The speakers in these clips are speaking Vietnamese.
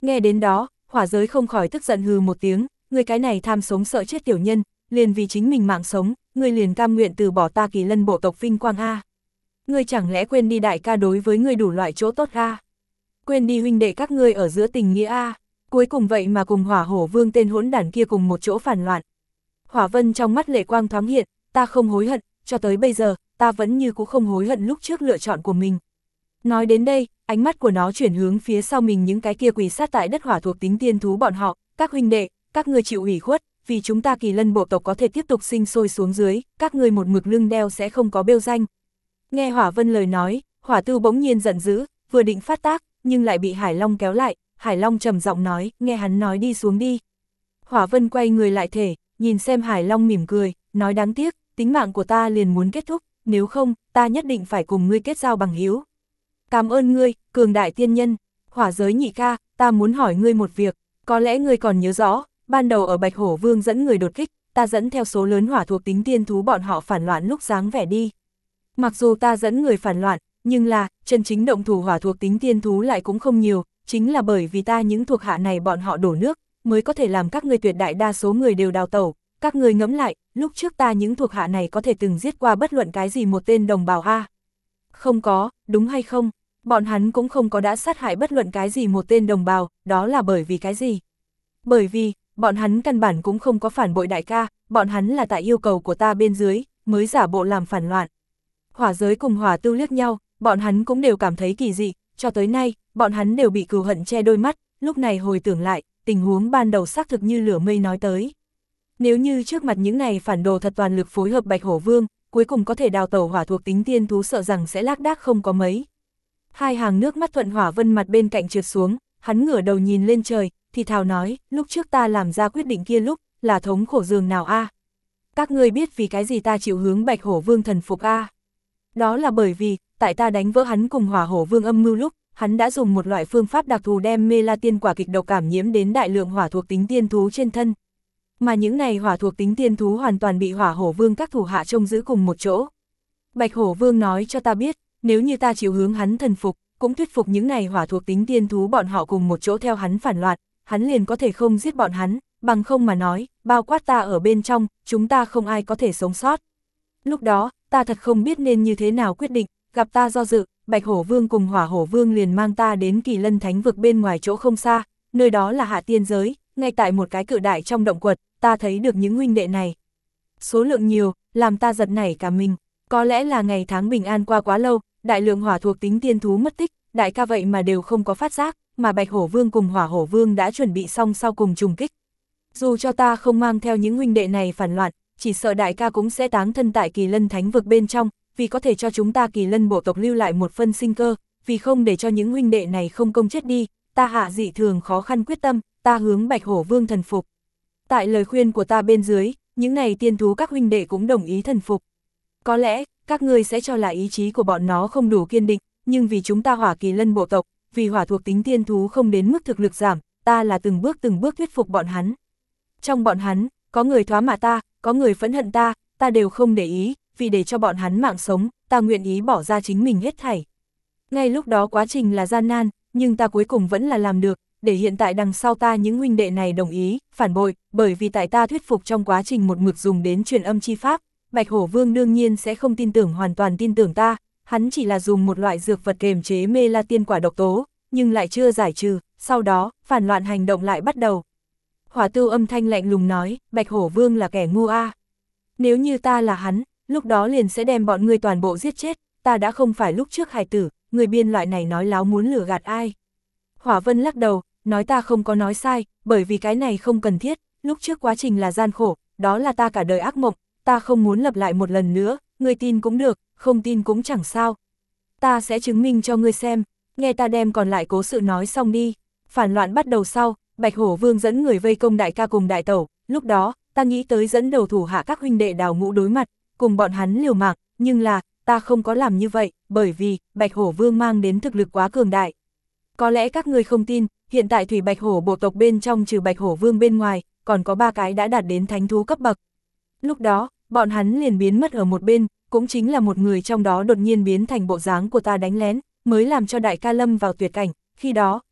Nghe đến đó, Hỏa Giới không khỏi tức giận hừ một tiếng, ngươi cái này tham sống sợ chết tiểu nhân, liền vì chính mình mạng sống, ngươi liền cam nguyện từ bỏ ta Kỳ Lân bộ tộc vinh quang a. Ngươi chẳng lẽ quên đi đại ca đối với ngươi đủ loại chỗ tốt a? Quên đi huynh đệ các ngươi ở giữa tình nghĩa a, cuối cùng vậy mà cùng Hỏa Hổ Vương tên hỗn đản kia cùng một chỗ phản loạn. Hỏa Vân trong mắt lệ quang thoáng hiện, ta không hối hận, cho tới bây giờ, ta vẫn như cũ không hối hận lúc trước lựa chọn của mình. Nói đến đây, ánh mắt của nó chuyển hướng phía sau mình những cái kia quỳ sát tại đất hỏa thuộc tính tiên thú bọn họ, các huynh đệ, các ngươi chịu ủy khuất, vì chúng ta Kỳ Lân bộ tộc có thể tiếp tục sinh sôi xuống dưới, các ngươi một mực lưng đeo sẽ không có bêu danh. Nghe Hỏa Vân lời nói, Hỏa Tư bỗng nhiên giận dữ, vừa định phát tác, nhưng lại bị Hải Long kéo lại, Hải Long trầm giọng nói, nghe hắn nói đi xuống đi. Hỏa Vân quay người lại thể, nhìn xem Hải Long mỉm cười, nói đáng tiếc, tính mạng của ta liền muốn kết thúc, nếu không, ta nhất định phải cùng ngươi kết giao bằng hữu. Cảm ơn ngươi, cường đại tiên nhân. Hỏa Giới nhị ca, ta muốn hỏi ngươi một việc, có lẽ ngươi còn nhớ rõ, ban đầu ở Bạch Hổ Vương dẫn người đột kích, ta dẫn theo số lớn hỏa thuộc tính tiên thú bọn họ phản loạn lúc dáng vẻ đi. Mặc dù ta dẫn người phản loạn, nhưng là, chân chính động thủ hỏa thuộc tính tiên thú lại cũng không nhiều, chính là bởi vì ta những thuộc hạ này bọn họ đổ nước, mới có thể làm các ngươi tuyệt đại đa số người đều đào tẩu. Các ngươi ngẫm lại, lúc trước ta những thuộc hạ này có thể từng giết qua bất luận cái gì một tên đồng bào a? Không có, đúng hay không? Bọn hắn cũng không có đã sát hại bất luận cái gì một tên đồng bào, đó là bởi vì cái gì? Bởi vì, bọn hắn căn bản cũng không có phản bội đại ca, bọn hắn là tại yêu cầu của ta bên dưới, mới giả bộ làm phản loạn. Hỏa Giới cùng Hỏa Tư liếc nhau, bọn hắn cũng đều cảm thấy kỳ dị, cho tới nay, bọn hắn đều bị cừu hận che đôi mắt, lúc này hồi tưởng lại, tình huống ban đầu xác thực như lửa mây nói tới. Nếu như trước mặt những này phản đồ thật toàn lực phối hợp Bạch Hổ Vương, cuối cùng có thể đào tẩu hỏa thuộc tính tiên thú sợ rằng sẽ lác đác không có mấy. Hai hàng nước mắt Thuận Hỏa Vân mặt bên cạnh trượt xuống, hắn ngửa đầu nhìn lên trời, thì thào nói, lúc trước ta làm ra quyết định kia lúc, là thống khổ dường nào a? Các ngươi biết vì cái gì ta chịu hướng Bạch Hổ Vương thần phục a? Đó là bởi vì, tại ta đánh vỡ hắn cùng Hỏa Hổ Vương âm mưu lúc, hắn đã dùng một loại phương pháp đặc thù đem mê la tiên quả kịch độc cảm nhiễm đến đại lượng hỏa thuộc tính tiên thú trên thân. Mà những này hỏa thuộc tính tiên thú hoàn toàn bị Hỏa Hổ Vương các thủ hạ trông giữ cùng một chỗ. Bạch Hổ Vương nói cho ta biết, nếu như ta chịu hướng hắn thần phục, cũng thuyết phục những này hỏa thuộc tính tiên thú bọn họ cùng một chỗ theo hắn phản loạn, hắn liền có thể không giết bọn hắn, bằng không mà nói, bao quát ta ở bên trong, chúng ta không ai có thể sống sót. Lúc đó, ta thật không biết nên như thế nào quyết định, gặp ta do dự, Bạch Hổ Vương cùng Hỏa Hổ Vương liền mang ta đến Kỳ Lân Thánh vực bên ngoài chỗ không xa, nơi đó là hạ tiên giới, ngay tại một cái cự đại trong động quật, ta thấy được những huynh đệ này. Số lượng nhiều, làm ta giật nảy cả mình, có lẽ là ngày tháng bình an qua quá lâu, đại lượng hỏa thuộc tính tiên thú mất tích, đại ca vậy mà đều không có phát giác, mà Bạch Hổ Vương cùng Hỏa Hổ Vương đã chuẩn bị xong sau cùng trùng kích. Dù cho ta không mang theo những huynh đệ này phản loạn, chỉ sợ đại ca cũng sẽ táng thân tại Kỳ Lân Thánh vực bên trong, vì có thể cho chúng ta Kỳ Lân bộ tộc lưu lại một phân sinh cơ, vì không để cho những huynh đệ này không công chết đi, ta hạ dị thường khó khăn quyết tâm, ta hướng Bạch Hổ Vương thần phục. Tại lời khuyên của ta bên dưới, những này tiên thú các huynh đệ cũng đồng ý thần phục. Có lẽ, các ngươi sẽ cho là ý chí của bọn nó không đủ kiên định, nhưng vì chúng ta Hỏa Kỳ Lân bộ tộc, vì hỏa thuộc tính tiên thú không đến mức thực lực giảm, ta là từng bước thuyết phục bọn hắn. Trong bọn hắn, có người thoá mạ ta, có người phẫn hận ta đều không để ý, vì để cho bọn hắn mạng sống, ta nguyện ý bỏ ra chính mình hết thảy. Ngay lúc đó quá trình là gian nan, nhưng ta cuối cùng vẫn là làm được, để hiện tại đằng sau ta những huynh đệ này đồng ý, phản bội, bởi vì tại ta thuyết phục trong quá trình một mực dùng đến truyền âm chi pháp, Bạch Hổ Vương đương nhiên sẽ không hoàn toàn tin tưởng ta, hắn chỉ là dùng một loại dược vật kiềm chế mê la tiên quả độc tố, nhưng lại chưa giải trừ, sau đó, phản loạn hành động lại bắt đầu. Hỏa Tư âm thanh lạnh lùng nói, Bạch Hổ Vương là kẻ ngu a. Nếu như ta là hắn, lúc đó liền sẽ đem bọn ngươi toàn bộ giết chết, ta đã không phải lúc trước hài tử, người biên loại này nói láo muốn lừa gạt ai. Hỏa Vân lắc đầu, nói ta không có nói sai, bởi vì cái này không cần thiết, lúc trước quá trình là gian khổ, đó là ta cả đời ác mộng, ta không muốn lặp lại một lần nữa, ngươi tin cũng được, không tin cũng chẳng sao. Ta sẽ chứng minh cho ngươi xem, nghe ta đem còn lại cố sự nói xong đi. Phản loạn bắt đầu sau, Bạch Hổ Vương dẫn người vây công đại ca cùng đại tẩu, lúc đó, ta nghĩ tới dẫn đầu thủ hạ các huynh đệ đào ngũ đối mặt, cùng bọn hắn liều mạng, nhưng là, ta không có làm như vậy, bởi vì, Bạch Hổ Vương mang đến thực lực quá cường đại. Có lẽ các ngươi không tin, hiện tại Thủy Bạch Hổ bộ tộc bên trong trừ Bạch Hổ Vương bên ngoài, còn có 3 cái đã đạt đến thánh thú cấp bậc. Lúc đó, bọn hắn liền biến mất ở một bên, cũng chính là một người trong đó đột nhiên biến thành bộ dáng của ta đánh lén, mới làm cho đại ca lâm vào tuyệt cảnh, khi đó,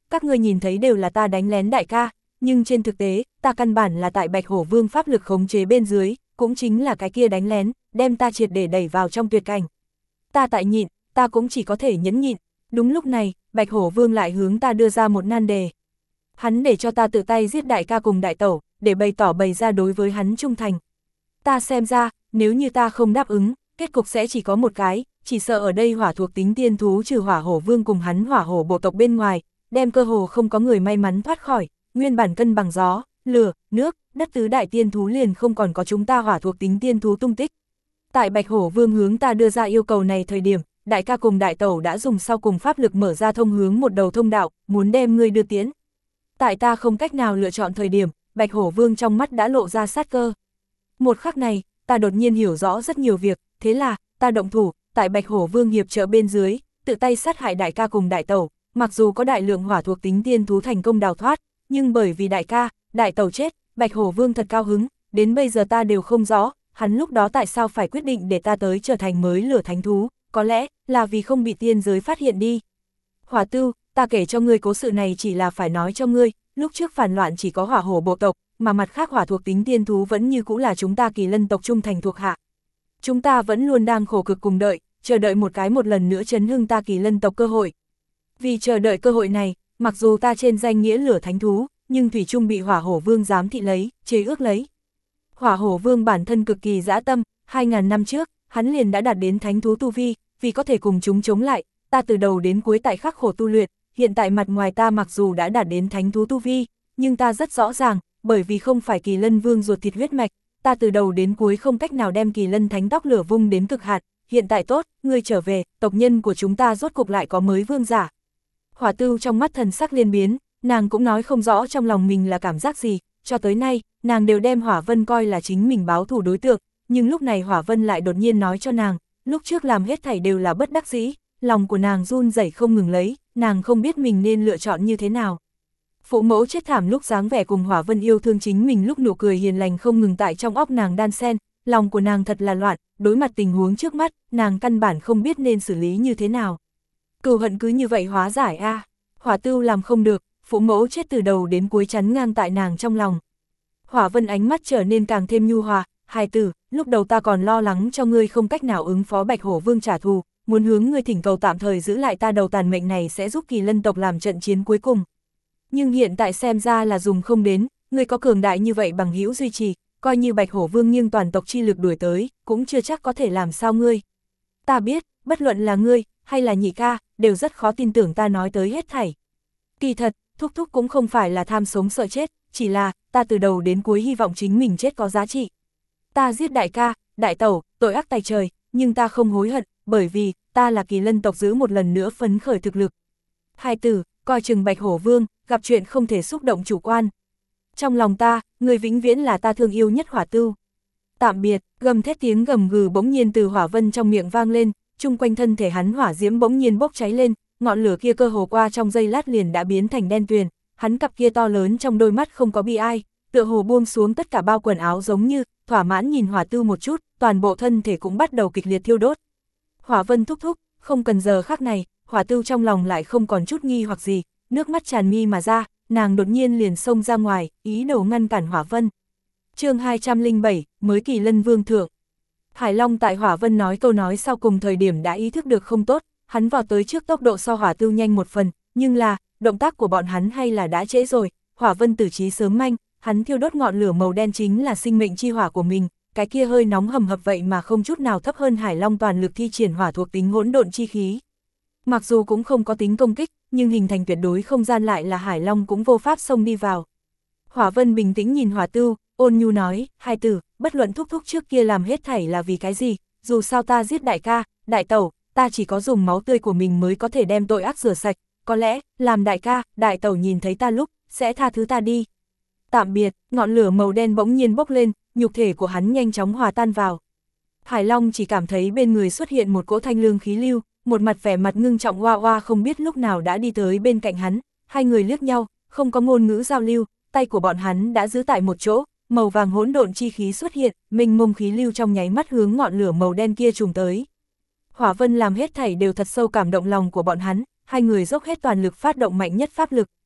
các ngươi nhìn thấy đều là ta đánh lén đại ca, nhưng trên thực tế, ta căn bản là tại Bạch Hổ Vương pháp lực khống chế bên dưới, cũng chính là cái kia đánh lén, đem ta triệt để đẩy vào trong tuyệt cảnh. Ta tại nhịn, ta cũng chỉ có thể nhẫn nhịn. Đúng lúc này, Bạch Hổ Vương lại hướng ta đưa ra một nan đề. Hắn để cho ta tự tay giết đại ca cùng đại tẩu, để bày ra đối với hắn trung thành. Ta xem ra, nếu như ta không đáp ứng, kết cục sẽ chỉ có một cái, chỉ sợ ở đây hỏa thuộc tính tiên thú trừ Hỏa Hổ Vương cùng hắn Hỏa Hổ bộ tộc bên ngoài, đem cơ hồ không có người may mắn thoát khỏi, nguyên bản cân bằng gió, lửa, nước, đất tứ đại tiên thú liền không còn có chúng ta hỏa thuộc tính tiên thú tung tích. Tại Bạch Hổ Vương hướng ta đưa ra yêu cầu này thời điểm, đại ca cùng đại tẩu đã dùng sau cùng pháp lực mở ra thông hướng một đầu thông đạo, muốn đem ngươi đưa tiến. Tại ta không cách nào lựa chọn thời điểm, Bạch Hổ Vương trong mắt đã lộ ra sát cơ. Một khắc này, ta đột nhiên hiểu rõ rất nhiều việc, thế là, ta động thủ, tại Bạch Hổ Vương hiệp trợ bên dưới, tự tay sát hại đại ca cùng đại tẩu, mặc dù có đại lượng hỏa thuộc tính tiên thú thành công đào thoát, nhưng bởi vì đại ca, đại tẩu chết, Bạch Hổ Vương thật cao hứng, đến bây giờ ta đều không rõ, hắn lúc đó tại sao phải quyết định để ta tới trở thành mới lửa thánh thú, có lẽ là vì không bị tiên giới phát hiện đi. Hỏa Tưu, ta kể cho ngươi cố sự này chỉ là phải nói cho ngươi, lúc trước phản loạn chỉ có Hỏa Hổ bộ tộc, mà mặt khác hỏa thuộc tính tiên thú vẫn như cũ là chúng ta Kỳ Lân tộc trung thành thuộc hạ. Chúng ta vẫn luôn đang khổ cực cùng đợi, chờ đợi một lần nữa chấn hưng ta Kỳ Lân tộc cơ hội. Vì chờ đợi cơ hội này, mặc dù ta trên danh nghĩa lửa thánh thú, nhưng thủy chung bị Hỏa Hổ Vương giám thị lấy, chế ước lấy. Hỏa Hổ Vương bản thân cực kỳ dã tâm, 2000 năm trước, hắn liền đã đạt đến thánh thú tu vi, vì có thể cùng chúng chống lại, ta từ đầu đến cuối tại khắc khổ tu luyện, hiện tại mặt ngoài ta mặc dù đã đạt đến thánh thú tu vi, nhưng ta rất rõ ràng, bởi vì không phải Kỳ Lân Vương ruột thịt huyết mạch, ta từ đầu đến cuối không cách nào đem Kỳ Lân thánh tóc lửa vung đến cực hạn, hiện tại tốt, ngươi trở về, tộc nhân của chúng ta rốt cục lại có mới vương giả. Hỏa Tưu trong mắt thần sắc liên biến, nàng cũng nói không rõ trong lòng mình là cảm giác gì, cho tới nay, nàng đều đem Hỏa Vân coi là chính mình báo thù đối tượng, nhưng lúc này Hỏa Vân lại đột nhiên nói cho nàng, lúc trước làm hết thảy đều là bất đắc dĩ, lòng của nàng run rẩy không ngừng lấy, nàng không biết mình nên lựa chọn như thế nào. Phụ mẫu chết thảm lúc dáng vẻ cùng Hỏa Vân yêu thương chính mình lúc nụ cười hiền lành không ngừng tại trong óc nàng đan xen, lòng của nàng thật là loạn, đối mặt tình huống trước mắt, nàng căn bản không biết nên xử lý như thế nào. Cừu hận cứ như vậy hóa giải a. Hỏa Tưu làm không được, phụ mẫu chết từ đầu đến cuối chắn ngang tại nàng trong lòng. Hỏa Vân ánh mắt trở nên càng thêm nhu hòa, hài tử, lúc đầu ta còn lo lắng cho ngươi không cách nào ứng phó Bạch Hổ Vương trả thù, muốn hướng ngươi thỉnh cầu tạm thời giữ lại ta đầu tàn mệnh này sẽ giúp Kỳ Lân tộc làm trận chiến cuối cùng. Nhưng hiện tại xem ra là dùng không đến, ngươi có cường đại như vậy bằng hữu duy trì, coi như Bạch Hổ Vương nghiêng toàn tộc chi lực đuổi tới, cũng chưa chắc có thể làm sao ngươi. Ta biết, bất luận là ngươi, hay là nhị ca, đều rất khó tin tưởng ta nói tới hết thảy. Kỳ thật, thúc thúc cũng không phải là tham sống sợ chết, chỉ là, ta từ đầu đến cuối hy vọng chính mình chết có giá trị. Ta giết đại ca, đại tẩu, tội ác tày trời, nhưng ta không hối hận, bởi vì, ta là Kỳ Lân tộc giữ một lần nữa phấn khởi thực lực. Hai tử, coi chừng Bạch Hổ Vương, gặp chuyện không thể xúc động chủ quan. Trong lòng ta, người vĩnh viễn là ta thương yêu nhất Hỏa Tưu. Tạm biệt, gầm thét tiếng gầm gừ bỗng nhiên từ Hỏa Vân trong miệng vang lên, chung quanh thân thể hắn hỏa diễm bỗng nhiên bốc cháy lên, ngọn lửa kia cơ hồ qua trong giây lát liền đã biến thành đen tuyền, hắn cặp kia to lớn trong đôi mắt không có bi ai, tựa hồ buông xuống tất cả bao quần áo giống như, thỏa mãn nhìn Hỏa Tưu một chút, toàn bộ thân thể cũng bắt đầu kịch liệt thiêu đốt. Hỏa Vân thúc thúc, không cần giờ khắc này, Hỏa Tưu trong lòng lại không còn chút nghi hoặc gì, nước mắt tràn mi mà ra, nàng đột nhiên liền xông ra ngoài, ý đồ ngăn cản Hỏa Vân. Chương 207, mới Kỳ Lân Vương thượng. Hải Long tại Hỏa Vân nói câu nói sau cùng thời điểm đã ý thức được không tốt, hắn vào tới trước tốc độ so Hỏa Tưu nhanh một phần, nhưng là, động tác của bọn hắn hay là đã trễ rồi, Hỏa Vân tử trí sớm manh, hắn thiêu đốt ngọn lửa màu đen chính là sinh mệnh chi hỏa của mình, cái kia hơi nóng hầm hập vậy mà không chút nào thấp hơn Hải Long toàn lực thi triển hỏa thuộc tính hỗn độn chi khí. Mặc dù cũng không có tính công kích, nhưng hình thành tuyệt đối không gian lại là Hải Long cũng vô pháp xông đi vào. Hỏa Vân bình tĩnh nhìn Hỏa Tưu, ôn nhu nói, hai tử, bất luận thúc thúc trước kia làm hết thảy là vì cái gì, dù sao ta giết đại ca, đại tẩu, ta chỉ có dùng máu tươi của mình mới có thể đem tội ác rửa sạch, có lẽ, làm đại ca, đại tẩu nhìn thấy ta lúc, sẽ tha thứ ta đi. Tạm biệt, ngọn lửa màu đen bỗng nhiên bốc lên, nhục thể của hắn nhanh chóng hòa tan vào. Hải Long chỉ cảm thấy bên người xuất hiện một cỗ thanh lương khí lưu, một mặt vẻ mặt ngưng trọng Hoa Hoa không biết lúc nào đã đi tới bên cạnh hắn, hai người liếc nhau, không có ngôn ngữ giao lưu, tay của bọn hắn đã giữ tại một chỗ, màu vàng hỗn độn chi khí xuất hiện, mênh mông khí lưu trong nháy mắt hướng ngọn lửa màu đen kia trùng tới. Hỏa Vân làm hết thảy đều thật sâu cảm động lòng của bọn hắn, hai người dốc hết toàn lực phát động mạnh nhất pháp lực,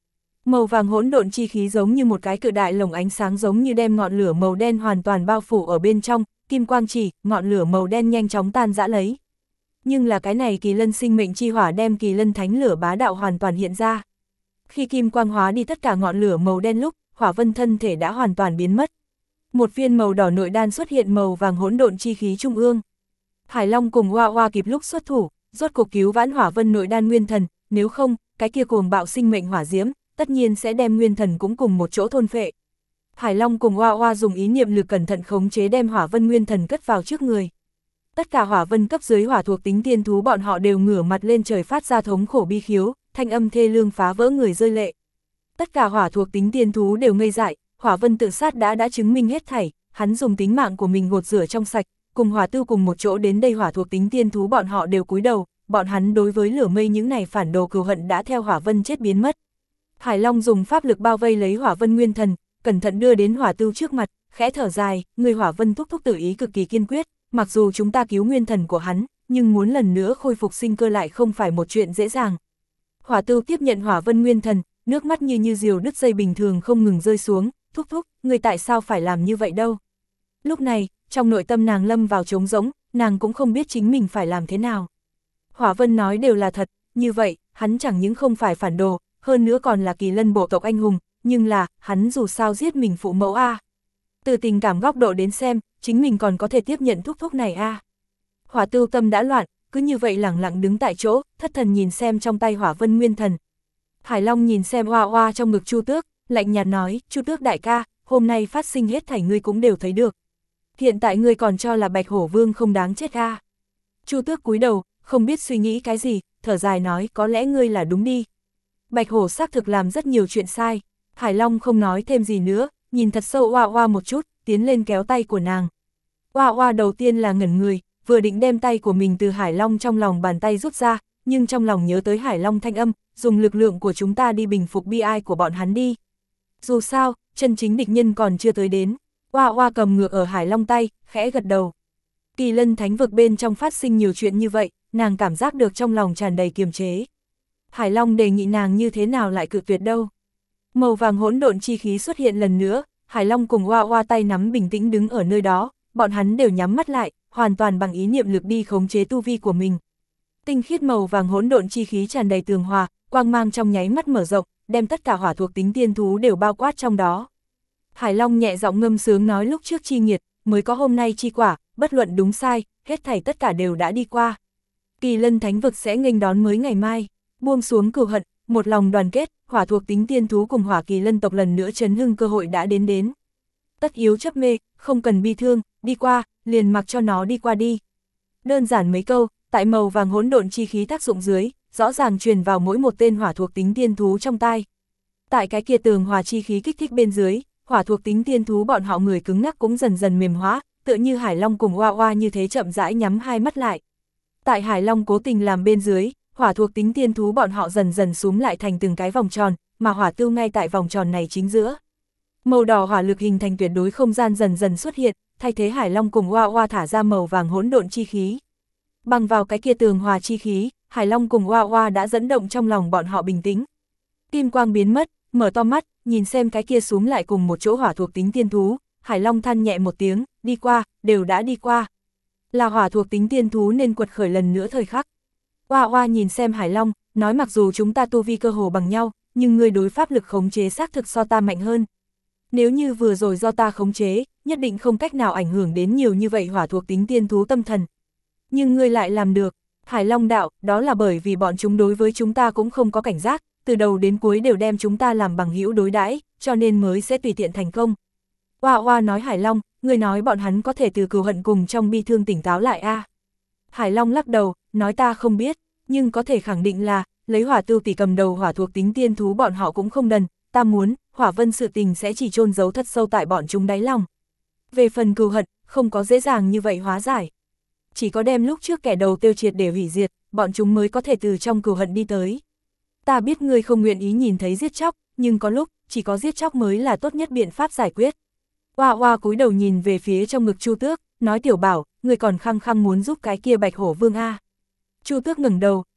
Màu vàng hỗn độn chi khí giống như một cái cự đại lồng ánh sáng giống như đem ngọn lửa màu đen hoàn toàn bao phủ ở bên trong, kim quang chỉ, ngọn lửa màu đen nhanh chóng tan rã lấy. Nhưng là cái này kỳ lân sinh mệnh chi hỏa đem kỳ lân thánh lửa bá đạo hoàn toàn hiện ra. Khi kim quang hóa đi tất cả ngọn lửa màu đen lúc, Hỏa Vân thân thể đã hoàn toàn biến mất. Một viên màu đỏ nội đan xuất hiện màu vàng hỗn độn chi khí trung ương. Hải Long cùng Hoa Hoa kịp lúc xuất thủ, rốt cuộc cứu vãn Hỏa Vân nội đan nguyên thần, nếu không, cái kia cuồng bạo sinh mệnh hỏa diễm, tất nhiên sẽ đem nguyên thần cũng cùng một chỗ thôn phệ. Hải Long cùng Hoa Hoa dùng ý niệm lực cẩn thận khống chế đem Hỏa Vân nguyên thần cất vào trước người. Tất cả Hỏa Vân cấp dưới hỏa thuộc tính tiên thú bọn họ đều ngửa mặt lên trời phát ra thống khổ bi khiếu, thanh âm thê lương phá vỡ người rơi lệ. Tất cả hỏa thuộc tính tiên thú đều ngây dại, Hỏa Vân tự sát đã chứng minh hết thảy, hắn dùng tính mạng của mình gột rửa trong sạch, cùng Hỏa Tư cùng một chỗ đến đây hỏa thuộc tính tiên thú bọn họ đều cúi đầu, bọn hắn đối với lửa mây những này phản đồ cừu hận đã theo Hỏa Vân chết biến mất. Hải Long dùng pháp lực bao vây lấy Hỏa Vân nguyên thần, cẩn thận đưa đến Hỏa Tư trước mặt, khẽ thở dài, người Hỏa Vân thúc thúc tự ý cực kỳ kiên quyết, mặc dù chúng ta cứu nguyên thần của hắn, nhưng muốn lần nữa khôi phục sinh cơ lại không phải một chuyện dễ dàng. Hỏa Tư tiếp nhận Hỏa Vân nguyên thần, nước mắt như diều đứt dây bình thường không ngừng rơi xuống, thúc thúc, người tại sao phải làm như vậy đâu. Lúc này, trong nội tâm nàng lâm vào trống rỗng, nàng cũng không biết chính mình phải làm thế nào. Hỏa Vân nói đều là thật, như vậy, hắn chẳng những không phải phản đồ, hơn nữa còn là kỳ lân bộ tộc anh hùng, nhưng là, hắn dù sao giết mình phụ mẫu a. Từ tình cảm góc độ đến xem, chính mình còn có thể tiếp nhận thúc thúc này a. Hỏa Tư tâm đã loạn, cứ như vậy lẳng lặng đứng tại chỗ, thất thần nhìn xem trong tay Hỏa Vân nguyên thần. Hải Long nhìn xem Hoa Hoa trong ngực Chu Tước, lạnh nhạt nói, Chu Tước đại ca, hôm nay phát sinh hết thảy ngươi cũng đều thấy được. Hiện tại ngươi còn cho là Bạch Hổ Vương không đáng chết a. Chu Tước cúi đầu, không biết suy nghĩ cái gì, thở dài nói, có lẽ ngươi là đúng đi. Bạch Hổ xác thực làm rất nhiều chuyện sai. Hải Long không nói thêm gì nữa, nhìn thật sâu Hoa Hoa một chút, tiến lên kéo tay của nàng. Hoa Hoa đầu tiên là ngẩn người, vừa định đem tay của mình từ Hải Long trong lòng bàn tay rút ra, nhưng trong lòng nhớ tới Hải Long thanh âm, dùng lực lượng của chúng ta đi bình phục bi ai của bọn hắn đi. Dù sao, chân chính địch nhân còn chưa tới đến. Hoa Hoa cầm ngược ở Hải Long tay, khẽ gật đầu. Kỳ lân thánh vực bên trong phát sinh nhiều chuyện như vậy, nàng cảm giác được trong lòng tràn đầy kiềm chế. Hải Long đề nghị nàng như thế nào lại cự tuyệt đâu. Màu vàng hỗn độn chi khí xuất hiện lần nữa, Hải Long cùng Hoa Hoa tay nắm bình tĩnh đứng ở nơi đó, bọn hắn đều nhắm mắt lại, hoàn toàn bằng ý niệm lực đi khống chế tu vi của mình. Tinh khiết màu vàng hỗn độn chi khí tràn đầy tường hòa, quang mang trong nháy mắt mở rộng, đem tất cả hỏa thuộc tính tiên thú đều bao quát trong đó. Hải Long nhẹ giọng ngâm sướng nói lúc trước chi nghiệt, mới có hôm nay chi quả, bất luận đúng sai, hết thảy tất cả đều đã đi qua. Kỳ lân thánh vực sẽ nghênh đón mới ngày mai, buông xuống cừu hận, một lòng đoàn kết, hỏa thuộc tính tiên thú cùng hỏa kỳ lân tộc lần nữa chấn hưng cơ hội đã đến. Tất yếu chấp mê, không cần bi thương, đi qua, liền mặc cho nó đi qua đi. Đơn giản mấy câu, tại màu vàng hỗn độn chi khí tác dụng dưới, rõ ràng truyền vào mỗi một tên hỏa thuộc tính tiên thú trong tai. Tại cái kia tường hòa chi khí kích thích bên dưới, hỏa thuộc tính tiên thú bọn họ người cứng ngắc cũng dần dần mềm hóa, tựa như Hải Long cùng Hoa Hoa như thế chậm rãi nhắm hai mắt lại. Tại Hải Long cố tình làm bên dưới, hỏa thuộc tính tiên thú bọn họ dần dần súm lại thành từng cái vòng tròn, mà Hỏa Tư ngay tại vòng tròn này chính giữa. Màu đỏ hỏa lực hình thành tuyệt đối không gian dần dần xuất hiện, thay thế Hải Long cùng Hoa Hoa thả ra màu vàng hỗn độn chi khí. Bằng vào cái kia tường hòa chi khí, Hải Long cùng Hoa Hoa đã dẫn động trong lòng bọn họ bình tĩnh. Kim quang biến mất, mở to mắt, nhìn xem cái kia súm lại cùng một chỗ hỏa thuộc tính tiên thú, Hải Long than nhẹ một tiếng, đi qua, đều đã đi qua. Là hỏa thuộc tính tiên thú nên quật khởi lần nữa thời khắc. Hoa Hoa nhìn xem Hải Long, nói mặc dù chúng ta tu vi cơ hồ bằng nhau, nhưng ngươi đối pháp lực khống chế xác thực so ta mạnh hơn. Nếu như vừa rồi do ta khống chế, nhất định không cách nào ảnh hưởng đến nhiều như vậy hỏa thuộc tính tiên thú tâm thần. Nhưng ngươi lại làm được. Hải Long đạo, đó là bởi vì bọn chúng đối với chúng ta cũng không có cảnh giác, từ đầu đến cuối đều đem chúng ta làm bằng hữu đối đãi, cho nên mới sẽ tùy tiện thành công. Hoa Hoa nói Hải Long, ngươi nói bọn hắn có thể từ cừu hận cùng trong bi thương tỉnh táo lại a? Hải Long lắc đầu, nói ta không biết, nhưng có thể khẳng định là, lấy Hỏa Tư tỷ cầm đầu hỏa thuộc tính tiên thú bọn họ cũng không đần, ta muốn, Hỏa Vân sự tình sẽ chỉ chôn giấu thật sâu tại bọn chúng đáy lòng. Về phần cừu hận, không có dễ dàng như vậy hóa giải. Chỉ có đem lúc trước kẻ đầu tiêu triệt để hủy diệt, bọn chúng mới có thể từ trong cừu hận đi tới. Ta biết ngươi không nguyện ý nhìn thấy giết chóc, nhưng có lúc, chỉ có giết chóc mới là tốt nhất biện pháp giải quyết. Hoa Hoa cúi đầu nhìn về phía trong ngực Chu Tước, nói Tiểu Bảo, ngươi còn khăng khăng muốn giúp cái kia Bạch Hổ Vương a. Chu Tước ngẩng đầu,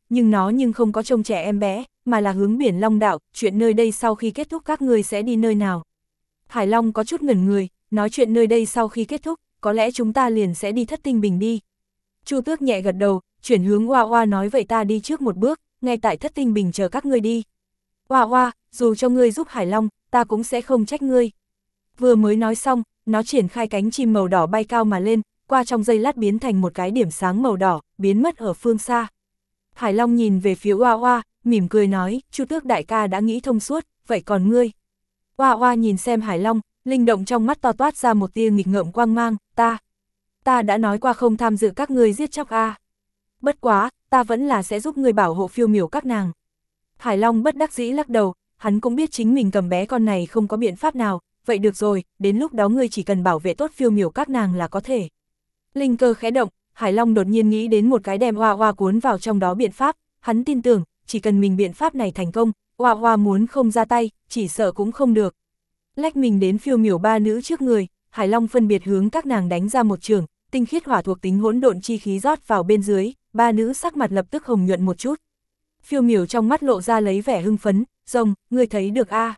nhưng nó nhưng không có trông trẻ em bé, mà là hướng biển Long Đạo, chuyện nơi đây sau khi kết thúc các ngươi sẽ đi nơi nào. Hải Long có chút ngẩn người, nói chuyện nơi đây sau khi kết thúc, có lẽ chúng ta liền sẽ đi Thất Tinh Bình đi. Chu Tước nhẹ gật đầu, chuyển hướng Hoa Hoa nói vậy ta đi trước một bước, ngay tại Thất Tinh Bình chờ các ngươi đi. Hoa Hoa, dù cho ngươi giúp Hải Long, ta cũng sẽ không trách ngươi. Vừa mới nói xong, nó triển khai cánh chim màu đỏ bay cao mà lên, qua trong giây lát biến thành một cái điểm sáng màu đỏ, biến mất ở phương xa. Hải Long nhìn về phía Hoa Hoa, mỉm cười nói, Chu Tước đại ca đã nghĩ thông suốt, vậy còn ngươi? Hoa Hoa nhìn xem Hải Long, linh động trong mắt to toát ra một tia nghịch ngợm quang mang, ta đã nói qua không tham dự các ngươi giết chóc a. Bất quá, ta vẫn là sẽ giúp ngươi bảo hộ phiêu miểu các nàng. Hải Long bất đắc dĩ lắc đầu, hắn cũng biết chính mình cầm bé con này không có biện pháp nào, vậy được rồi, đến lúc đó ngươi chỉ cần bảo vệ tốt phiêu miểu các nàng là có thể. Linh cơ khẽ động, Hải Long đột nhiên nghĩ đến một cái đem Hoa Hoa cuốn vào trong đó biện pháp, hắn tin tưởng, chỉ cần mình biện pháp này thành công, Hoa Hoa muốn không ra tay, chỉ sợ cũng không được. Lách mình đến phiêu miểu ba nữ trước người, Hải Long phân biệt hướng các nàng đánh ra một trường, tinh khiết hỏa thuộc tính hỗn độn chi khí rót vào bên dưới, ba nữ sắc mặt lập tức hồng nhuận một chút. Phiêu miểu trong mắt lộ ra lấy vẻ hưng phấn, rồng, ngươi thấy được a?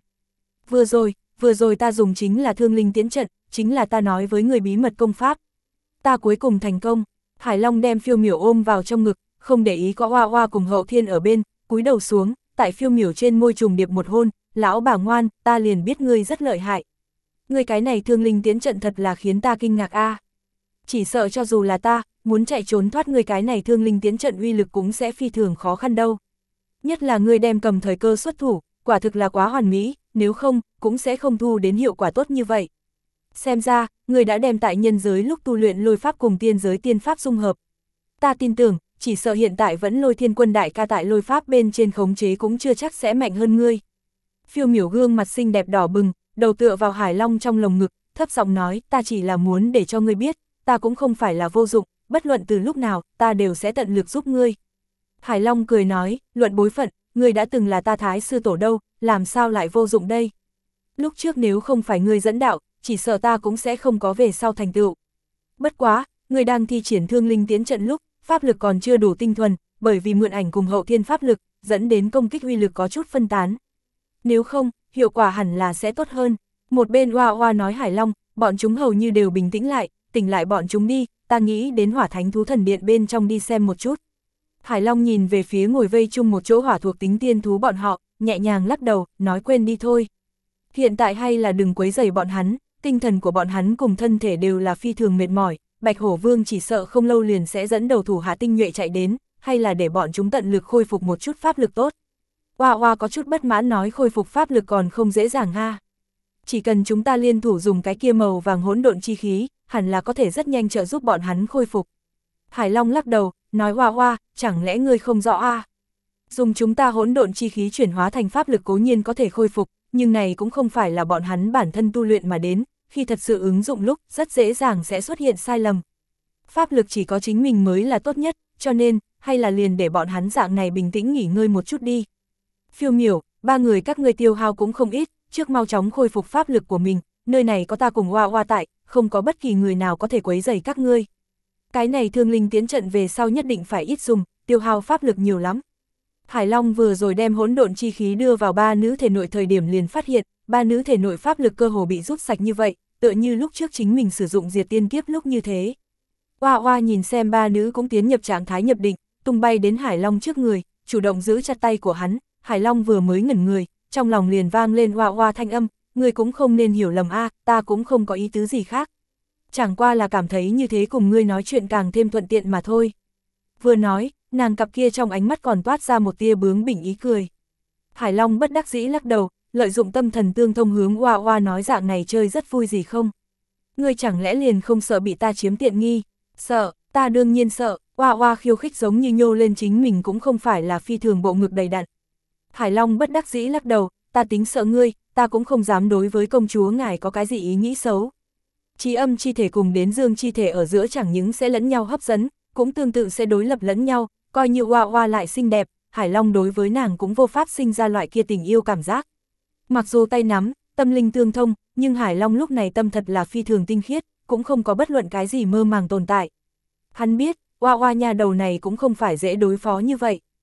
Vừa rồi ta dùng chính là thương linh tiễn trận, chính là ta nói với người bí mật công pháp. Ta cuối cùng thành công. Hải Long đem phiêu miểu ôm vào trong ngực, không để ý có Hoa Hoa cùng Hậu Thiên ở bên, cúi đầu xuống, tại phiêu miểu trên môi trùng điệp một hôn, lão bà ngoan, ta liền biết ngươi rất lợi hại. Ngươi cái này thương linh tiễn trận thật là khiến ta kinh ngạc a. Chỉ sợ cho dù là ta, muốn chạy trốn thoát ngươi cái này thương linh tiễn trận uy lực cũng sẽ phi thường khó khăn đâu. Nhất là ngươi đem cầm thời cơ xuất thủ, quả thực là quá hoàn mỹ, nếu không, cũng sẽ không thu đến hiệu quả tốt như vậy. Xem ra, ngươi đã đem tại nhân giới lúc tu luyện lôi pháp cùng tiên giới tiên pháp dung hợp. Ta tin tưởng, chỉ sợ hiện tại vẫn Lôi Thiên Quân đại ca tại lôi pháp bên trên khống chế cũng chưa chắc sẽ mạnh hơn ngươi. Phiêu miểu gương mặt xinh đẹp đỏ bừng, đầu tựa vào Hải Long trong lồng ngực, thấp giọng nói, ta chỉ là muốn để cho ngươi biết, ta cũng không phải là vô dụng, bất luận từ lúc nào, ta đều sẽ tận lực giúp ngươi. Hải Long cười nói, luận bối phận, ngươi đã từng là ta Thái sư tổ đâu, làm sao lại vô dụng đây? Lúc trước nếu không phải ngươi dẫn đạo, chỉ sợ ta cũng sẽ không có về sau thành tựu. Bất quá, ngươi đang thi triển thương linh tiễn trận lúc, pháp lực còn chưa đủ tinh thuần, bởi vì mượn ảnh cùng Hậu Thiên pháp lực, dẫn đến công kích uy lực có chút phân tán. Nếu không, hiệu quả hẳn là sẽ tốt hơn. Một bên Hoa Hoa nói Hải Long, bọn chúng hầu như đều bình tĩnh lại, tỉnh lại bọn chúng đi, ta nghĩ đến Hỏa Thánh Thú Thần Điện bên trong đi xem một chút. Hải Long nhìn về phía ngồi vây chung một chỗ hỏa thuộc tính tiên thú bọn họ, nhẹ nhàng lắc đầu, nói quên đi thôi. Hiện tại hay là đừng quấy rầy bọn hắn, tinh thần của bọn hắn cùng thân thể đều là phi thường mệt mỏi, Bạch Hổ Vương chỉ sợ không lâu liền sẽ dẫn đầu thủ hạ tinh nhuệ chạy đến, hay là để bọn chúng tận lực khôi phục một chút pháp lực tốt. Hoa Hoa có chút bất mãn nói khôi phục pháp lực còn không dễ dàng ha. Chỉ cần chúng ta liên thủ dùng cái kia màu vàng hỗn độn chi khí, hẳn là có thể rất nhanh trợ giúp bọn hắn khôi phục. Hải Long lắc đầu, nói Hoa Hoa, chẳng lẽ ngươi không rõ a? Dùng chúng ta hỗn độn chi khí chuyển hóa thành pháp lực cố nhiên có thể khôi phục, nhưng này cũng không phải là bọn hắn bản thân tu luyện mà đến, khi thật sự ứng dụng lúc rất dễ dàng sẽ xuất hiện sai lầm. Pháp lực chỉ có chính mình mới là tốt nhất, cho nên, hay là liền để bọn hắn dạng này bình tĩnh nghỉ ngơi một chút đi. Phiêu miểu, ba người các ngươi tiêu hao cũng không ít, trước mau chóng khôi phục pháp lực của mình, nơi này có ta cùng Hoa Hoa tại, không có bất kỳ người nào có thể quấy rầy các ngươi. Cái này thương linh tiến trận về sau nhất định phải ít dùng, tiêu hao pháp lực nhiều lắm. Hải Long vừa rồi đem hỗn độn chi khí đưa vào ba nữ thể nội thời điểm liền phát hiện, ba nữ thể nội pháp lực cơ hồ bị rút sạch như vậy, tựa như lúc trước chính mình sử dụng diệt tiên kiếp lúc như thế. Hoa Hoa nhìn xem ba nữ cũng tiến nhập trạng thái nhập định, tung bay đến Hải Long trước người, chủ động giữ chặt tay của hắn, Hải Long vừa mới ngẩn người, trong lòng liền vang lên Hoa Hoa thanh âm, người cũng không nên hiểu lầm a, ta cũng không có ý tứ gì khác. Chẳng qua là cảm thấy như thế cùng ngươi nói chuyện càng thêm thuận tiện mà thôi. Vừa nói, nàng cặp kia trong ánh mắt còn toát ra một tia bướng bỉnh ý cười. Hải Long bất đắc dĩ lắc đầu, lợi dụng tâm thần tương thông hướng Hoa Hoa nói dạng này chơi rất vui gì không? Ngươi chẳng lẽ liền không sợ bị ta chiếm tiện nghi? Sợ, ta đương nhiên sợ. Hoa Hoa khiêu khích giống như nhô lên chính mình cũng không phải là phi thường bộ ngực đầy đặn. Hải Long bất đắc dĩ lắc đầu, ta tính sợ ngươi, ta cũng không dám đối với công chúa ngài có cái gì ý nghĩ xấu. Chi âm chi thể cùng đến dương chi thể ở giữa chẳng những sẽ lẫn nhau hấp dẫn, cũng tương tự sẽ đối lập lẫn nhau, coi như Hoa Hoa lại xinh đẹp, Hải Long đối với nàng cũng vô pháp sinh ra loại kia tình yêu cảm giác. Mặc dù tay nắm, tâm linh tương thông, nhưng Hải Long lúc này tâm thật là phi thường tinh khiết, cũng không có bất luận cái gì mơ màng tồn tại. Hắn biết, Hoa Hoa nhà đầu này cũng không phải dễ đối phó như vậy.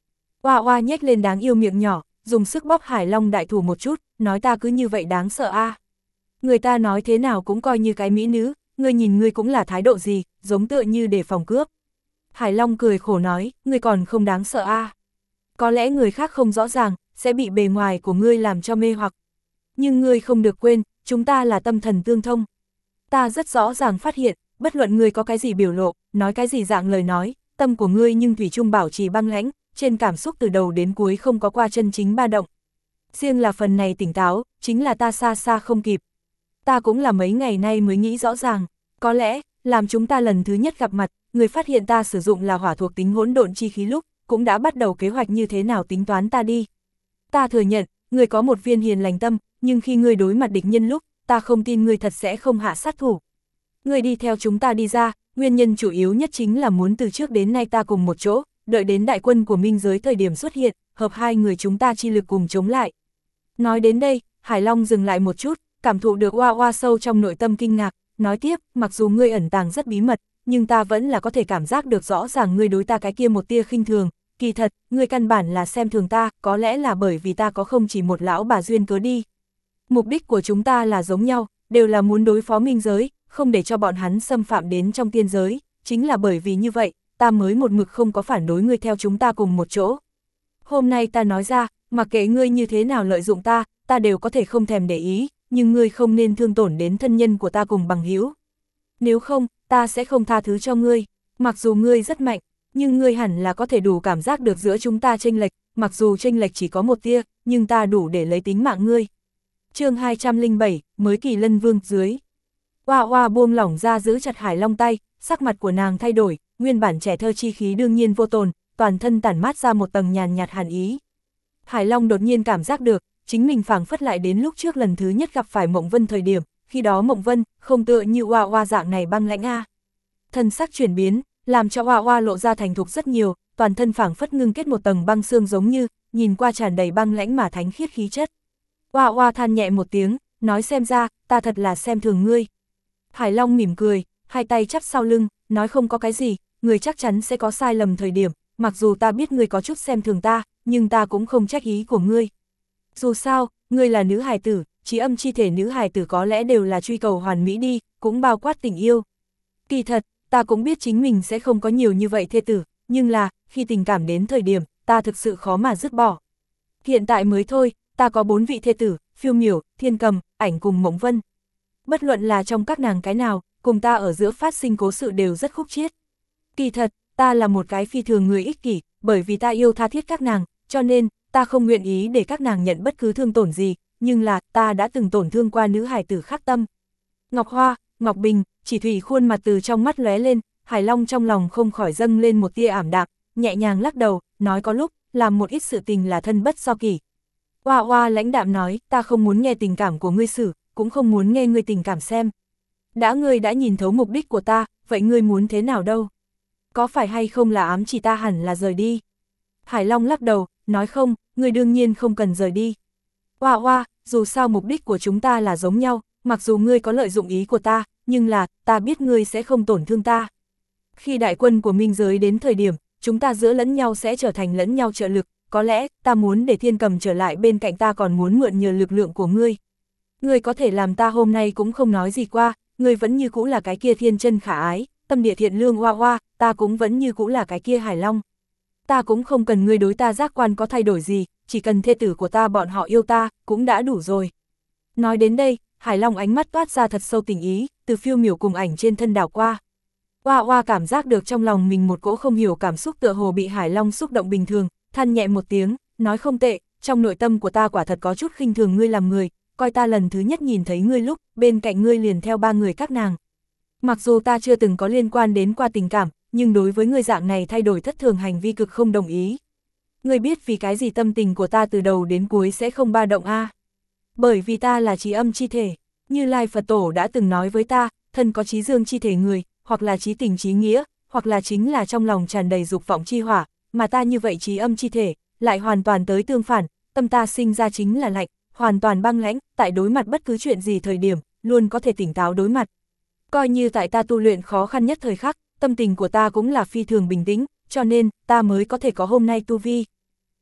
Oa oa nhếch lên đáng yêu miệng nhỏ, dùng sức bóp Hải Long đại thủ một chút, nói ta cứ như vậy đáng sợ a. Người ta nói thế nào cũng coi như cái mỹ nữ, ngươi nhìn ngươi cũng là thái độ gì, giống tựa như để phòng cướp. Hải Long cười khổ nói, ngươi còn không đáng sợ a. Có lẽ người khác không rõ ràng, sẽ bị bề ngoài của ngươi làm cho mê hoặc. Nhưng ngươi không được quên, chúng ta là tâm thần tương thông. Ta rất rõ ràng phát hiện, bất luận ngươi có cái gì biểu lộ, nói cái gì dạng lời nói, tâm của ngươi nhưng thủy chung bảo trì băng lãnh, trên cảm xúc từ đầu đến cuối không có qua chân chính ba động. Riêng là phần này tỉnh táo, chính là ta xa xa không kịp. Ta cũng là mấy ngày nay mới nghĩ rõ ràng, có lẽ, làm chúng ta lần thứ nhất gặp mặt, người phát hiện ta sử dụng là hỏa thuộc tính hỗn độn chi khí lúc, cũng đã bắt đầu kế hoạch như thế nào tính toán ta đi. Ta thừa nhận, người có một viên hiền lành tâm, nhưng khi người đối mặt địch nhân lúc, ta không tin người thật sẽ không hạ sát thủ. Người đi theo chúng ta đi ra, nguyên nhân chủ yếu nhất chính là muốn từ trước đến nay ta cùng một chỗ, đợi đến đại quân của minh giới thời điểm xuất hiện, hợp hai người chúng ta chi lực cùng chống lại. Nói đến đây, Hải Long dừng lại một chút, cảm thụ được oa oa sâu trong nội tâm kinh ngạc, nói tiếp, mặc dù ngươi ẩn tàng rất bí mật, nhưng ta vẫn là có thể cảm giác được rõ ràng ngươi đối ta cái kia một tia khinh thường, kỳ thật, ngươi căn bản là xem thường ta, có lẽ là bởi vì ta có không chỉ một lão bà duyên cớ đi. Mục đích của chúng ta là giống nhau, đều là muốn đối phó minh giới, không để cho bọn hắn xâm phạm đến trong tiên giới, chính là bởi vì như vậy, ta mới một mực không có phản đối ngươi theo chúng ta cùng một chỗ. Hôm nay ta nói ra, mặc kệ ngươi như thế nào lợi dụng ta, ta đều có thể không thèm để ý, nhưng ngươi không nên thương tổn đến thân nhân của ta cùng bằng hữu. Nếu không, ta sẽ không tha thứ cho ngươi, mặc dù ngươi rất mạnh, nhưng ngươi hẳn là có thể đủ cảm giác được giữa chúng ta chênh lệch, mặc dù chênh lệch chỉ có một tia, nhưng ta đủ để lấy tính mạng ngươi. Chương 207, mới Kỳ Lân Vương dưới. Oa oa buông lỏng ra giữ chặt Hải Long tay, sắc mặt của nàng thay đổi, nguyên bản trẻ thơ chi khí đương nhiên vô tồn, toàn thân tản mát ra một tầng nhàn nhạt hàn ý. Hải Long đột nhiên cảm giác được, chính mình phảng phất lại đến lúc trước lần thứ nhất gặp phải Mộng Vân thời điểm, khi đó Mộng Vân không tựa như oa oa dạng này băng lãnh a. Thân sắc chuyển biến, làm cho oa oa lộ ra thành thục rất nhiều, toàn thân phảng phất ngưng kết một tầng băng xương giống như, nhìn qua tràn đầy băng lãnh mà thánh khiết khí chất. Oa oa than nhẹ một tiếng, nói xem ra, ta thật là xem thường ngươi. Hải Long mỉm cười, hai tay chắp sau lưng, nói không có cái gì, người chắc chắn sẽ có sai lầm thời điểm, mặc dù ta biết ngươi có chút xem thường ta, nhưng ta cũng không trách ý của ngươi. Dù sao, ngươi là nữ hài tử, trí âm chi thể nữ hài tử có lẽ đều là truy cầu hoàn mỹ đi, cũng bao quát tình yêu. Kỳ thật, ta cũng biết chính mình sẽ không có nhiều như vậy thê tử, nhưng là, khi tình cảm đến thời điểm, ta thực sự khó mà dứt bỏ. Hiện tại mới thôi, ta có 4 vị thê tử, Phiêu Miểu, Thiên Cầm, Ảnh cùng Mộng Vân. Bất luận là trong các nàng cái nào, cùng ta ở giữa phát sinh cố sự đều rất khúc chiết. Kỳ thật, ta là một cái phi thường người ích kỷ, bởi vì ta yêu tha thiết các nàng, cho nên, ta không nguyện ý để các nàng nhận bất cứ thương tổn gì, nhưng là, ta đã từng tổn thương qua nữ hài tử khắc tâm. Ngọc Hoa, Ngọc Bình, Chỉ Thủy khuôn mặt từ trong mắt lóe lên, Hải Long trong lòng không khỏi dâng lên một tia ảm đạm, nhẹ nhàng lắc đầu, nói có lúc, làm một ít sự tình là thân bất do kỷ. Oa oa lãnh đạm nói, ta không muốn nghe tình cảm của ngươi xử, cũng không muốn nghe ngươi tình cảm xem. Ngươi đã nhìn thấu mục đích của ta, vậy ngươi muốn thế nào đâu? Có phải hay không là ám chỉ ta hẳn là rời đi? Hải Long lắc đầu, nói không, ngươi đương nhiên không cần rời đi. Oa oa, dù sao mục đích của chúng ta là giống nhau, mặc dù ngươi có lợi dụng ý của ta, nhưng là, ta biết ngươi sẽ không tổn thương ta. Khi đại quân của minh giới đến thời điểm, chúng ta giữa lẫn nhau sẽ trở thành lẫn nhau trợ lực, có lẽ, ta muốn để Thiên Cầm trở lại bên cạnh ta còn muốn mượn nhờ lực lượng của ngươi. Ngươi có thể làm ta hôm nay cũng không nói gì qua, ngươi vẫn như cũ là cái kia thiên chân khả ái, tâm địa thiện lương oa oa, ta cũng vẫn như cũ là cái kia Hải Long. Ta cũng không cần ngươi đối ta giác quan có thay đổi gì, chỉ cần thê tử của ta bọn họ yêu ta, cũng đã đủ rồi. Nói đến đây, Hải Long ánh mắt toát ra thật sâu tình ý, từ Phiêu Miểu cùng Ảnh trên thân đảo qua. Oa oa cảm giác được trong lòng mình một cỗ không hiểu cảm xúc tựa hồ bị Hải Long xúc động bình thường, than nhẹ một tiếng, nói không tệ, trong nội tâm của ta quả thật có chút khinh thường ngươi làm người, coi ta lần thứ nhất nhìn thấy ngươi lúc, bên cạnh ngươi liền theo 3 người các nàng. Mặc dù ta chưa từng có liên quan đến qua tình cảm, nhưng đối với ngươi dạng này thay đổi thất thường hành vi cực không đồng ý. Ngươi biết vì cái gì tâm tình của ta từ đầu đến cuối sẽ không ba động a? Bởi vì ta là trí âm chi thể, Như Lai Phật Tổ đã từng nói với ta, thân có trí dương chi thể người, hoặc là trí tình trí nghĩa, hoặc là chính là trong lòng tràn đầy dục vọng chi hỏa, mà ta như vậy trí âm chi thể, lại hoàn toàn tới tương phản, tâm ta sinh ra chính là lạnh, hoàn toàn băng lãnh, tại đối mặt bất cứ chuyện gì thời điểm, luôn có thể tỉnh táo đối mặt. Coi như tại ta tu luyện khó khăn nhất thời khắc, tâm tình của ta cũng là phi thường bình tĩnh, cho nên, ta mới có thể có hôm nay tu vi.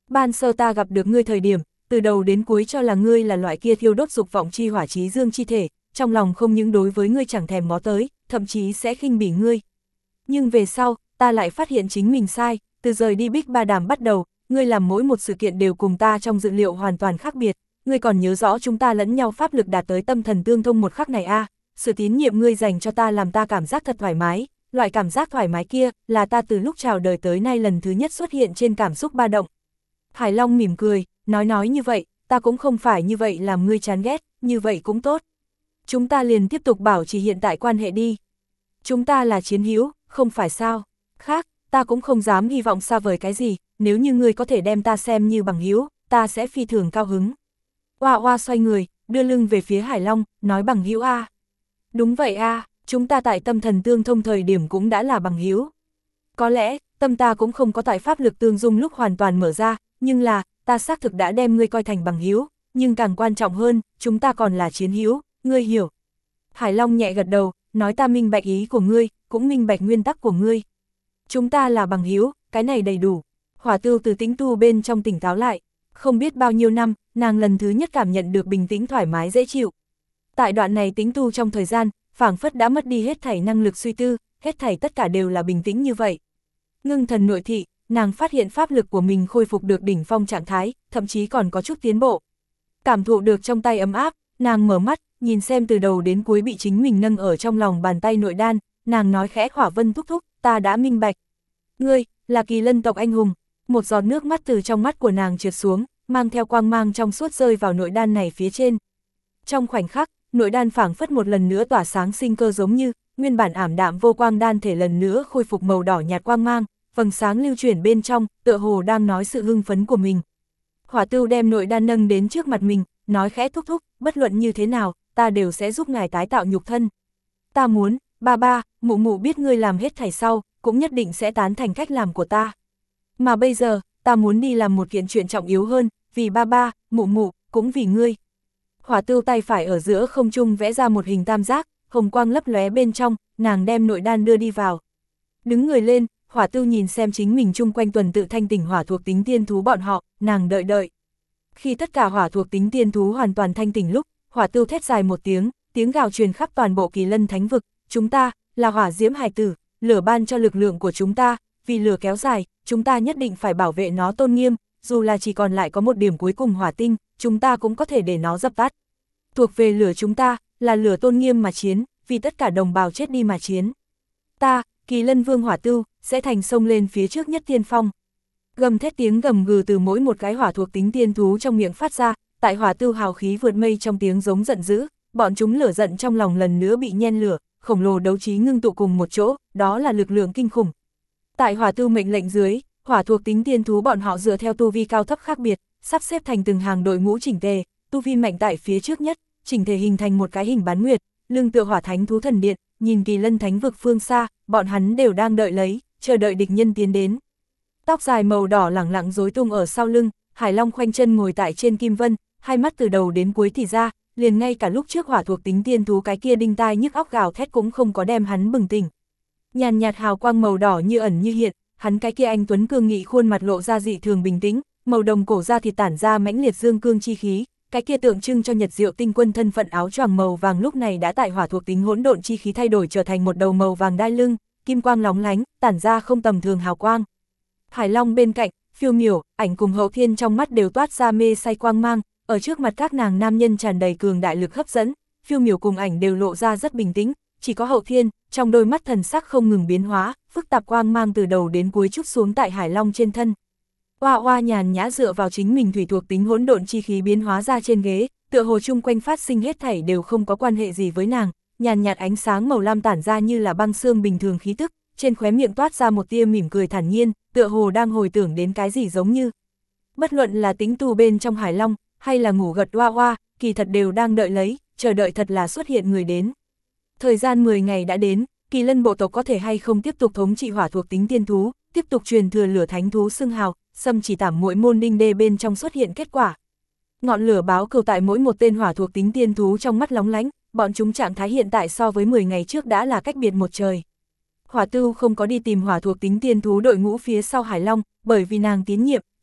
Ban sơ ta gặp được ngươi thời điểm, từ đầu đến cuối cho là ngươi là loại kia thiêu đốt dục vọng chi hỏa chí dương chi thể, trong lòng không những đối với ngươi chẳng thèm ngó tới, thậm chí sẽ khinh bỉ ngươi. Nhưng về sau, ta lại phát hiện chính mình sai, từ rời đi Bích Ba Đàm bắt đầu, ngươi làm mỗi một sự kiện đều cùng ta trong dự liệu hoàn toàn khác biệt, ngươi còn nhớ rõ chúng ta lẫn nhau pháp lực đạt tới tâm thần tương thông một khắc này a, sự tín nhiệm ngươi dành cho ta làm ta cảm giác thật thoải mái, loại cảm giác thoải mái kia là ta từ lúc chào đời tới nay lần thứ nhất xuất hiện trên cảm xúc ba động. Hải Long mỉm cười, nói như vậy, ta cũng không phải như vậy làm ngươi chán ghét, như vậy cũng tốt. Chúng ta liền tiếp tục bảo trì hiện tại quan hệ đi. Chúng ta là chiến hữu, không phải sao? Khác, ta cũng không dám hy vọng xa vời cái gì, nếu như ngươi có thể đem ta xem như bằng hữu, ta sẽ phi thường cao hứng. Oa oa xoay người, đưa lưng về phía Hải Long, nói bằng hữu a. Đúng vậy a, chúng ta tại tâm thần tương thông thời điểm cũng đã là bằng hữu. Có lẽ, tâm ta cũng không có tại pháp lực tương dung lúc hoàn toàn mở ra, nhưng là, ta xác thực đã đem ngươi coi thành bằng hữu, nhưng càng quan trọng hơn, chúng ta còn là chiến hữu, ngươi hiểu. Hải Long nhẹ gật đầu, nói ta minh bạch ý của ngươi, cũng minh bạch nguyên tắc của ngươi. Chúng ta là bằng hữu, cái này đầy đủ. Hỏa Tưu từ tĩnh tu bên trong tỉnh táo lại, không biết bao nhiêu năm, nàng lần thứ nhất cảm nhận được bình tĩnh thoải mái dễ chịu. Tại đoạn này tĩnh tu trong thời gian, phảng phất đã mất đi hết thảy năng lực suy tư, hết thảy tất cả đều là bình tĩnh như vậy. Ngưng thần nội thị, nàng phát hiện pháp lực của mình khôi phục được đỉnh phong trạng thái, thậm chí còn có chút tiến bộ. Cảm thụ được trong tay ấm áp, nàng mở mắt, nhìn xem từ đầu đến cuối bị chính mình nâng ở trong lòng bàn tay nội đan, nàng nói khẽ Khỏa Vân thúc thúc, ta đã minh bạch. Ngươi, là Kỳ Lân tộc anh hùng. Một giọt nước mắt từ trong mắt của nàng trượt xuống, mang theo quang mang trong suốt rơi vào nội đan này phía trên. Trong khoảnh khắc, nội đan phảng phất một lần nữa tỏa sáng sinh cơ giống như, nguyên bản ảm đạm vô quang đan thể lần nữa khôi phục màu đỏ nhạt quang mang, vầng sáng lưu chuyển bên trong, tựa hồ đang nói sự hưng phấn của mình. Hỏa Tưu đem nội đan nâng đến trước mặt mình, nói khẽ thúc thúc, bất luận như thế nào, ta đều sẽ giúp ngài tái tạo nhục thân. Ta muốn, ba, mụ mụ biết ngươi làm hết thảy sau, cũng nhất định sẽ tán thành cách làm của ta. Mà bây giờ, ta muốn đi làm một kiện chuyện trọng yếu hơn, vì ba, mụ mụ, cũng vì ngươi. Hỏa Tưu tay phải ở giữa không trung vẽ ra một hình tam giác, hồng quang lấp lóe bên trong, nàng đem nội đan đưa đi vào. Đứng người lên, Hỏa Tưu nhìn xem chính mình chung quanh tuần tự thanh tỉnh hỏa thuộc tính tiên thú bọn họ, nàng đợi. Khi tất cả hỏa thuộc tính tiên thú hoàn toàn thanh tỉnh lúc, Hỏa Tưu thét dài một tiếng gào truyền khắp toàn bộ Kỳ Lân Thánh vực, chúng ta, là hỏa diễm hải tử, lửa ban cho lực lượng của chúng ta, vì lửa kéo dài, chúng ta nhất định phải bảo vệ nó tôn nghiêm, dù là chỉ còn lại có một điểm cuối cùng hỏa tinh, chúng ta cũng có thể để nó dập tắt. Thuộc về lửa chúng ta, là lửa tôn nghiêm mà chiến, vì tất cả đồng bào chết đi mà chiến. Ta, Kỳ Lân Vương Hỏa Tưu, sẽ thành sông lên phía trước nhất tiên phong. Gầm thét tiếng gầm gừ từ mỗi một cái hỏa thuộc tính tiên thú trong miệng phát ra, tại Hỏa Tưu hào khí vượt mây trong tiếng giống giận dữ, bọn chúng lửa giận trong lòng lần nữa bị nhen lửa, khổng lồ đấu trí ngưng tụ cùng một chỗ, đó là lực lượng kinh khủng. Tại Hỏa Tưu mệnh lệnh dưới, hỏa thuộc tính tiên thú bọn họ dựa theo tu vi cao thấp khác biệt, sắp xếp thành từng hàng đội ngũ chỉnh tề, tu vi mạnh tại phía trước nhất, chỉnh thể hình thành một cái hình bán nguyệt, lưng tựa hỏa thánh thú thần điện, nhìn Kỳ Lân Thánh vực phương xa, bọn hắn đều đang đợi lấy, chờ đợi địch nhân tiến đến. Tóc dài màu đỏ lẳng lặng rối tung ở sau lưng, Hải Long khoanh chân ngồi tại trên kim vân, hai mắt từ đầu đến cuối thì ra, liền ngay cả lúc trước hỏa thuộc tính tiên thú cái kia đinh tai nhức óc gào thét cũng không có đem hắn bừng tỉnh. Nhàn nhạt hào quang màu đỏ như ẩn như hiện, hắn cái kia anh tuấn cương nghị khuôn mặt lộ ra dị thường bình tĩnh, màu đồng cổ da thịt tản ra mãnh liệt dương cương chi khí, cái kia tượng trưng cho Nhật Diệu Tinh Quân thân phận áo choàng màu vàng lúc này đã tại hỏa thuộc tính hỗn độn chi khí thay đổi trở thành một đầu màu vàng đai lưng, kim quang lóng lánh, tản ra không tầm thường hào quang. Hải Long bên cạnh, Phiêu Miểu, Ảnh cùng Hậu Thiên trong mắt đều toát ra mê say quang mang, ở trước mặt các nàng nam nhân tràn đầy cường đại lực hấp dẫn, Phiêu Miểu cùng Ảnh đều lộ ra rất bình tĩnh, chỉ có Hậu Thiên, trong đôi mắt thần sắc không ngừng biến hóa, phức tạp quang mang từ đầu đến cuối trút xuống tại Hải Long trên thân. Oa oa nhàn nhã dựa vào chính mình thủy thuộc tính hỗn độn chi khí biến hóa ra trên ghế, tựa hồ chung quanh phát sinh hết thảy đều không có quan hệ gì với nàng, nhàn nhạt ánh sáng màu lam tản ra như là băng xương bình thường khí tức, trên khóe miệng toát ra một tia mỉm cười thản nhiên, tựa hồ đang hồi tưởng đến cái gì giống như. Bất luận là tính tu bên trong Hải Long, hay là ngủ gật oa oa, kỳ thật đều đang đợi lấy, chờ đợi thật là xuất hiện người đến. Thời gian 10 ngày đã đến, Kỳ Lân bộ tộc có thể hay không tiếp tục thống trị hỏa thuộc tính tiên thú, tiếp tục truyền thừa lửa thánh thú xưng hào, xâm chỉ tảm mỗi môn đinh đê bên trong xuất hiện kết quả. Ngọn lửa báo cầu tại mỗi một tên hỏa thuộc tính tiên thú trong mắt lóng lánh, bọn chúng trạng thái hiện tại so với 10 ngày trước đã là cách biệt một trời. Hỏa Tưu không có đi tìm hỏa thuộc tính tiên thú đội ngũ phía sau Hải Long, bởi vì nàng tín nhiệm,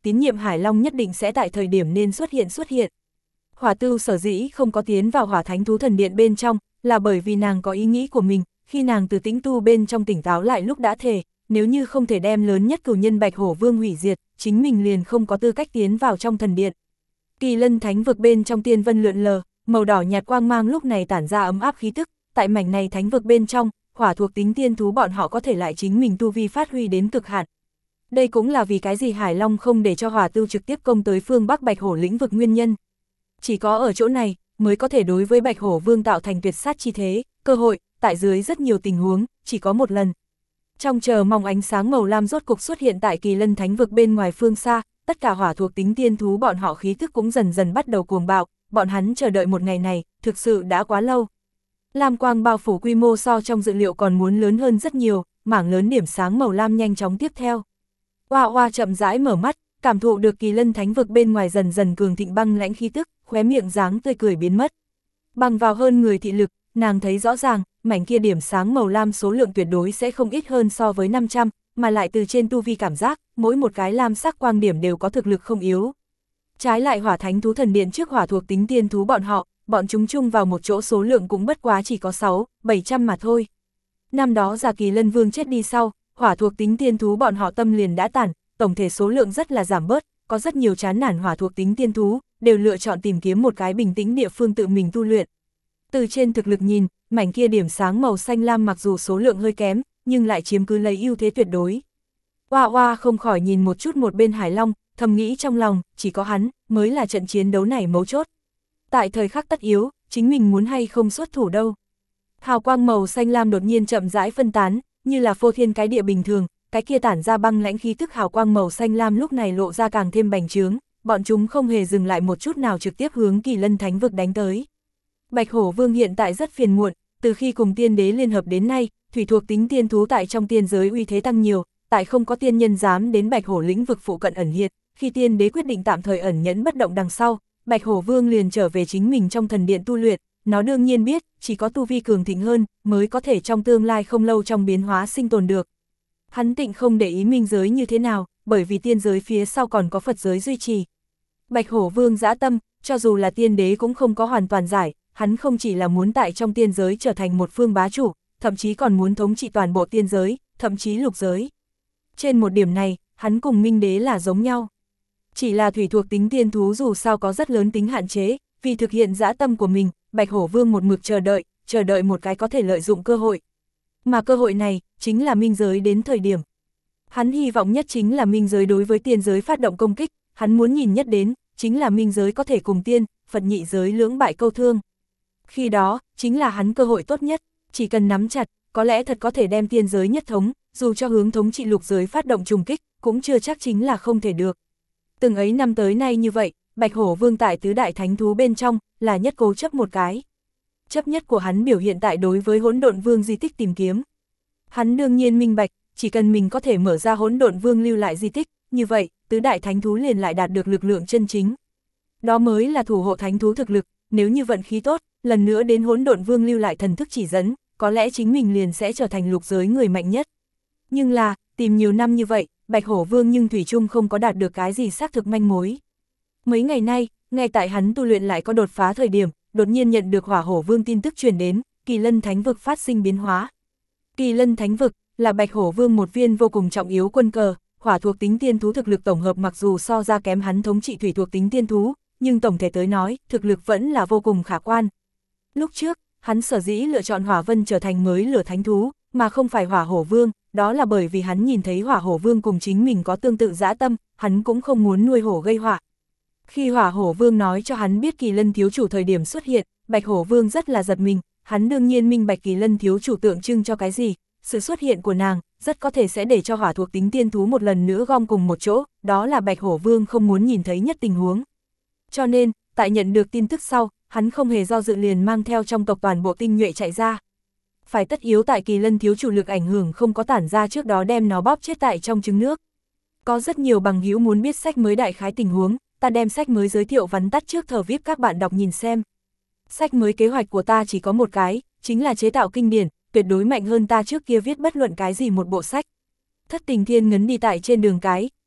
tín nhiệm Hải Long nhất định sẽ tại thời điểm nên xuất hiện. Hỏa Tưu sở dĩ không có tiến vào Hỏa Thánh Thú Thần Điện bên trong, là bởi vì nàng có ý nghĩ của mình, khi nàng từ tĩnh tu bên trong tỉnh táo lại lúc đã thề, nếu như không thể đem lớn nhất cửu nhân Bạch Hổ Vương hủy diệt, chính mình liền không có tư cách tiến vào trong thần điện. Kỳ Lân thánh vực bên trong tiên vân lượn lờ, màu đỏ nhạt quang mang lúc này tản ra ấm áp khí tức, tại mảnh này thánh vực bên trong, hỏa thuộc tính tiên thú bọn họ có thể lại chính mình tu vi phát huy đến cực hạn. Đây cũng là vì cái gì Hải Long không để cho Hỏa Tưu trực tiếp công tới phương Bắc Bạch Hổ lĩnh vực nguyên nhân. Chỉ có ở chỗ này, mới có thể đối với Bạch Hổ Vương tạo thành tuyệt sát chi thế, cơ hội, tại dưới rất nhiều tình huống, chỉ có một lần. Trong chờ mong ánh sáng màu lam rốt cục xuất hiện tại Kỳ Lân thánh vực bên ngoài phương xa, tất cả hỏa thuộc tính tiên thú bọn họ khí thức cũng dần dần bắt đầu cuồng bạo, bọn hắn chờ đợi một ngày này, thực sự đã quá lâu. Lam quang bao phủ quy mô so trong dự liệu còn muốn lớn hơn rất nhiều, mảng lớn điểm sáng màu lam nhanh chóng tiếp theo. Hoa Hoa chậm rãi mở mắt, cảm thụ được Kỳ Lân thánh vực bên ngoài dần dần cường thịnh băng lãnh khí tức, khóe miệng dáng tươi cười biến mất. Bằng vào hơn người thị lực, nàng thấy rõ ràng, mảnh kia điểm sáng màu lam số lượng tuyệt đối sẽ không ít hơn so với 500, mà lại từ trên tu vi cảm giác, mỗi một cái lam sắc quang điểm đều có thực lực không yếu. Trái lại Hỏa Thánh Thú Thần Điện trước hỏa thuộc tính tiên thú bọn chúng chung vào một chỗ số lượng cũng bất quá chỉ có 600-700 mà thôi. Năm đó Già Kỳ Lân Vương chết đi sau, hỏa thuộc tính tiên thú bọn họ tâm liền đã tản, tổng thể số lượng rất là giảm bớt, có rất nhiều chán nản hỏa thuộc tính tiên thú, đều lựa chọn tìm kiếm một cái bình tĩnh địa phương tự mình tu luyện. Từ trên thực lực nhìn, mảnh kia điểm sáng màu xanh lam mặc dù số lượng hơi kém, nhưng lại chiếm cứ lấy ưu thế tuyệt đối. Hoa Hoa không khỏi nhìn một chút một bên Hải Long, thầm nghĩ trong lòng, chỉ có hắn, mới là trận chiến đấu này mấu chốt. Tại thời khắc tất yếu, chính mình muốn hay không xuất thủ đâu. Hào quang màu xanh lam đột nhiên chậm rãi phân tán, như là phô thiên cái địa bình thường, cái kia tản ra băng lãnh khí tức hào quang màu xanh lam lúc này lộ ra càng thêm bành trướng, bọn chúng không hề dừng lại một chút nào trực tiếp hướng Kỳ Lân thánh vực đánh tới. Bạch Hổ Vương hiện tại rất phiền muộn, từ khi cùng tiên đế liên hợp đến nay, thủy thuộc tính tiên thú tại trong tiên giới uy thế tăng nhiều, tại không có tiên nhân dám đến Bạch Hổ lĩnh vực phụ cận ẩn hiện, khi tiên đế quyết định tạm thời ẩn nhẫn bất động đằng sau, Bạch Hổ Vương liền trở về chính mình trong thần điện tu luyện, nó đương nhiên biết, chỉ có tu vi cường thịnh hơn, mới có thể trong tương lai không lâu trong biến hóa sinh tồn được. Hắn tịnh không để ý minh giới như thế nào, bởi vì tiên giới phía sau còn có Phật giới duy trì. Bạch Hổ Vương dã tâm, cho dù là tiên đế cũng không có hoàn toàn giải, hắn không chỉ là muốn tại trong tiên giới trở thành một phương bá chủ, thậm chí còn muốn thống trị toàn bộ tiên giới, thậm chí lục giới. Trên một điểm này, hắn cùng Minh Đế là giống nhau. Chỉ là thủy thuộc tính tiên thú dù sao có rất lớn tính hạn chế, vì thực hiện dã tâm của mình, Bạch Hổ Vương một mực chờ đợi một cái có thể lợi dụng cơ hội. Mà cơ hội này, chính là minh giới đến thời điểm. Hắn hy vọng nhất chính là minh giới đối với tiên giới phát động công kích, hắn muốn nhìn nhất đến, chính là minh giới có thể cùng tiên, Phật nhị giới lưỡng bại câu thương. Khi đó, chính là hắn cơ hội tốt nhất, chỉ cần nắm chặt, có lẽ thật có thể đem tiên giới nhất thống, dù cho hướng thống trị lục giới phát động trùng kích, cũng chưa chắc chính là không thể được. Từng ấy năm tới nay như vậy, Bạch Hổ Vương tại tứ đại thánh thú bên trong, là nhất cố chấp một cái. Chấp nhất của hắn biểu hiện tại đối với Hỗn Độn Vương di tích tìm kiếm. Hắn đương nhiên minh bạch, chỉ cần mình có thể mở ra Hỗn Độn Vương lưu lại di tích, như vậy, tứ đại thánh thú liền lại đạt được lực lượng chân chính. Đó mới là thủ hộ thánh thú thực lực, nếu như vận khí tốt, lần nữa đến Hỗn Độn Vương lưu lại thần thức chỉ dẫn, có lẽ chính mình liền sẽ trở thành lục giới người mạnh nhất. Nhưng là, tìm nhiều năm như vậy, Bạch Hổ Vương nhưng thủy chung không có đạt được cái gì xác thực manh mối. Mấy ngày nay, ngay tại hắn tu luyện lại có đột phá thời điểm, đột nhiên nhận được Hỏa Hổ Vương tin tức truyền đến, Kỳ Lân Thánh vực phát sinh biến hóa. Kỳ Lân Thánh vực là Bạch Hổ Vương một viên vô cùng trọng yếu quân cờ, hỏa thuộc tính tiên thú thực lực tổng hợp mặc dù so ra kém hắn thống trị thủy thuộc tính tiên thú, nhưng tổng thể tới nói, thực lực vẫn là vô cùng khả quan. Lúc trước, hắn sở dĩ lựa chọn Hỏa Vân trở thành mới lửa thánh thú, mà không phải Hỏa Hổ Vương, đó là bởi vì hắn nhìn thấy Hỏa Hổ Vương cùng chính mình có tương tự dã tâm, hắn cũng không muốn nuôi hổ gây họa. Khi Hỏa Hổ Vương nói cho hắn biết Kỳ Lân thiếu chủ thời điểm xuất hiện, Bạch Hổ Vương rất là giật mình, hắn đương nhiên minh bạch Kỳ Lân thiếu chủ tượng trưng cho cái gì, sự xuất hiện của nàng rất có thể sẽ để cho hỏa thuộc tính tiên thú một lần nữa gom cùng một chỗ, đó là Bạch Hổ Vương không muốn nhìn thấy nhất tình huống. Cho nên, tại nhận được tin tức sau, hắn không hề do dự liền mang theo trong tộc toàn bộ tinh nhuệ chạy ra. Phải tất yếu tại Kỳ Lân thiếu chủ lực ảnh hưởng không có tản ra trước đó đem nó bóp chết tại trong trứng nước. Có rất nhiều bằng hữu muốn biết sách mới đại khái tình huống, ta đem sách mới giới thiệu vắn tắt trước thờ VIP các bạn đọc nhìn xem. Sách mới kế hoạch của ta chỉ có một cái, chính là chế tạo kinh điển, tuyệt đối mạnh hơn ta trước kia viết bất luận cái gì một bộ sách. Thất Tình Thiên Ngấn đi tại trên đường cái,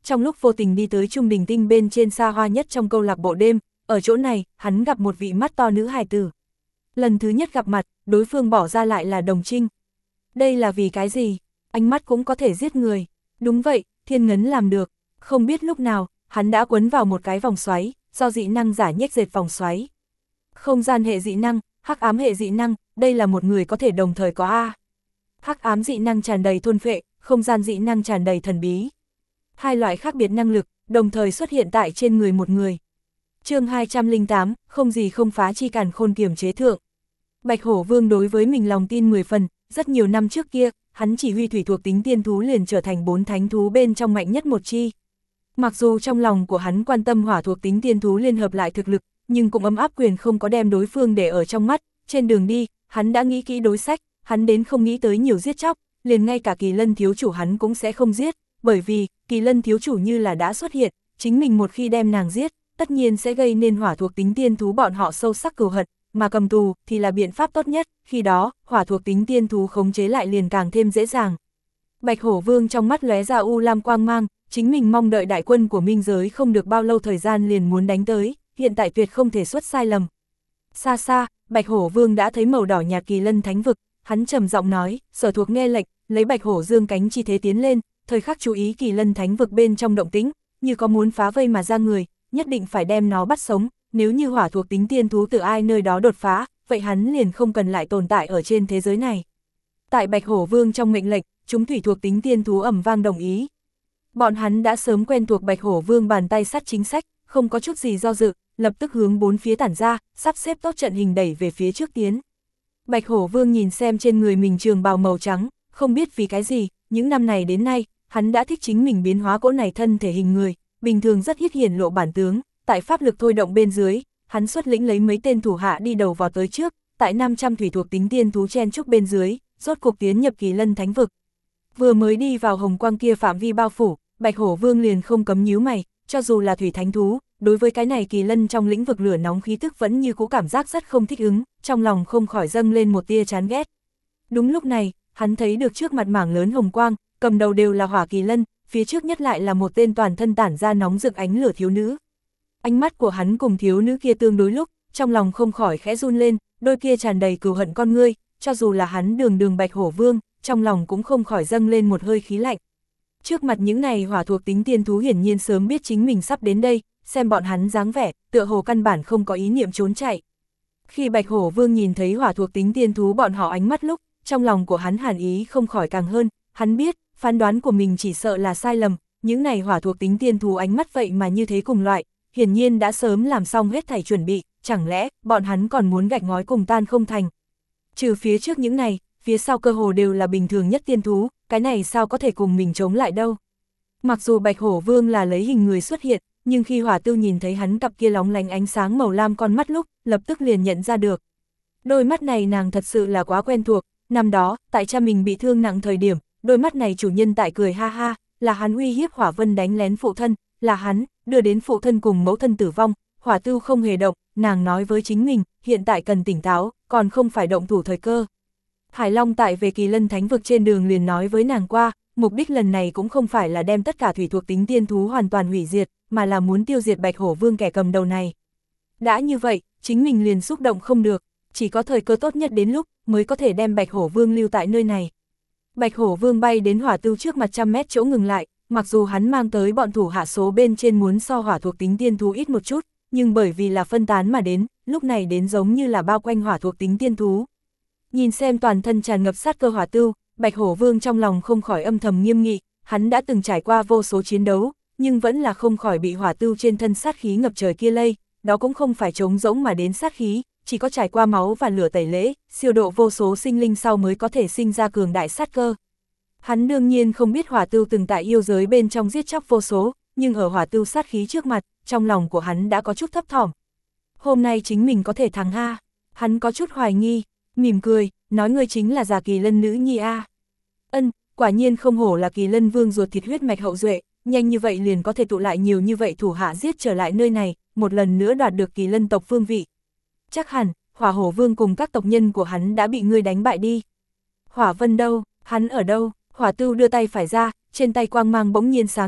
trong lúc vô tình đi tới Trung Đình Tinh bên trên xa hoa nhất trong câu lạc bộ đêm, ở chỗ này, hắn gặp một vị mắt to nữ hài tử. Lần thứ nhất gặp mặt, đối phương bỏ ra lại là Đồng Trinh. Đây là vì cái gì? Ánh mắt cũng có thể giết người. Đúng vậy, Thiên Ngấn làm được. Không biết lúc nào, hắn đã quấn vào một cái vòng xoáy, do dị năng giả nhếch dệt vòng xoáy. Không gian hệ dị năng, hắc ám hệ dị năng, đây là một người có thể đồng thời có A. Hắc ám dị năng tràn đầy thôn phệ, không gian dị năng tràn đầy thần bí. Hai loại khác biệt năng lực, đồng thời xuất hiện tại trên người một người. Chương 208, không gì không phá chi càn khôn kiềm chế thượng. Bạch Hổ Vương đối với mình lòng tin 10 phần, rất nhiều năm trước kia, hắn chỉ huy thủy thuộc tính tiên thú liền trở thành 4 thánh thú bên trong mạnh nhất một chi. Mặc dù trong lòng của hắn quan tâm hỏa thuộc tính tiên thú liên hợp lại thực lực, nhưng cũng ấm áp quyền không có đem đối phương để ở trong mắt. Trên đường đi, hắn đã nghĩ kỹ đối sách, hắn đến không nghĩ tới nhiều giết chóc, liền ngay cả Kỳ Lân thiếu chủ hắn cũng sẽ không giết, bởi vì Kỳ Lân thiếu chủ như là đã xuất hiện, chính mình một khi đem nàng giết, tất nhiên sẽ gây nên hỏa thuộc tính tiên thú bọn họ sâu sắc cừu hận, mà cầm tù thì là biện pháp tốt nhất, khi đó, hỏa thuộc tính tiên thú khống chế lại liền càng thêm dễ dàng. Bạch Hổ Vương trong mắt lóe ra u lam quang mang, chính mình mong đợi đại quân của minh giới không được bao lâu thời gian liền muốn đánh tới, hiện tại tuyệt không thể xuất sai lầm. Xa xa, Bạch Hổ Vương đã thấy màu đỏ nhạt Kỳ Lân thánh vực, hắn trầm giọng nói, sở thuộc nghe lệnh, lấy Bạch Hổ dương cánh chi thế tiến lên, thời khắc chú ý Kỳ Lân thánh vực bên trong động tĩnh, như có muốn phá vây mà ra người, nhất định phải đem nó bắt sống, nếu như hỏa thuộc tính tiên thú từ ai nơi đó đột phá, vậy hắn liền không cần lại tồn tại ở trên thế giới này. Tại Bạch Hổ Vương trong mệnh lệnh, chúng thủy thuộc tính tiên thú ầm vang đồng ý. Bọn hắn đã sớm quen thuộc Bạch Hổ Vương bàn tay sắt chính sách, không có chút gì do dự, lập tức hướng bốn phía tản ra, sắp xếp tốt trận hình đẩy về phía trước tiến. Bạch Hổ Vương nhìn xem trên người mình trường bào màu trắng, không biết vì cái gì, những năm này đến nay, hắn đã thích chính mình biến hóa cỗ này thân thể hình người, bình thường rất ít hiển lộ bản tướng, tại pháp lực thôi động bên dưới, hắn xuất lĩnh lấy mấy tên thủ hạ đi đầu vào tới trước, tại 500 thủy thuộc tính tiên thú chen chúc bên dưới, rốt cuộc tiến nhập Kỳ Lân thánh vực. Vừa mới đi vào hồng quang kia phạm vi bao phủ, Bạch Hổ Vương liền không cấm nhíu mày, cho dù là thủy thánh thú, đối với cái này Kỳ Lân trong lĩnh vực lửa nóng khí tức vẫn như cũ cảm giác rất không thích ứng, trong lòng không khỏi dâng lên một tia chán ghét. Đúng lúc này, hắn thấy được trước mặt mảng lớn hồng quang, cầm đầu đều là hỏa Kỳ Lân, phía trước nhất lại là một tên toàn thân tản ra nóng rực ánh lửa thiếu nữ. Ánh mắt của hắn cùng thiếu nữ kia tương đối lúc, trong lòng không khỏi khẽ run lên, đôi kia tràn đầy cừu hận con ngươi, cho dù là hắn đường Bạch Hổ Vương, trong lòng cũng không khỏi dâng lên một hơi khí lạnh. Trước mặt những này hỏa thuộc tính tiên thú hiển nhiên sớm biết chính mình sắp đến đây, xem bọn hắn dáng vẻ, tựa hồ căn bản không có ý niệm trốn chạy. Khi Bạch Hổ Vương nhìn thấy hỏa thuộc tính tiên thú bọn họ ánh mắt lúc, trong lòng của hắn hàn ý không khỏi càng hơn, hắn biết, phán đoán của mình chỉ sợ là sai lầm, những này hỏa thuộc tính tiên thú ánh mắt vậy mà như thế cùng loại, hiển nhiên đã sớm làm xong hết thảy chuẩn bị, chẳng lẽ bọn hắn còn muốn gạch ngói cùng tan không thành. Trừ phía trước những này, phía sau cơ hồ đều là bình thường nhất tiên thú, cái này sao có thể cùng mình chống lại đâu. Mặc dù Bạch Hổ Vương là lấy hình người xuất hiện, nhưng khi Hỏa Tư nhìn thấy hắn cặp kia lóng lánh ánh sáng màu lam con mắt lúc, lập tức liền nhận ra được. Đôi mắt này nàng thật sự là quá quen thuộc, năm đó, tại cha mình bị thương nặng thời điểm, đôi mắt này chủ nhân tại cười ha ha, là hắn uy hiếp Hỏa Vân đánh lén phụ thân, là hắn, đưa đến phụ thân cùng mẫu thân tử vong, Hỏa Tư không hề động, nàng nói với chính mình, hiện tại cần tỉnh táo, còn không phải động thủ thời cơ. Hải Long tại về Kỳ Lân thánh vực trên đường liền nói với nàng qua, mục đích lần này cũng không phải là đem tất cả thủy thuộc tính tiên thú hoàn toàn hủy diệt, mà là muốn tiêu diệt Bạch Hổ Vương kẻ cầm đầu này. Đã như vậy, chính mình liền xúc động không được, chỉ có thời cơ tốt nhất đến lúc mới có thể đem Bạch Hổ Vương lưu tại nơi này. Bạch Hổ Vương bay đến Hỏa Tư trước mặt 100 mét chỗ ngừng lại, mặc dù hắn mang tới bọn thủ hạ số bên trên muốn so hỏa thuộc tính tiên thú ít một chút, nhưng bởi vì là phân tán mà đến, lúc này đến giống như là bao quanh hỏa thuộc tính tiên thú. Nhìn xem toàn thân tràn ngập sát cơ Hỏa Tư, Bạch Hổ Vương trong lòng không khỏi âm thầm nghiêm nghị, hắn đã từng trải qua vô số chiến đấu, nhưng vẫn là không khỏi bị Hỏa Tư trên thân sát khí ngập trời kia lây, đó cũng không phải trống rỗng mà đến sát khí, chỉ có trải qua máu và lửa tẩy lễ, siêu độ vô số sinh linh sau mới có thể sinh ra cường đại sát cơ. Hắn đương nhiên không biết Hỏa Tư từng tại yêu giới bên trong giết chóc vô số, nhưng ở Hỏa Tư sát khí trước mặt, trong lòng của hắn đã có chút thấp thỏm. Hôm nay chính mình có thể thắng ha, hắn có chút hoài nghi, mỉm cười, nói ngươi chính là già Kỳ Lân nữ nhi a. Ân, quả nhiên không hổ là Kỳ Lân vương ruột thịt huyết mạch hậu duệ, nhanh như vậy liền có thể tụ lại nhiều như vậy thủ hạ giết trở lại nơi này, một lần nữa đoạt được Kỳ Lân tộc vương vị. Chắc hẳn, Hỏa Hổ Vương cùng các tộc nhân của hắn đã bị ngươi đánh bại đi. Hỏa Vân đâu, hắn ở đâu? Hỏa Tư đưa tay phải ra, trên tay quang mang bỗng nhiên sáng lên,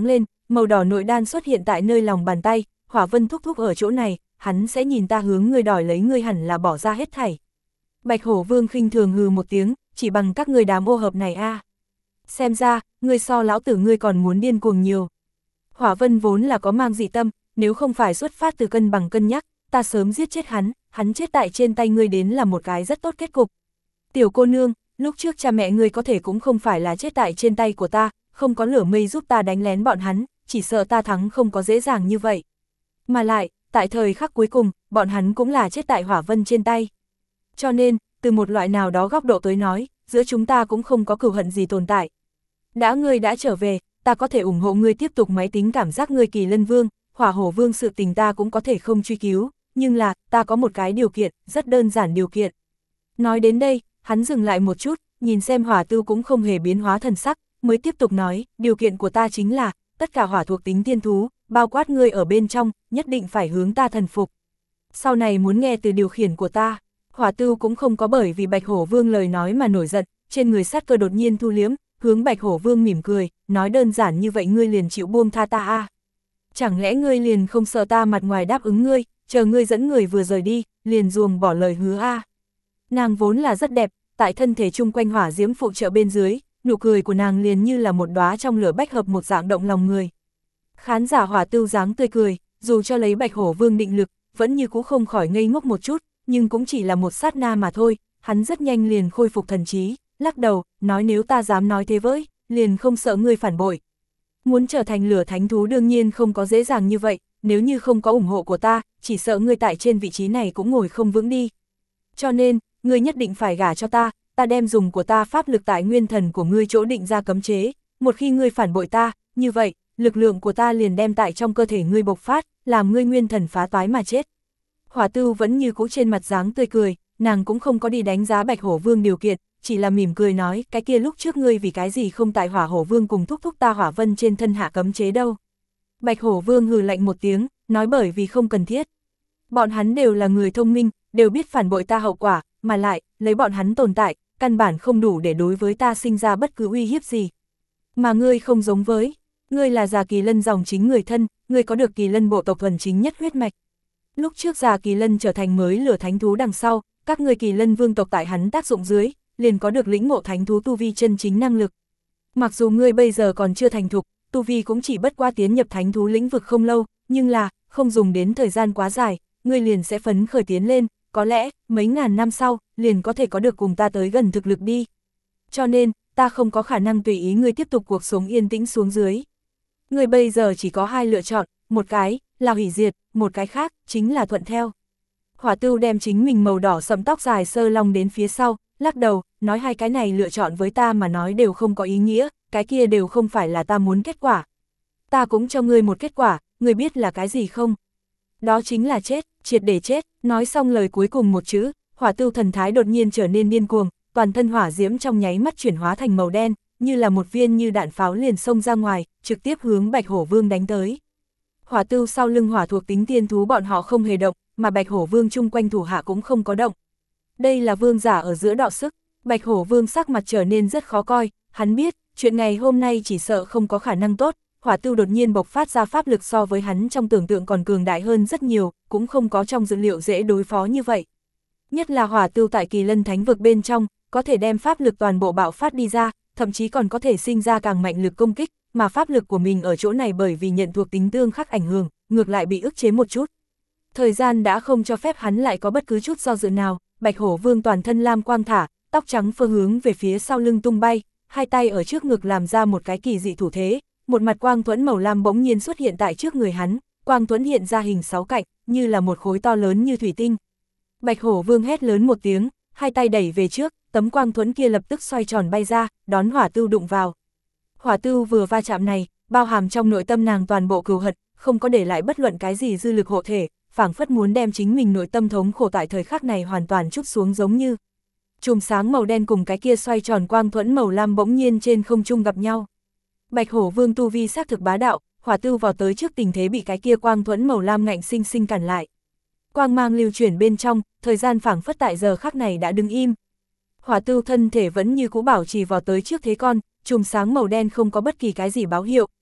màu đỏ nội đan xuất hiện tại nơi lòng bàn tay, Hỏa Vân thúc thúc ở chỗ này, hắn sẽ nhìn ta hướng ngươi đòi lấy ngươi hẳn là bỏ ra hết thảy. Bạch Hổ Vương khinh thường hừ một tiếng, chỉ bằng các ngươi đám ô hợp này a. Xem ra, ngươi so lão tử ngươi còn muốn điên cuồng nhiều. Hỏa Vân vốn là có mang dị tâm, nếu không phải xuất phát từ cân bằng cân nhắc, ta sớm giết chết hắn chết tại trên tay ngươi đến là một cái rất tốt kết cục. Tiểu cô nương, lúc trước cha mẹ ngươi có thể cũng không phải là chết tại trên tay của ta, không có lửa mây giúp ta đánh lén bọn hắn, chỉ sợ ta thắng không có dễ dàng như vậy. Mà lại, tại thời khắc cuối cùng, bọn hắn cũng là chết tại Hỏa Vân trên tay. Cho nên, từ một loại nào đó góc độ tới nói, giữa chúng ta cũng không có cừu hận gì tồn tại. Ngươi đã trở về, ta có thể ủng hộ ngươi tiếp tục máy tính cảm giác ngươi Kỳ Lân Vương, Hỏa Hổ Vương sự tình ta cũng có thể không truy cứu, nhưng là, ta có một cái điều kiện, rất đơn giản điều kiện. Nói đến đây, hắn dừng lại một chút, nhìn xem Hỏa Tưu cũng không hề biến hóa thần sắc, mới tiếp tục nói, điều kiện của ta chính là, tất cả hỏa thuộc tính tiên thú, bao quát ngươi ở bên trong, nhất định phải hướng ta thần phục. Sau này muốn nghe từ điều khiển của ta. Hỏa Tưu cũng không có bởi vì Bạch Hổ Vương lời nói mà nổi giận, trên người sát cơ đột nhiên thu liếm, hướng Bạch Hổ Vương mỉm cười, nói đơn giản như vậy ngươi liền chịu buông tha ta à? Chẳng lẽ ngươi liền không sợ ta mặt ngoài đáp ứng ngươi, chờ ngươi dẫn người vừa rời đi, liền ruồng bỏ lời hứa à? Nàng vốn là rất đẹp, tại thân thể chung quanh hỏa diễm phụ trợ bên dưới, nụ cười của nàng liền như là một đóa trong lửa bách hợp một dạng động lòng người. Khán giả Hỏa Tưu dáng tươi cười, dù cho lấy Bạch Hổ Vương định lực, vẫn như cũ không khỏi ngây ngốc một chút, nhưng cũng chỉ là một sát na mà thôi, hắn rất nhanh liền khôi phục thần trí, lắc đầu, nói nếu ta dám nói thế với, liền không sợ ngươi phản bội. Muốn trở thành lửa thánh thú đương nhiên không có dễ dàng như vậy, nếu như không có ủng hộ của ta, chỉ sợ ngươi tại trên vị trí này cũng ngồi không vững đi. Cho nên, ngươi nhất định phải gả cho ta, ta đem dùng của ta pháp lực tại nguyên thần của ngươi chỗ định ra cấm chế, một khi ngươi phản bội ta, như vậy, lực lượng của ta liền đem tại trong cơ thể ngươi bộc phát, làm ngươi nguyên thần phá toái mà chết. Hỏa Tưu vẫn như cũ trên mặt dáng tươi cười, nàng cũng không có đi đánh giá Bạch Hổ Vương điều kiện, chỉ là mỉm cười nói, cái kia lúc trước ngươi vì cái gì không tại Hỏa Hổ Vương cùng thúc thúc ta Hỏa Vân trên thân hạ cấm chế đâu. Bạch Hổ Vương hừ lạnh một tiếng, nói bởi vì không cần thiết. Bọn hắn đều là người thông minh, đều biết phản bội ta hậu quả, mà lại, lấy bọn hắn tồn tại, căn bản không đủ để đối với ta sinh ra bất cứ uy hiếp gì. Mà ngươi không giống với, ngươi là già Kỳ Lân dòng chính người thân, ngươi có được Kỳ Lân bộ tộc thuần chính nhất huyết mạch. Lúc trước già Kỳ Lân trở thành mới lửa thánh thú đằng sau, các ngươi Kỳ Lân vương tộc tại hắn tác dụng dưới, liền có được lĩnh ngộ thánh thú tu vi chân chính năng lực. Mặc dù ngươi bây giờ còn chưa thành thục, tu vi cũng chỉ bất qua tiến nhập thánh thú lĩnh vực không lâu, nhưng là, không dùng đến thời gian quá dài, ngươi liền sẽ phấn khởi tiến lên, có lẽ, mấy ngàn năm sau, liền có thể có được cùng ta tới gần thực lực đi. Cho nên, ta không có khả năng tùy ý ngươi tiếp tục cuộc sống yên tĩnh xuống dưới. Ngươi bây giờ chỉ có hai lựa chọn, một cái là hủy diệt, một cái khác chính là thuận theo. Hỏa Tưu đem chính mình màu đỏ sẫm tóc dài sơ long đến phía sau, lắc đầu, nói hai cái này lựa chọn với ta mà nói đều không có ý nghĩa, cái kia đều không phải là ta muốn kết quả. Ta cũng cho ngươi một kết quả, ngươi biết là cái gì không? Đó chính là chết, triệt để chết. Nói xong lời cuối cùng một chữ, Hỏa Tưu thần thái đột nhiên trở nên điên cuồng, toàn thân hỏa diễm trong nháy mắt chuyển hóa thành màu đen, như là một viên như đạn pháo liền xông ra ngoài, trực tiếp hướng Bạch Hổ Vương đánh tới. Hỏa Tưu sau lưng hỏa thuộc tính tiên thú bọn họ không hề động, mà Bạch Hổ Vương chung quanh thủ hạ cũng không có động. Đây là vương giả ở giữa đọ sức, Bạch Hổ Vương sắc mặt trở nên rất khó coi, hắn biết, chuyện ngày hôm nay chỉ sợ không có khả năng tốt, Hỏa Tưu đột nhiên bộc phát ra pháp lực so với hắn trong tưởng tượng còn cường đại hơn rất nhiều, cũng không có trong dữ liệu dễ đối phó như vậy. Nhất là Hỏa Tưu tại Kỳ Lân Thánh vực bên trong, có thể đem pháp lực toàn bộ bạo phát đi ra, thậm chí còn có thể sinh ra càng mạnh lực công kích, mà pháp lực của mình ở chỗ này bởi vì nhận thuộc tính tương khắc ảnh hưởng, ngược lại bị ức chế một chút. Thời gian đã không cho phép hắn lại có bất cứ chút do dự nào, Bạch Hổ Vương toàn thân lam quang thả, tóc trắng phơ hướng về phía sau lưng tung bay, hai tay ở trước ngực làm ra một cái kỳ dị thủ thế, một mặt quang thuẫn màu lam bỗng nhiên xuất hiện tại trước người hắn, quang thuẫn hiện ra hình sáu cạnh, như là một khối to lớn như thủy tinh. Bạch Hổ Vương hét lớn một tiếng, hai tay đẩy về trước, tấm quang thuẫn kia lập tức xoay tròn bay ra, đón Hỏa Tưu đụng vào. Hỏa Tưu vừa va chạm này, bao hàm trong nội tâm nàng toàn bộ cừu hận, không có để lại bất luận cái gì dư lực hộ thể, phảng phất muốn đem chính mình nội tâm thống khổ tại thời khắc này hoàn toàn trút xuống giống như. Chùm sáng màu đen cùng cái kia xoay tròn quang thuẫn màu lam bỗng nhiên trên không trung gặp nhau. Bạch Hổ Vương tu vi xác thực bá đạo, Hỏa Tưu vào tới trước tình thế bị cái kia quang thuẫn màu lam ngạnh sinh sinh cản lại. Quang mang lưu chuyển bên trong, thời gian phảng phất tại giờ khắc này đã đứng im. Hỏa Tưu thân thể vẫn như cũ bảo trì vào tới trước thế con, chùm sáng màu đen không có bất kỳ cái gì báo hiệu,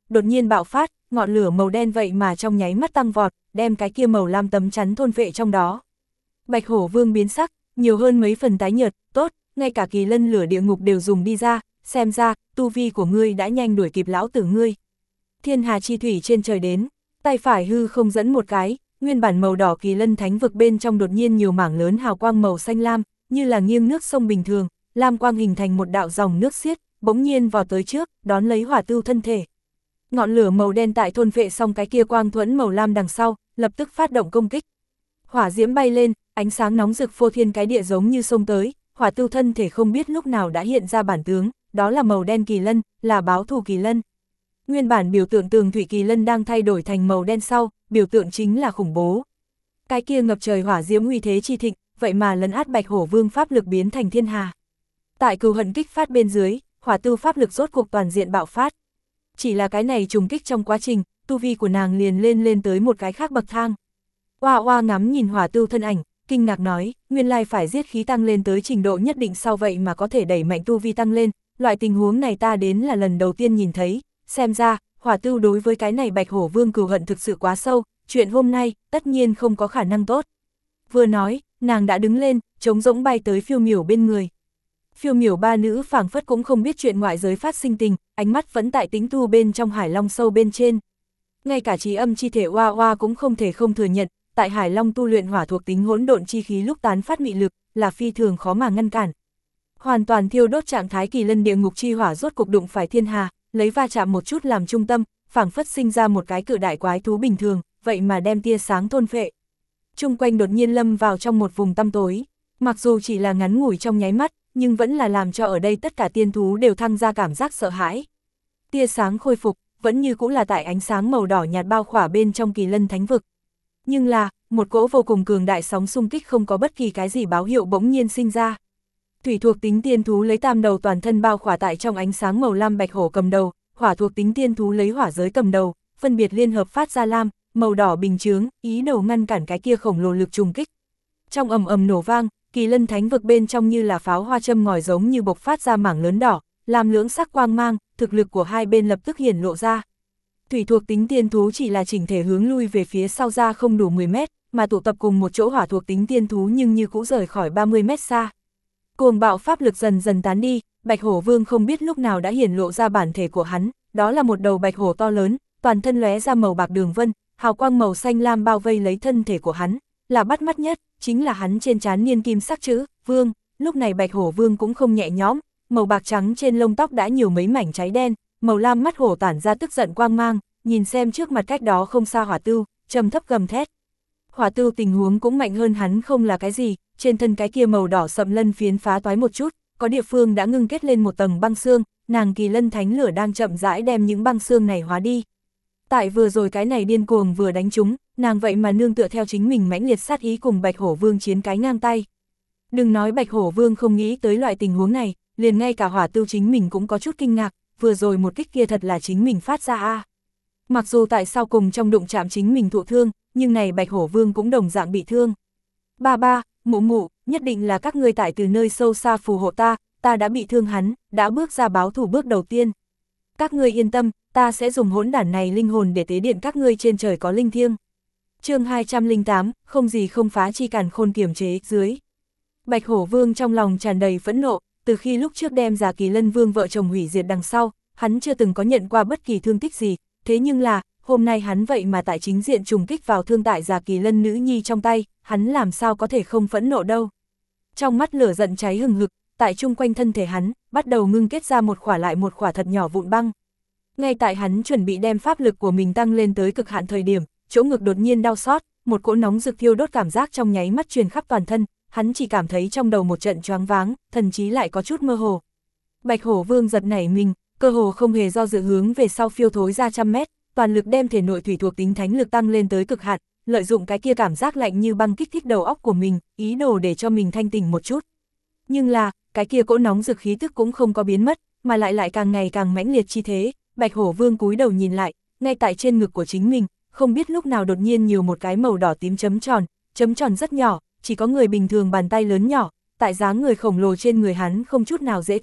đột nhiên bạo phát, ngọn lửa màu đen vậy mà trong nháy mắt tăng vọt, đem cái kia màu lam tấm chắn thôn vệ trong đó. Bạch Hổ Vương biến sắc, nhiều hơn mấy phần tái nhợt, tốt, ngay cả kỳ lân lửa địa ngục đều dùng đi ra, xem ra, tu vi của ngươi đã nhanh đuổi kịp lão tử ngươi. Thiên hà chi thủy trên trời đến, tay phải hư không dẫn một cái, nguyên bản màu đỏ kỳ lân thánh vực bên trong đột nhiên nhiều mảng lớn hào quang màu xanh lam, như là nghiêng nước sông bình thường, lam quang hình thành một đạo dòng nước xiết, bỗng nhiên vào tới trước, đón lấy Hỏa Tưu thân thể. Ngọn lửa màu đen tại thôn vệ xong cái kia quang thuẫn màu lam đằng sau, lập tức phát động công kích. Hỏa diễm bay lên, ánh sáng nóng rực phô thiên cái địa giống như sông tới, Hỏa Tưu thân thể không biết lúc nào đã hiện ra bản tướng, đó là màu đen kỳ lân, là báo thù kỳ lân. Nguyên bản biểu tượng tường thủy kỳ lân đang thay đổi thành màu đen sau, biểu tượng chính là khủng bố. Cái kia ngập trời hỏa diễm uy thế chi thịnh, vậy mà lấn át Bạch Hổ Vương pháp lực biến thành thiên hà. Tại cừu hận kích phát bên dưới, Hỏa Tưu pháp lực rốt cuộc toàn diện bạo phát. Chỉ là cái này trùng kích trong quá trình, tu vi của nàng liền lên tới một cái khác bậc thang. Oa oa ngắm nhìn Hỏa Tưu thân ảnh, kinh ngạc nói, nguyên lai phải giết khí tăng lên tới trình độ nhất định sau vậy mà có thể đẩy mạnh tu vi tăng lên, loại tình huống này ta đến là lần đầu tiên nhìn thấy, xem ra, Hỏa Tưu đối với cái này Bạch Hổ Vương cừu hận thực sự quá sâu, chuyện hôm nay, tất nhiên không có khả năng tốt. Vừa nói, nàng đã đứng lên, trống rỗng bay tới Phiêu Miểu bên người. Phiêu Miểu ba nữ phảng phất cũng không biết chuyện ngoại giới phát sinh tình, ánh mắt vẫn tại tĩnh tu bên trong Hải Long sâu bên trên. Ngay cả trí âm chi thể Oa Oa cũng không thể không thừa nhận, tại Hải Long tu luyện hỏa thuộc tính hỗn độn chi khí lúc tán phát mị lực, là phi thường khó mà ngăn cản. Hoàn toàn thiêu đốt trạng thái kỳ lân địa ngục chi hỏa rốt cục đụng phải thiên hà, lấy va chạm một chút làm trung tâm, phảng phất sinh ra một cái cự đại quái thú bình thường, vậy mà đem tia sáng thôn phệ. Chung quanh đột nhiên lâm vào trong một vùng tăm tối, mặc dù chỉ là ngắn ngủi trong nháy mắt, nhưng vẫn là làm cho ở đây tất cả tiên thú đều thăng ra cảm giác sợ hãi. Tia sáng khôi phục, vẫn như cũng là tại ánh sáng màu đỏ nhạt bao khỏa bên trong kỳ lân thánh vực. Nhưng là, một cỗ vô cùng cường đại sóng xung kích không có bất kỳ cái gì báo hiệu bỗng nhiên sinh ra. Thủy thuộc tính tiên thú lấy tam đầu toàn thân bao khỏa tại trong ánh sáng màu lam Bạch Hổ cầm đầu, hỏa thuộc tính tiên thú lấy hỏa giới cầm đầu, phân biệt liên hợp phát ra lam, màu đỏ bình chướng, ý đồ ngăn cản cái kia khổng lồ lực trùng kích. Trong ầm ầm nổ vang, kỳ lân thánh vực bên trong như là pháo hoa châm ngòi giống như bộc phát ra mảng lớn đỏ, làm lưỡng sắc quang mang, thực lực của hai bên lập tức hiển lộ ra. Thủy thuộc tính tiên thú chỉ là chỉnh thể hướng lui về phía sau ra không đủ 10 mét, mà tụ tập cùng một chỗ hỏa thuộc tính tiên thú nhưng như cũ rời khỏi 30 mét xa. Cuồng bạo pháp lực dần dần tán đi, Bạch Hổ Vương không biết lúc nào đã hiển lộ ra bản thể của hắn, đó là một đầu bạch hổ to lớn, toàn thân lóe ra màu bạc đường vân, hào quang màu xanh lam bao vây lấy thân thể của hắn, là bắt mắt nhất, chính là hắn trên trán niên kim sắc chữ Vương. Lúc này Bạch Hổ Vương cũng không nhẹ nhõm, màu bạc trắng trên lông tóc đã nhiều mấy mảnh cháy đen, màu lam mắt hổ tản ra tức giận quang mang, nhìn xem trước mặt cách đó không xa Hỏa Tưu, trầm thấp gầm thét. Hỏa Tưu tình huống cũng mạnh hơn hắn không là cái gì, trên thân cái kia màu đỏ sậm lân phiến phá toái một chút, có địa phương đã ngưng kết lên một tầng băng xương, nàng kỳ lân thánh lửa đang chậm rãi đem những băng xương này hóa đi. Tại vừa rồi cái này điên cuồng vừa đánh trúng, nàng vậy mà nương tựa theo chính mình mãnh liệt sát ý cùng Bạch Hổ Vương chiến cái ngang tay. Đừng nói Bạch Hổ Vương không nghĩ tới loại tình huống này, liền ngay cả Hỏa Tưu chính mình cũng có chút kinh ngạc, vừa rồi một kích kia thật là chính mình phát ra a. Mặc dù tại sau cùng trong đụng chạm chính mình thụ thương, nhưng này Bạch Hổ Vương cũng đồng dạng bị thương. Ba ba, mụ mụ, nhất định là các ngươi tại từ nơi sâu xa phù hộ ta, ta đã bị thương hắn, đã bước ra báo thủ bước đầu tiên. Các ngươi yên tâm, ta sẽ dùng hỗn đản này linh hồn để tế điện các ngươi trên trời có linh thiêng. Chương 208, không gì không phá chi càn khôn kiềm chế dưới. Bạch Hổ Vương trong lòng tràn đầy phẫn nộ, từ khi lúc trước đem Già Kỳ Lân Vương vợ chồng hủy diệt đằng sau, hắn chưa từng có nhận qua bất kỳ thương tích gì, thế nhưng là, hôm nay hắn vậy mà tại chính diện trùng kích vào thương tại Già Kỳ Lân nữ nhi trong tay, hắn làm sao có thể không phẫn nộ đâu. Trong mắt lửa giận cháy hừng hực, tại chung quanh thân thể hắn, bắt đầu ngưng kết ra một khỏa lại một khỏa thật nhỏ vụn băng. Ngay tại hắn chuẩn bị đem pháp lực của mình tăng lên tới cực hạn thời điểm, chỗ ngực đột nhiên đau xót, một cỗ nóng rực thiêu đốt cảm giác trong nháy mắt truyền khắp toàn thân, hắn chỉ cảm thấy trong đầu một trận choáng váng, thần trí lại có chút mơ hồ. Bạch Hổ Vương giật nảy mình, cơ hồ không hề do dự hướng về sau phiêu thối ra trăm mét, toàn lực đem thể nội thủy thuộc tính thánh lực tăng lên tới cực hạn, lợi dụng cái kia cảm giác lạnh như băng kích thích đầu óc của mình, ý đồ để cho mình thanh tỉnh một chút. Nhưng là, cái kia cỗ nóng rực khí tức cũng không có biến mất, mà lại càng ngày càng mãnh liệt chi thế. Bạch Hổ Vương cúi đầu nhìn lại, ngay tại trên ngực của chính mình, không biết lúc nào đột nhiên nhiều một cái màu đỏ tím chấm tròn rất nhỏ, chỉ có người bình thường bàn tay lớn nhỏ, tại dáng người khổng lồ trên người hắn không chút nào dễ thấy,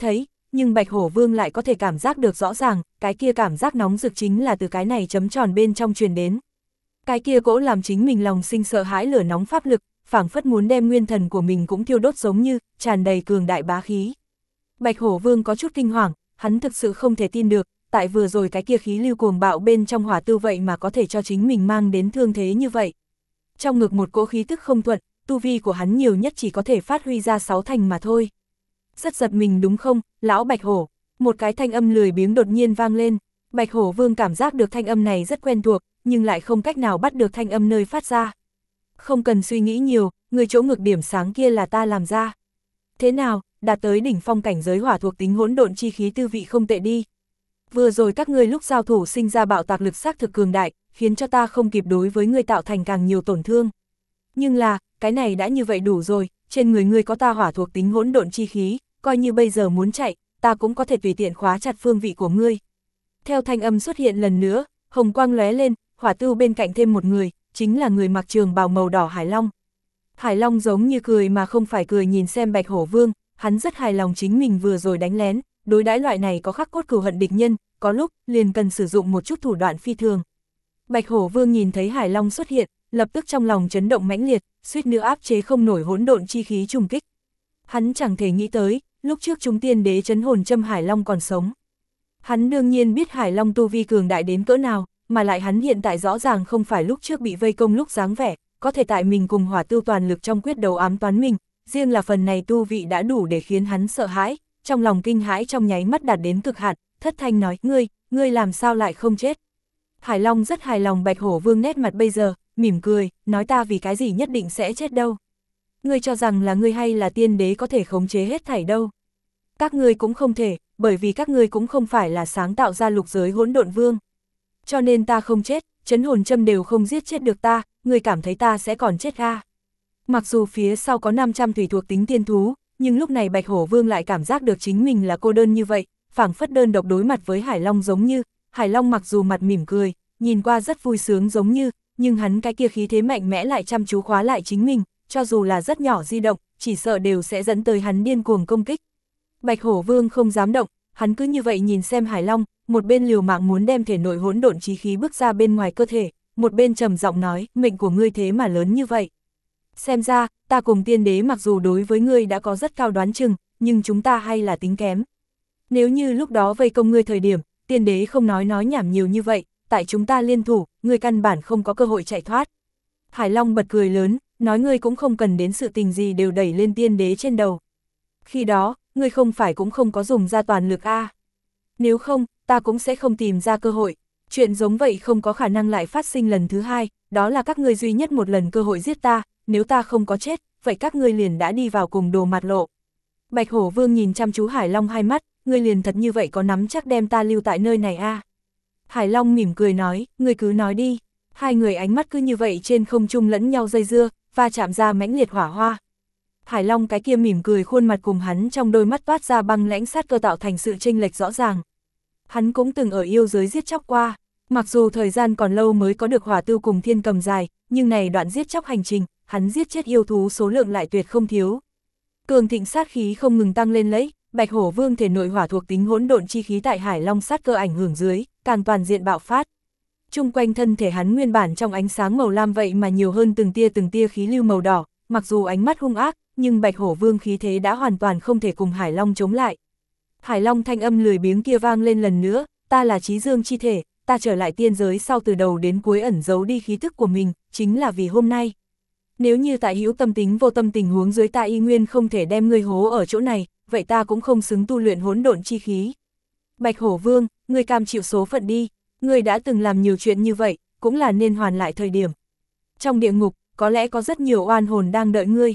nhưng Bạch Hổ Vương lại có thể cảm giác được rõ ràng, cái kia cảm giác nóng rực chính là từ cái này chấm tròn bên trong truyền đến. Cái kia cỗ làm chính mình lòng sinh sợ hãi lửa nóng pháp lực, phảng phất muốn đem nguyên thần của mình cũng thiêu đốt giống như, tràn đầy cường đại bá khí. Bạch Hổ Vương có chút kinh hoàng, hắn thực sự không thể tin được, tại vừa rồi cái kia khí lưu cuồng bạo bên trong hỏa tư vậy mà có thể cho chính mình mang đến thương thế như vậy. Trong ngực một cỗ khí tức không thuận, tu vi của hắn nhiều nhất chỉ có thể phát huy ra 6 thành mà thôi. Rất giật mình đúng không, lão Bạch Hổ? Một cái thanh âm lười biếng đột nhiên vang lên. Bạch Hổ Vương cảm giác được thanh âm này rất quen thuộc, nhưng lại không cách nào bắt được thanh âm nơi phát ra. Không cần suy nghĩ nhiều, người chỗ ngực điểm sáng kia là ta làm ra. Thế nào, đạt tới đỉnh phong cảnh giới hỏa thuộc tính hỗn độn chi khí tư vị không tệ đi. Vừa rồi các ngươi lúc giao thủ sinh ra bạo tạc lực xác thực cường đại, khiến cho ta không kịp đối với ngươi tạo thành càng nhiều tổn thương. Nhưng là, cái này đã như vậy đủ rồi, trên người ngươi có ta hỏa thuộc tính hỗn độn chi khí, coi như bây giờ muốn chạy, ta cũng có thể tùy tiện khóa chặt phương vị của ngươi. Theo thanh âm xuất hiện lần nữa, hồng quang lóe lên, hỏa tưu bên cạnh thêm một người, chính là người mặc trường bào màu đỏ Hải Long. Hải Long giống như cười mà không phải cười nhìn xem Bạch Hổ Vương, hắn rất hài lòng chính mình vừa rồi đánh lén, đối đãi loại này có khắc cốt cừu hận địch nhân, có lúc liền cần sử dụng một chút thủ đoạn phi thường. Bạch Hổ Vương nhìn thấy Hải Long xuất hiện, lập tức trong lòng chấn động mãnh liệt, suýt nữa áp chế không nổi hỗn độn chi khí trùng kích. Hắn chẳng thể nghĩ tới, lúc trước chúng tiên đế trấn hồn châm Hải Long còn sống. Hắn đương nhiên biết Hải Long tu vi cường đại đến cỡ nào, mà lại hắn hiện tại rõ ràng không phải lúc trước bị vây công lúc dáng vẻ, có thể tại mình cùng hỏa tiêu toàn lực trong quyết đấu ám toán mình, riêng là phần này tu vị đã đủ để khiến hắn sợ hãi, trong lòng kinh hãi trong nháy mắt đạt đến cực hạn, thất thanh nói, ngươi làm sao lại không chết. Hải Long rất hài lòng Bạch Hổ Vương nét mặt bây giờ, mỉm cười, nói ta vì cái gì nhất định sẽ chết đâu. Ngươi cho rằng là ngươi hay là tiên đế có thể khống chế hết thảy đâu. Các ngươi cũng không thể, bởi vì các ngươi cũng không phải là sáng tạo ra lục giới hỗn độn vương. Cho nên ta không chết, trấn hồn châm đều không giết chết được ta, ngươi cảm thấy ta sẽ còn chết à? Mặc dù phía sau có 500 thủy thuộc tính tiên thú, nhưng lúc này Bạch Hổ Vương lại cảm giác được chính mình là cô đơn như vậy, phảng phất đơn độc đối mặt với Hải Long giống như, Hải Long mặc dù mặt mỉm cười, nhìn qua rất vui sướng giống như, nhưng hắn cái kia khí thế mạnh mẽ lại chăm chú khóa lại chính mình, cho dù là rất nhỏ di động, chỉ sợ đều sẽ dẫn tới hắn điên cuồng công kích. Bạch Hổ Vương không dám động, hắn cứ như vậy nhìn xem Hải Long, một bên liều mạng muốn đem thể nội hỗn độn chí khí bước ra bên ngoài cơ thể, một bên trầm giọng nói, mệnh của ngươi thế mà lớn như vậy. Xem ra, ta cùng tiên đế mặc dù đối với ngươi đã có rất cao đoán chừng, nhưng chúng ta hay là tính kém. Nếu như lúc đó vây công ngươi thời điểm, tiên đế không nói nhảm nhiều như vậy, tại chúng ta liên thủ, ngươi căn bản không có cơ hội chạy thoát. Hải Long bật cười lớn, nói ngươi cũng không cần đến sự tình gì đều đẩy lên tiên đế trên đầu. Khi đó, ngươi không phải cũng không có dùng ra toàn lực a? Nếu không, ta cũng sẽ không tìm ra cơ hội. Chuyện giống vậy không có khả năng lại phát sinh lần thứ hai, đó là các ngươi duy nhất một lần cơ hội giết ta, nếu ta không có chết, vậy các ngươi liền đã đi vào cùng đồ mặt lộ. Bạch Hổ Vương nhìn chăm chú Hải Long hai mắt, ngươi liền thật như vậy có nắm chắc đem ta lưu tại nơi này a? Hải Long mỉm cười nói, ngươi cứ nói đi. Hai người ánh mắt cứ như vậy trên không trung lẫn nhau dây dưa, va chạm ra mãnh liệt hỏa hoa. Hải Long cái kia mỉm cười khuôn mặt cùng hắn trong đôi mắt toát ra băng lãnh sát cơ tạo thành sự chênh lệch rõ ràng. Hắn cũng từng ở yêu giới giết chóc qua, mặc dù thời gian còn lâu mới có được hỏa tư cùng thiên cầm dài, nhưng này đoạn giết chóc hành trình, hắn giết chết yêu thú số lượng lại tuyệt không thiếu. Cường thịnh sát khí không ngừng tăng lên lấy, Bạch Hổ Vương thể nội hỏa thuộc tính hỗn độn chi khí tại Hải Long sát cơ ảnh hưởng dưới, càng toàn diện bạo phát. Chung quanh thân thể hắn nguyên bản trong ánh sáng màu lam vậy mà nhiều hơn từng tia khí lưu màu đỏ, mặc dù ánh mắt hung ác, nhưng Bạch Hổ Vương khí thế đã hoàn toàn không thể cùng Hải Long chống lại. Hải Long thanh âm lười biếng kia vang lên lần nữa, ta là Chí Dương chi thể, ta trở lại tiên giới sau từ đầu đến cuối ẩn giấu đi khí thức của mình, chính là vì hôm nay. Nếu như tại hữu tâm tính vô tâm tình huống dưới ta y nguyên không thể đem ngươi hố ở chỗ này, vậy ta cũng không xứng tu luyện hỗn độn chi khí. Bạch Hổ Vương, ngươi cam chịu số phận đi, ngươi đã từng làm nhiều chuyện như vậy, cũng là nên hoàn lại thời điểm. Trong địa ngục, có lẽ có rất nhiều oan hồn đang đợi ngươi.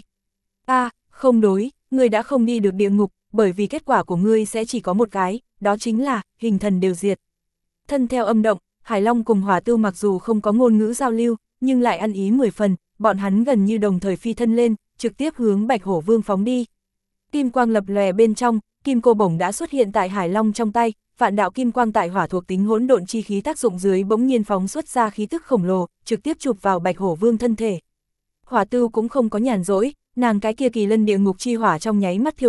Không đối, ngươi đã không đi được địa ngục, bởi vì kết quả của ngươi sẽ chỉ có một cái, đó chính là, hình thần đều diệt. Thân theo âm động, Hải Long cùng Hỏa Tư mặc dù không có ngôn ngữ giao lưu, nhưng lại ăn ý 10 phần, bọn hắn gần như đồng thời phi thân lên, trực tiếp hướng Bạch Hổ Vương phóng đi. Kim quang lập lòe bên trong, kim cô bổng đã xuất hiện tại Hải Long trong tay, vạn đạo kim quang tại hỏa thuộc tính hỗn độn chi khí tác dụng dưới bỗng nhiên phóng xuất ra khí tức khổng lồ, trực tiếp chụp vào Bạch Hổ Vương thân thể. Hỏa Tư cũng không có nhàn rỗi, nàng cái kia kỳ lân địa ngục chi hỏa trong nháy mắt thiêu đốt,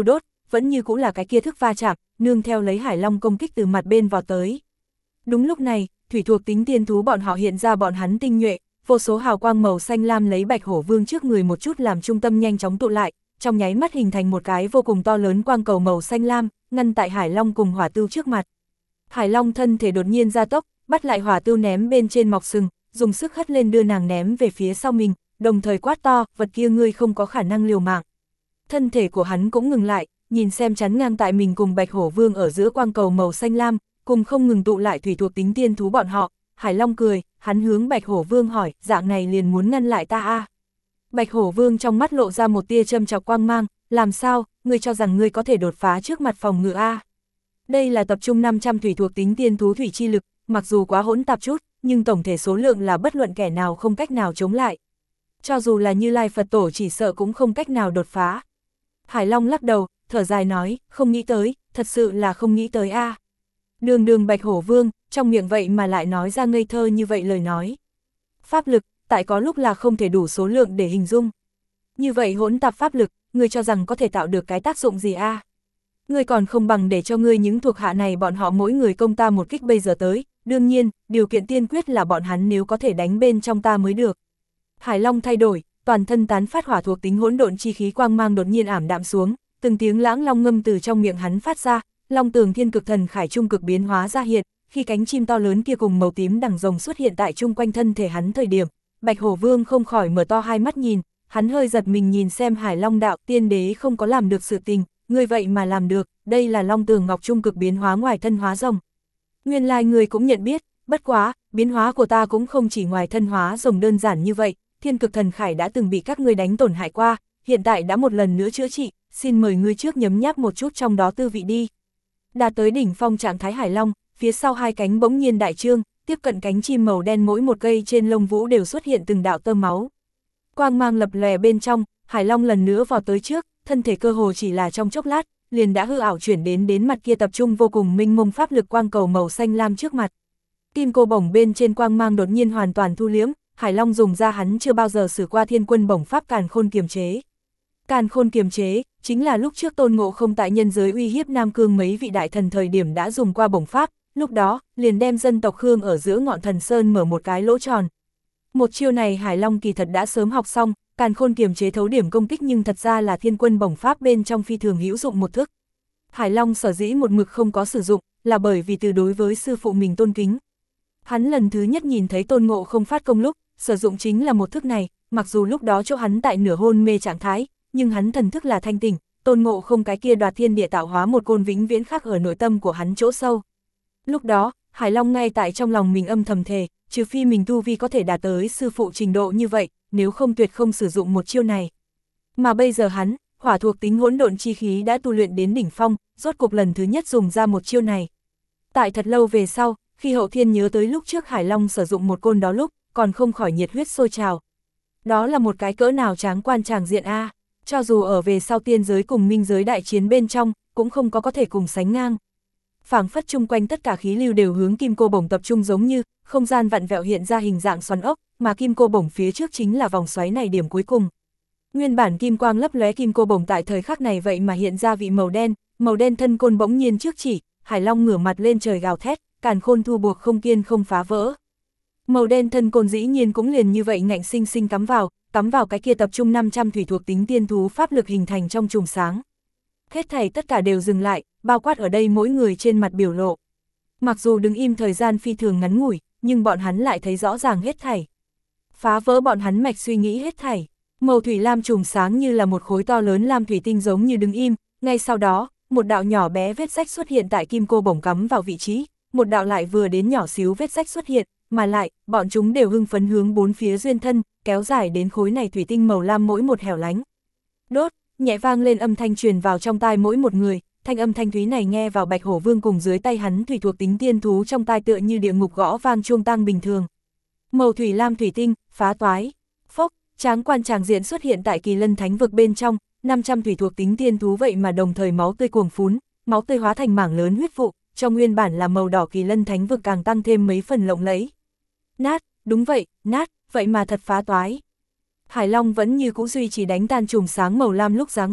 vẫn như cũ là cái kia thức va chạm, nương theo lấy Hải Long công kích từ mặt bên vào tới. Đúng lúc này, thủy thuộc tính tiên thú bọn họ hiện ra bọn hắn tinh nhuệ, vô số hào quang màu xanh lam lấy Bạch Hổ Vương trước người một chút làm trung tâm nhanh chóng tụ lại, trong nháy mắt hình thành một cái vô cùng to lớn quang cầu màu xanh lam, ngăn tại Hải Long cùng hỏa tưu trước mặt. Hải Long thân thể đột nhiên gia tốc, bắt lại hỏa tưu ném bên trên mọc sừng, dùng sức hất lên đưa nàng ném về phía sau mình, đồng thời quát to, vật kia ngươi không có khả năng liều mạng. Thân thể của hắn cũng ngừng lại, nhìn xem chắn ngang tại mình cùng Bạch Hổ Vương ở giữa quang cầu màu xanh lam, cùng không ngừng tụ lại thủy thuộc tính tiên thú bọn họ. Hải Long cười, hắn hướng Bạch Hổ Vương hỏi, dạng này liền muốn ngăn lại ta à? Bạch Hổ Vương trong mắt lộ ra một tia châm chọc quang mang, làm sao, ngươi cho rằng ngươi có thể đột phá trước mặt phòng ngự à? Đây là tập trung 500 thủy thuộc tính tiên thú thủy chi lực, mặc dù quá hỗn tạp chút, nhưng tổng thể số lượng là bất luận kẻ nào không cách nào chống lại. Cho dù là Như Lai Phật Tổ chỉ sợ cũng không cách nào đột phá. Hải Long lắc đầu, thở dài nói, không nghĩ tới, thật sự là không nghĩ tới a. Đường Bạch Hổ Vương, trong miệng vậy mà lại nói ra ngây thơ như vậy lời nói. Pháp lực, tại có lúc là không thể đủ số lượng để hình dung. Như vậy hỗn tạp pháp lực, ngươi cho rằng có thể tạo được cái tác dụng gì a? Ngươi còn không bằng để cho ngươi những thuộc hạ này bọn họ mỗi người công ta một kích bây giờ tới, đương nhiên, điều kiện tiên quyết là bọn hắn nếu có thể đánh bên trong ta mới được. Hải Long thay đổi, toàn thân tán phát hỏa thuộc tính hỗn độn chi khí quang mang đột nhiên ảm đạm xuống, từng tiếng lãng long ngâm từ trong miệng hắn phát ra, Long Tường Thiên Cực Thần Khải trung cực biến hóa ra hiện, khi cánh chim to lớn kia cùng màu tím đằng rồng xuất hiện tại chung quanh thân thể hắn thời điểm, Bạch Hổ Vương không khỏi mở to hai mắt nhìn, hắn hơi giật mình nhìn xem Hải Long đạo, tiên đế không có làm được sự tình, ngươi vậy mà làm được, đây là Long Tường Ngọc trung cực biến hóa ngoài thân hóa rồng. Nguyên lai ngươi cũng nhận biết, bất quá, biến hóa của ta cũng không chỉ ngoài thân hóa rồng đơn giản như vậy, Thiên Cực Thần Khải đã từng bị các ngươi đánh tổn hại qua, hiện tại đã một lần nữa chữa trị, xin mời ngươi trước nhấm nháp một chút trong đó tư vị đi. Đạt tới đỉnh phong trạng thái Hải Long, phía sau hai cánh bỗng nhiên đại trương, tiếp cận cánh chim màu đen mỗi một cây trên lông vũ đều xuất hiện từng đạo tơ máu. Quang mang lập lòe bên trong, Hải Long lần nữa vọt tới trước, thân thể cơ hồ chỉ là trong chốc lát, liền đã hư ảo chuyển đến mặt kia tập trung vô cùng minh mông pháp lực quang cầu màu xanh lam trước mặt. Kim cô bổng bên trên quang mang đột nhiên hoàn toàn thu liễm, Hải Long dùng ra hắn chưa bao giờ sử qua thiên quân bổng pháp Càn Khôn kiềm chế. Càn Khôn kiềm chế, chính là lúc trước Tôn Ngộ Không tại nhân giới uy hiếp Nam Cương mấy vị đại thần thời điểm đã dùng qua bổng pháp, lúc đó, liền đem dân tộc Khương ở giữa ngọn thần sơn mở một cái lỗ tròn. Một chiêu này Hải Long kỳ thật đã sớm học xong, Càn Khôn kiềm chế thấu điểm công kích nhưng thật ra là thiên quân bổng pháp bên trong phi thường hữu dụng một thức. Hải Long sở dĩ một mực không có sử dụng, là bởi vì từ đối với sư phụ mình tôn kính. Hắn lần thứ nhất nhìn thấy Tôn Ngộ Không phát công lúc, sử dụng chính là một thức này, mặc dù lúc đó chỗ hắn tại nửa hôn mê trạng thái, nhưng hắn thần thức là thanh tỉnh, Tôn Ngộ Không cái kia đoạt thiên địa tạo hóa một côn vĩnh viễn khắc ở nội tâm của hắn chỗ sâu. Lúc đó, Hải Long ngay tại trong lòng mình âm thầm thề, trừ phi mình tu vi có thể đạt tới sư phụ trình độ như vậy, nếu không tuyệt không sử dụng một chiêu này. Mà bây giờ hắn, hỏa thuộc tính hỗn độn chi khí đã tu luyện đến đỉnh phong, rốt cục lần thứ nhất dùng ra một chiêu này. Tại thật lâu về sau, khi Hậu Thiên nhớ tới lúc trước Hải Long sử dụng một côn đó lúc, còn không khỏi nhiệt huyết sôi trào. Đó là một cái cỡ nào tráng quan tràng diện a, cho dù ở về sau tiên giới cùng minh giới đại chiến bên trong, cũng không có thể cùng sánh ngang. Phảng phất chung quanh tất cả khí lưu đều hướng kim cô bổng tập trung giống như, không gian vặn vẹo hiện ra hình dạng xoắn ốc, mà kim cô bổng phía trước chính là vòng xoáy này điểm cuối cùng. Nguyên bản kim quang lấp lóe kim cô bổng tại thời khắc này vậy mà hiện ra vị màu đen thân côn bỗng nhiên trước chỉ, Hải Long ngửa mặt lên trời gào thét, càn khôn thu buộc không kiên không phá vỡ. Màu đen thân côn dĩ nhiên cũng liền như vậy ngạnh sinh sinh cắm vào cái kia tập trung 500 thủy thuộc tính tiên thú pháp lực hình thành trong chùm sáng. Hết thảy tất cả đều dừng lại, bao quát ở đây mỗi người trên mặt biểu lộ. Mặc dù đứng im thời gian phi thường ngắn ngủi, nhưng bọn hắn lại thấy rõ ràng hết thảy. Phá vỡ bọn hắn mạch suy nghĩ hết thảy. Màu thủy lam chùm sáng như là một khối to lớn lam thủy tinh giống như đứng im, ngay sau đó, một đạo nhỏ bé vết rách xuất hiện tại kim cô bổng cắm vào vị trí, một đạo lại vừa đến nhỏ xíu vết rách xuất hiện, mà lại, bọn chúng đều hưng phấn hướng bốn phía duyên thân, kéo dài đến khối này thủy tinh màu lam mỗi một hẻo lánh. Đốt, nhẹ vang lên âm thanh truyền vào trong tai mỗi một người, thanh âm thanh thúy này nghe vào Bạch Hổ Vương cùng dưới tay hắn thủy thuộc tính tiên thú trong tai tựa như địa ngục gõ vang chuông tang bình thường. Màu thủy lam thủy tinh, phá toái. Phốc, tráng quan tràng diện xuất hiện tại Kỳ Lân Thánh vực bên trong, 500 thủy thuộc tính tiên thú vậy mà đồng thời máu tươi cuồng phún, máu tươi hóa thành mảng lớn huyết vụ, trong nguyên bản là màu đỏ Kỳ Lân Thánh vực càng tăng thêm mấy phần lộng lẫy. Nát, đúng vậy, nát, vậy mà thật phá toái. Hải Long vẫn như cũ duy trì đánh tan chùm sáng màu lam lúc dáng vẻ,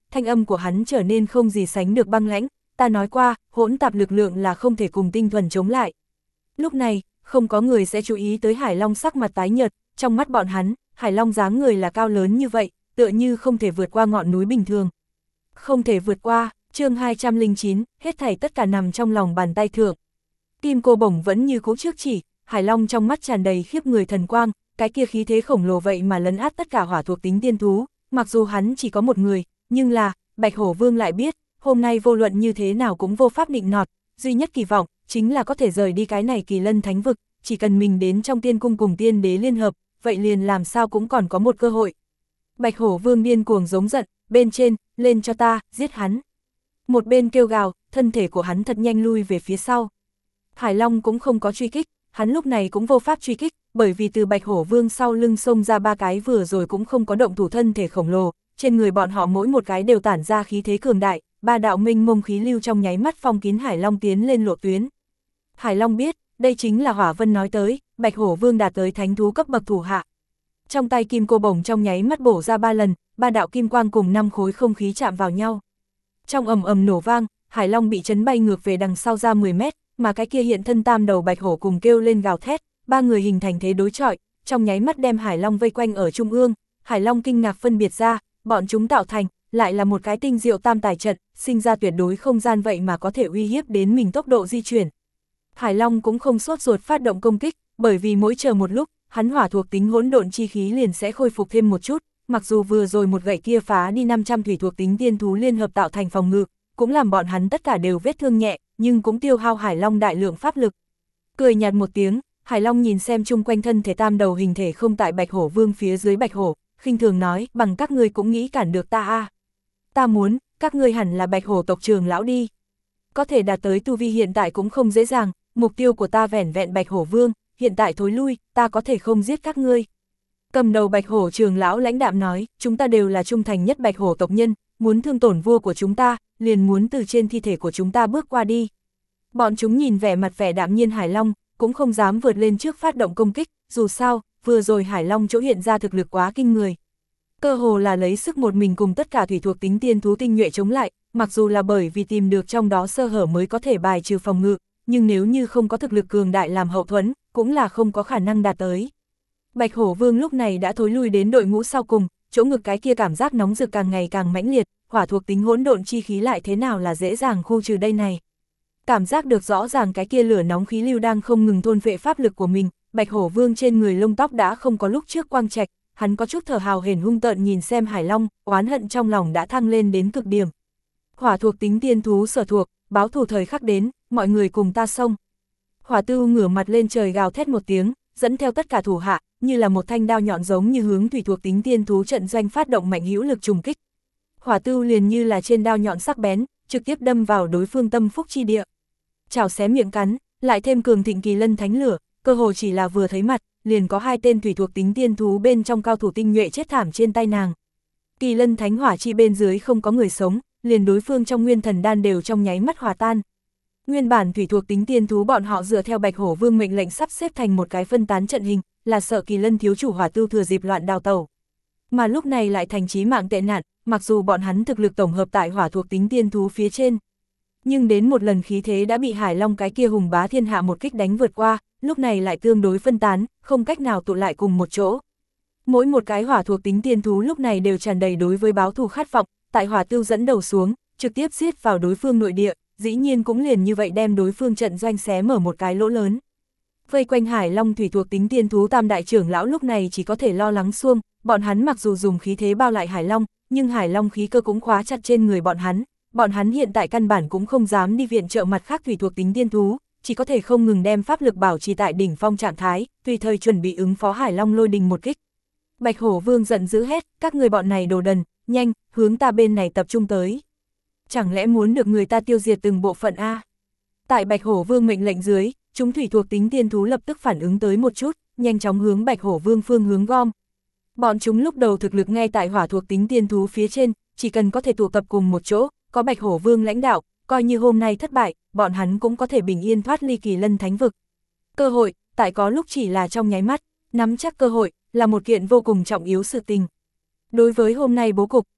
thanh âm của hắn trở nên không gì sánh được băng lãnh, ta nói qua, hỗn tạp lực lượng là không thể cùng tinh thuần chống lại. Lúc này, không có người sẽ chú ý tới Hải Long sắc mặt tái nhợt, trong mắt bọn hắn, Hải Long dáng người là cao lớn như vậy, tựa như không thể vượt qua ngọn núi bình thường. Không thể vượt qua, chương 209, hết thảy tất cả nằm trong lòng bàn tay thượng. Kim cô bổng vẫn như cũ trước chỉ, Hải Long trong mắt tràn đầy khiếp người thần quang, cái kia khí thế khổng lồ vậy mà lấn át tất cả hỏa thuộc tính tiên thú, mặc dù hắn chỉ có một người, nhưng là, Bạch Hổ Vương lại biết, hôm nay vô luận như thế nào cũng vô pháp định nọt, duy nhất kỳ vọng, chính là có thể rời đi cái này Kỳ Lân Thánh Vực, chỉ cần mình đến trong tiên cung cùng tiên đế liên hợp, vậy liền làm sao cũng còn có một cơ hội. Bạch Hổ Vương điên cuồng giống giận, bên trên, lên cho ta, giết hắn. Một bên kêu gào, thân thể của hắn thật nhanh lui về phía sau. Hải Long cũng không có truy kích, hắn lúc này cũng vô pháp truy kích, bởi vì từ Bạch Hổ Vương sau lưng xông ra ba cái vừa rồi cũng không có động thủ thân thể khổng lồ, trên người bọn họ mỗi một cái đều tản ra khí thế cường đại, ba đạo minh mông khí lưu trong nháy mắt phong kín Hải Long tiến lên lộ tuyến. Hải Long biết, đây chính là Hỏa Vân nói tới, Bạch Hổ Vương đạt tới thánh thú cấp bậc thủ hạ. Trong tay kim cô bổng trong nháy mắt bổ ra 3 lần, ba đạo kim quang cùng 5 khối không khí chạm vào nhau. Trong ầm ầm nổ vang, Hải Long bị chấn bay ngược về đằng sau ra 10 mét, mà cái kia hiện thân tam đầu bạch hổ cùng kêu lên gào thét, ba người hình thành thế đối chọi, trong nháy mắt đem Hải Long vây quanh ở trung ương. Hải Long kinh ngạc phân biệt ra, bọn chúng tạo thành lại là một cái tinh diệu tam tài trận, sinh ra tuyệt đối không gian vậy mà có thể uy hiếp đến mình tốc độ di chuyển. Hải Long cũng không sốt ruột phát động công kích, bởi vì mỗi chờ một lúc, hắn hỏa thuộc tính hỗn độn chi khí liền sẽ khôi phục thêm một chút, mặc dù vừa rồi một gậy kia phá đi 500 thủy thuộc tính tiên thú liên hợp tạo thành phòng ngự, cũng làm bọn hắn tất cả đều vết thương nhẹ, nhưng cũng tiêu hao Hải Long đại lượng pháp lực. Cười nhạt một tiếng, Hải Long nhìn xem chung quanh thân thể tam đầu hình thể không tại Bạch Hổ Vương phía dưới Bạch Hổ, khinh thường nói, bằng các ngươi cũng nghĩ cản được ta à. Ta muốn, các ngươi hẳn là Bạch Hổ tộc trưởng lão đi. Có thể đạt tới tu vi hiện tại cũng không dễ dàng, mục tiêu của ta vẻn vẹn Bạch Hổ Vương, hiện tại thối lui, ta có thể không giết các ngươi. Cầm đầu Bạch Hổ trưởng lão lãnh đạm nói, chúng ta đều là trung thành nhất Bạch Hổ tộc nhân, muốn thương tổn vua của chúng ta, liền muốn từ trên thi thể của chúng ta bước qua đi. Bọn chúng nhìn vẻ mặt vẻ đạm nhiên Hải Long, cũng không dám vượt lên trước phát động công kích, dù sao, vừa rồi Hải Long chỗ hiện ra thực lực quá kinh người. Cơ hồ là lấy sức một mình cùng tất cả thủy thuộc tính tiên thú tinh nhuệ chống lại, mặc dù là bởi vì tìm được trong đó sơ hở mới có thể bài trừ phòng ngự, nhưng nếu như không có thực lực cường đại làm hậu thuẫn, cũng là không có khả năng đạt tới. Bạch Hổ Vương lúc này đã thối lui đến đội ngũ sau cùng, chỗ ngực cái kia cảm giác nóng rực càng ngày càng mãnh liệt, hỏa thuộc tính hỗn độn chi khí lại thế nào là dễ dàng khu trừ đây này. Cảm giác được rõ ràng cái kia lửa nóng khí lưu đang không ngừng thôn phệ pháp lực của mình, Bạch Hổ Vương trên người lông tóc đã không có lúc trước quang trạch, hắn có chút thở hào hển hung tợn nhìn xem Hải Long, oán hận trong lòng đã thăng lên đến cực điểm. Hỏa thuộc tính tiên thú sở thuộc, báo thù thời khắc đến, mọi người cùng ta xông. Hỏa Tư ngửa mặt lên trời gào thét một tiếng, dẫn theo tất cả thủ hạ, như là một thanh đao nhọn giống như hướng thủy thuộc tính tiên thú trận doanh phát động mạnh hữu lực trùng kích. Hỏa Tư liền như là trên đao nhọn sắc bén, trực tiếp đâm vào đối phương tâm phúc chi địa. Chảo xé miệng cắn, lại thêm cường thịnh Kỳ Lân Thánh Lửa, cơ hồ chỉ là vừa thấy mặt, liền có 2 tên thủy thuộc tính tiên thú bên trong cao thủ tinh nhuệ chết thảm trên tay nàng. Kỳ Lân Thánh Hỏa chi bên dưới không có người sống, liền đối phương trong nguyên thần đan đều trong nháy mắt hòa tan. Nguyên bản thủy thuộc tính tiên thú bọn họ dựa theo Bạch Hổ Vương mệnh lệnh sắp xếp thành một cái phân tán trận hình, là sợ Kỳ Lân thiếu chủ Hỏa Tư thừa dịp loạn đào tẩu. Mà lúc này lại thành chí mạng tệ nạn, mặc dù bọn hắn thực lực tổng hợp tại hỏa thuộc tính tiên thú phía trên, nhưng đến một lần khí thế đã bị Hải Long cái kia hùng bá thiên hạ một kích đánh vượt qua, lúc này lại tương đối phân tán, không cách nào tụ lại cùng một chỗ. Mỗi một cái hỏa thuộc tính tiên thú lúc này đều tràn đầy đối với báo thù khát vọng, tại Hỏa Tư dẫn đầu xuống, trực tiếp giết vào đối phương nội địa, dĩ nhiên cũng liền như vậy đem đối phương trận doanh xé mở một cái lỗ lớn. Vây quanh Hải Long thủy thuộc tính tiên thú tam đại trưởng lão lúc này chỉ có thể lo lắng xuông, bọn hắn mặc dù dùng khí thế bao lại Hải Long, nhưng Hải Long khí cơ cũng khóa chặt trên người bọn hắn hiện tại căn bản cũng không dám đi viện trợ mặt khác thủy thuộc tính tiên thú, chỉ có thể không ngừng đem pháp lực bảo trì tại đỉnh phong trạng thái, tùy thời chuẩn bị ứng phó Hải Long lôi đình một kích. Bạch Hổ Vương giận dữ hét, các người bọn này đồ đần, nhanh, hướng ta bên này tập trung tới. Chẳng lẽ muốn được người ta tiêu diệt từng bộ phận a? Tại Bạch Hổ Vương mệnh lệnh dưới, chúng thủy thuộc tính tiên thú lập tức phản ứng tới một chút, nhanh chóng hướng Bạch Hổ Vương phương hướng gom. Bọn chúng lúc đầu thực lực ngay tại hỏa thuộc tính tiên thú phía trên, chỉ cần có thể tụ tập cùng một chỗ, có Bạch Hổ Vương lãnh đạo, coi như hôm nay thất bại, bọn hắn cũng có thể bình yên thoát ly Kỳ Lân Thánh Vực. Cơ hội, tại có lúc chỉ là trong nháy mắt, nắm chắc cơ hội, là một kiện vô cùng trọng yếu sự tình. Đối với hôm nay bố cục,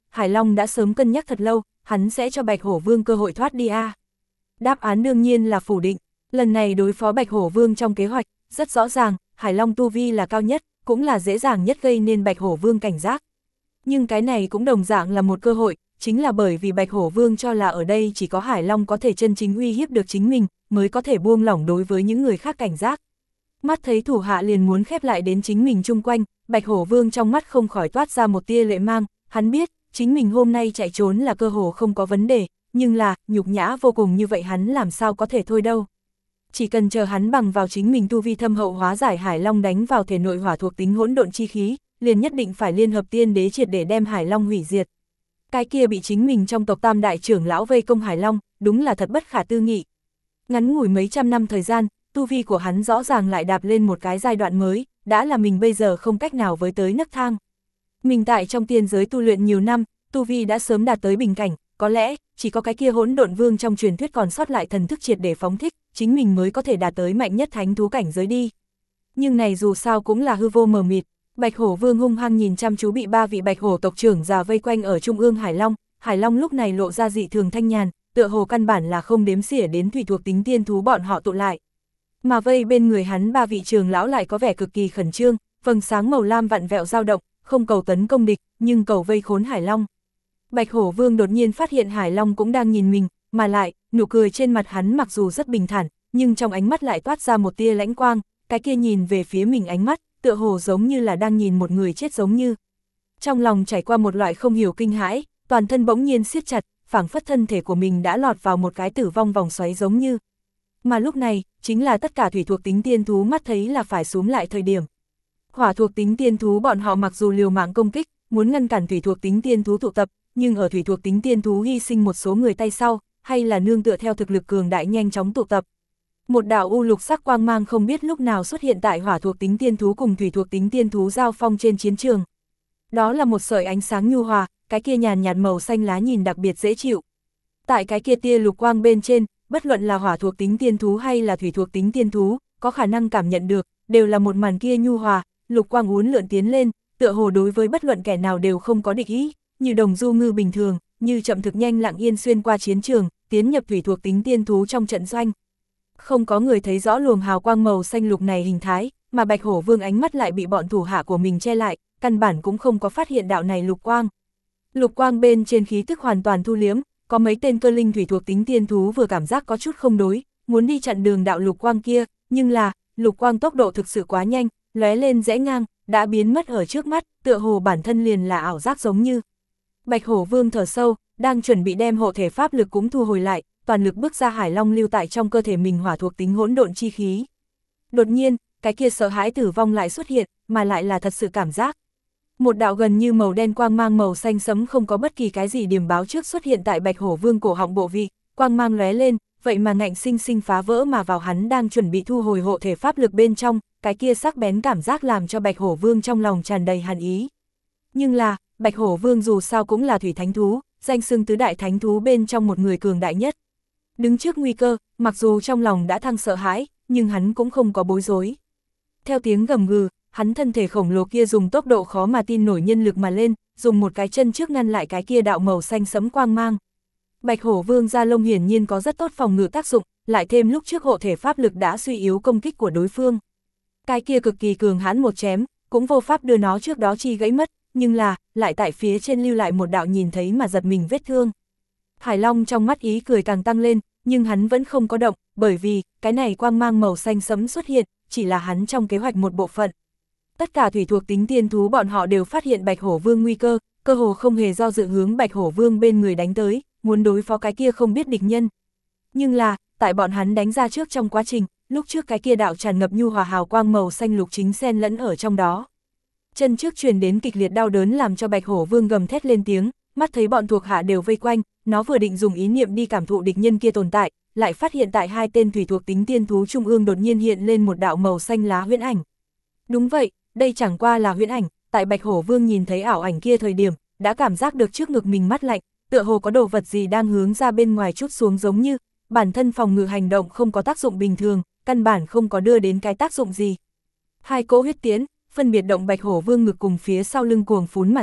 Hải Long đã sớm cân nhắc thật lâu, hắn sẽ cho Bạch Hổ Vương cơ hội thoát đi à? Đáp án đương nhiên là phủ định, lần này đối phó Bạch Hổ Vương trong kế hoạch, rất rõ ràng, Hải Long tu vi là cao nhất, cũng là dễ dàng nhất gây nên Bạch Hổ Vương cảnh giác. Nhưng cái này cũng đồng dạng là một cơ hội, chính là bởi vì Bạch Hổ Vương cho là ở đây chỉ có Hải Long có thể chân chính uy hiếp được chính mình, mới có thể buông lỏng đối với những người khác cảnh giác. Mắt thấy thủ hạ liền muốn khép lại đến chính mình chung quanh, Bạch Hổ Vương trong mắt không khỏi toát ra một tia lệ mang, hắn biết, chính mình hôm nay chạy trốn là cơ hồ không có vấn đề, nhưng là, nhục nhã vô cùng như vậy hắn làm sao có thể thôi đâu. Chỉ cần chờ hắn bằng vào chính mình tu vi thâm hậu hóa giải Hải Long đánh vào thể nội hỏa thuộc tính hỗn độn chi khí, liền nhất định phải liên hợp tiên đế triệt để đem Hải Long hủy diệt. Cái kia bị chính mình trong tộc Tam đại trưởng lão vây công Hải Long, đúng là thật bất khả tư nghị. Ngắn ngủi mấy trăm năm thời gian, tu vi của hắn rõ ràng lại đạp lên một cái giai đoạn mới, đã là mình bây giờ không cách nào với tới nấc thang. Mình tại trong tiên giới tu luyện nhiều năm, tu vi đã sớm đạt tới bình cảnh, có lẽ, chỉ có cái kia hỗn độn vương trong truyền thuyết còn sót lại thần thức triệt để phóng thích, chính mình mới có thể đạt tới mạnh nhất thánh thú cảnh giới đi. Nhưng này dù sao cũng là hư vô mờ mịt. Bạch Hổ Vương hung hăng nhìn chăm chú bị ba vị Bạch Hổ tộc trưởng già vây quanh ở trung ương Hải Long lúc này lộ ra dị thường thanh nhàn, tựa hồ căn bản là không đếm xỉa đến thủy thuộc tính tiên thú bọn họ tụ lại. Mà vây bên người hắn ba vị trưởng lão lại có vẻ cực kỳ khẩn trương, vầng sáng màu lam vặn vẹo dao động, không cầu tấn công địch, nhưng cầu vây khốn Hải Long. Bạch Hổ Vương đột nhiên phát hiện Hải Long cũng đang nhìn mình, mà lại, nụ cười trên mặt hắn mặc dù rất bình thản, nhưng trong ánh mắt lại toát ra một tia lãnh quang, cái kia nhìn về phía mình ánh mắt, tựa hồ giống như là đang nhìn một người chết giống như. Trong lòng trải qua một loại không hiểu kinh hãi, toàn thân bỗng nhiên siết chặt, phảng phất thân thể của mình đã lọt vào một cái tử vong vòng xoáy giống như. Mà lúc này, chính là tất cả thủy thuộc tính tiên thú mắt thấy là phải xúm lại thời điểm. Hỏa thuộc tính tiên thú bọn họ mặc dù liều mạng công kích, muốn ngăn cản thủy thuộc tính tiên thú tụ tập, nhưng ở thủy thuộc tính tiên thú hy sinh một số người tay sau, hay là nương tựa theo thực lực cường đại nhanh chóng tụ tập. Một đạo u lục sắc quang mang không biết lúc nào xuất hiện tại hỏa thuộc tính tiên thú cùng thủy thuộc tính tiên thú giao phong trên chiến trường. Đó là một sợi ánh sáng nhu hòa, cái kia nhàn nhạt màu xanh lá nhìn đặc biệt dễ chịu. Tại cái kia tia lục quang bên trên, bất luận là hỏa thuộc tính tiên thú hay là thủy thuộc tính tiên thú, có khả năng cảm nhận được, đều là một màn kia nhu hòa, lục quang uốn lượn tiến lên, tựa hồ đối với bất luận kẻ nào đều không có địch ý, như đồng du ngư bình thường, như chậm thực nhanh lặng yên xuyên qua chiến trường, tiến nhập thủy thuộc tính tiên thú trong trận doanh. Không có người thấy rõ luồng hào quang màu xanh lục này hình thái, mà Bạch Hổ Vương ánh mắt lại bị bọn thủ hạ của mình che lại, căn bản cũng không có phát hiện đạo này lục quang. Lục quang bên trên khí tức hoàn toàn thu liếm, có mấy tên cơ linh thủy thuộc tính tiên thú vừa cảm giác có chút không đối, muốn đi chặn đường đạo lục quang kia, nhưng là, lục quang tốc độ thực sự quá nhanh, lóe lên rẽ ngang, đã biến mất ở trước mắt, tựa hồ bản thân liền là ảo giác giống như. Bạch Hổ Vương thở sâu, đang chuẩn bị đem hộ thể pháp lực cũng thu hồi lại, toàn lực bước ra Hải Long lưu tại trong cơ thể mình hỏa thuộc tính hỗn độn chi khí. Đột nhiên, cái kia sợ hãi tử vong lại xuất hiện, mà lại là thật sự cảm giác. Một đạo gần như màu đen quang mang màu xanh sẫm không có bất kỳ cái gì điểm báo trước xuất hiện tại Bạch Hổ Vương cổ họng bộ vị, quang mang lóe lên, vậy mà ngạnh sinh sinh phá vỡ mà vào hắn đang chuẩn bị thu hồi hộ thể pháp lực bên trong, cái kia sắc bén cảm giác làm cho Bạch Hổ Vương trong lòng tràn đầy hàn ý. Nhưng là, Bạch Hổ Vương dù sao cũng là thủy thánh thú, danh xưng tứ đại thánh thú bên trong một người cường đại nhất. Đứng trước nguy cơ, mặc dù trong lòng đã thăng sợ hãi, nhưng hắn cũng không có bối rối. Theo tiếng gầm gừ, hắn thân thể khổng lồ kia dùng tốc độ khó mà tin nổi nhân lực mà lên, dùng một cái chân trước ngăn lại cái kia đạo màu xanh sẫm quang mang. Bạch Hổ Vương da lông hiển nhiên có rất tốt phòng ngự tác dụng, lại thêm lúc trước hộ thể pháp lực đã suy yếu công kích của đối phương. Cái kia cực kỳ cường hãn một chém, cũng vô pháp đưa nó trước đó chi gãy mất, nhưng là, lại tại phía trên lưu lại một đạo nhìn thấy mà giật mình vết thương. Hải Long trong mắt ý cười càng tăng lên, nhưng hắn vẫn không có động, bởi vì, cái này quang mang màu xanh sẫm xuất hiện, chỉ là hắn trong kế hoạch một bộ phận. Tất cả thủy thuộc tính tiên thú bọn họ đều phát hiện Bạch Hổ Vương nguy cơ, cơ hồ không hề do dự hướng Bạch Hổ Vương bên người đánh tới, muốn đối phó cái kia không biết địch nhân. Nhưng là, tại bọn hắn đánh ra trước trong quá trình, lúc trước cái kia đạo tràn ngập nhu hòa hào quang màu xanh lục chính xen lẫn ở trong đó. Chân trước truyền đến kịch liệt đau đớn làm cho Bạch Hổ Vương gầm thét lên tiếng, mắt thấy bọn thuộc hạ đều vây quanh, nó vừa định dùng ý niệm đi cảm thụ địch nhân kia tồn tại, lại phát hiện tại hai tên thủy thuộc tính tiên thú trung ương đột nhiên hiện lên một đạo màu xanh lá huyễn ảnh. Đúng vậy, đây chẳng qua là huyễn ảnh, tại Bạch Hổ Vương nhìn thấy ảo ảnh kia thời điểm, đã cảm giác được trước ngực mình mát lạnh, tựa hồ có đồ vật gì đang hướng ra bên ngoài trút xuống giống như, bản thân phòng ngự hành động không có tác dụng bình thường, căn bản không có đưa đến cái tác dụng gì. Hai cỗ huyết tiến, phân biệt động Bạch Hổ Vương ngực cùng phía sau lưng cuồng phún mà ra,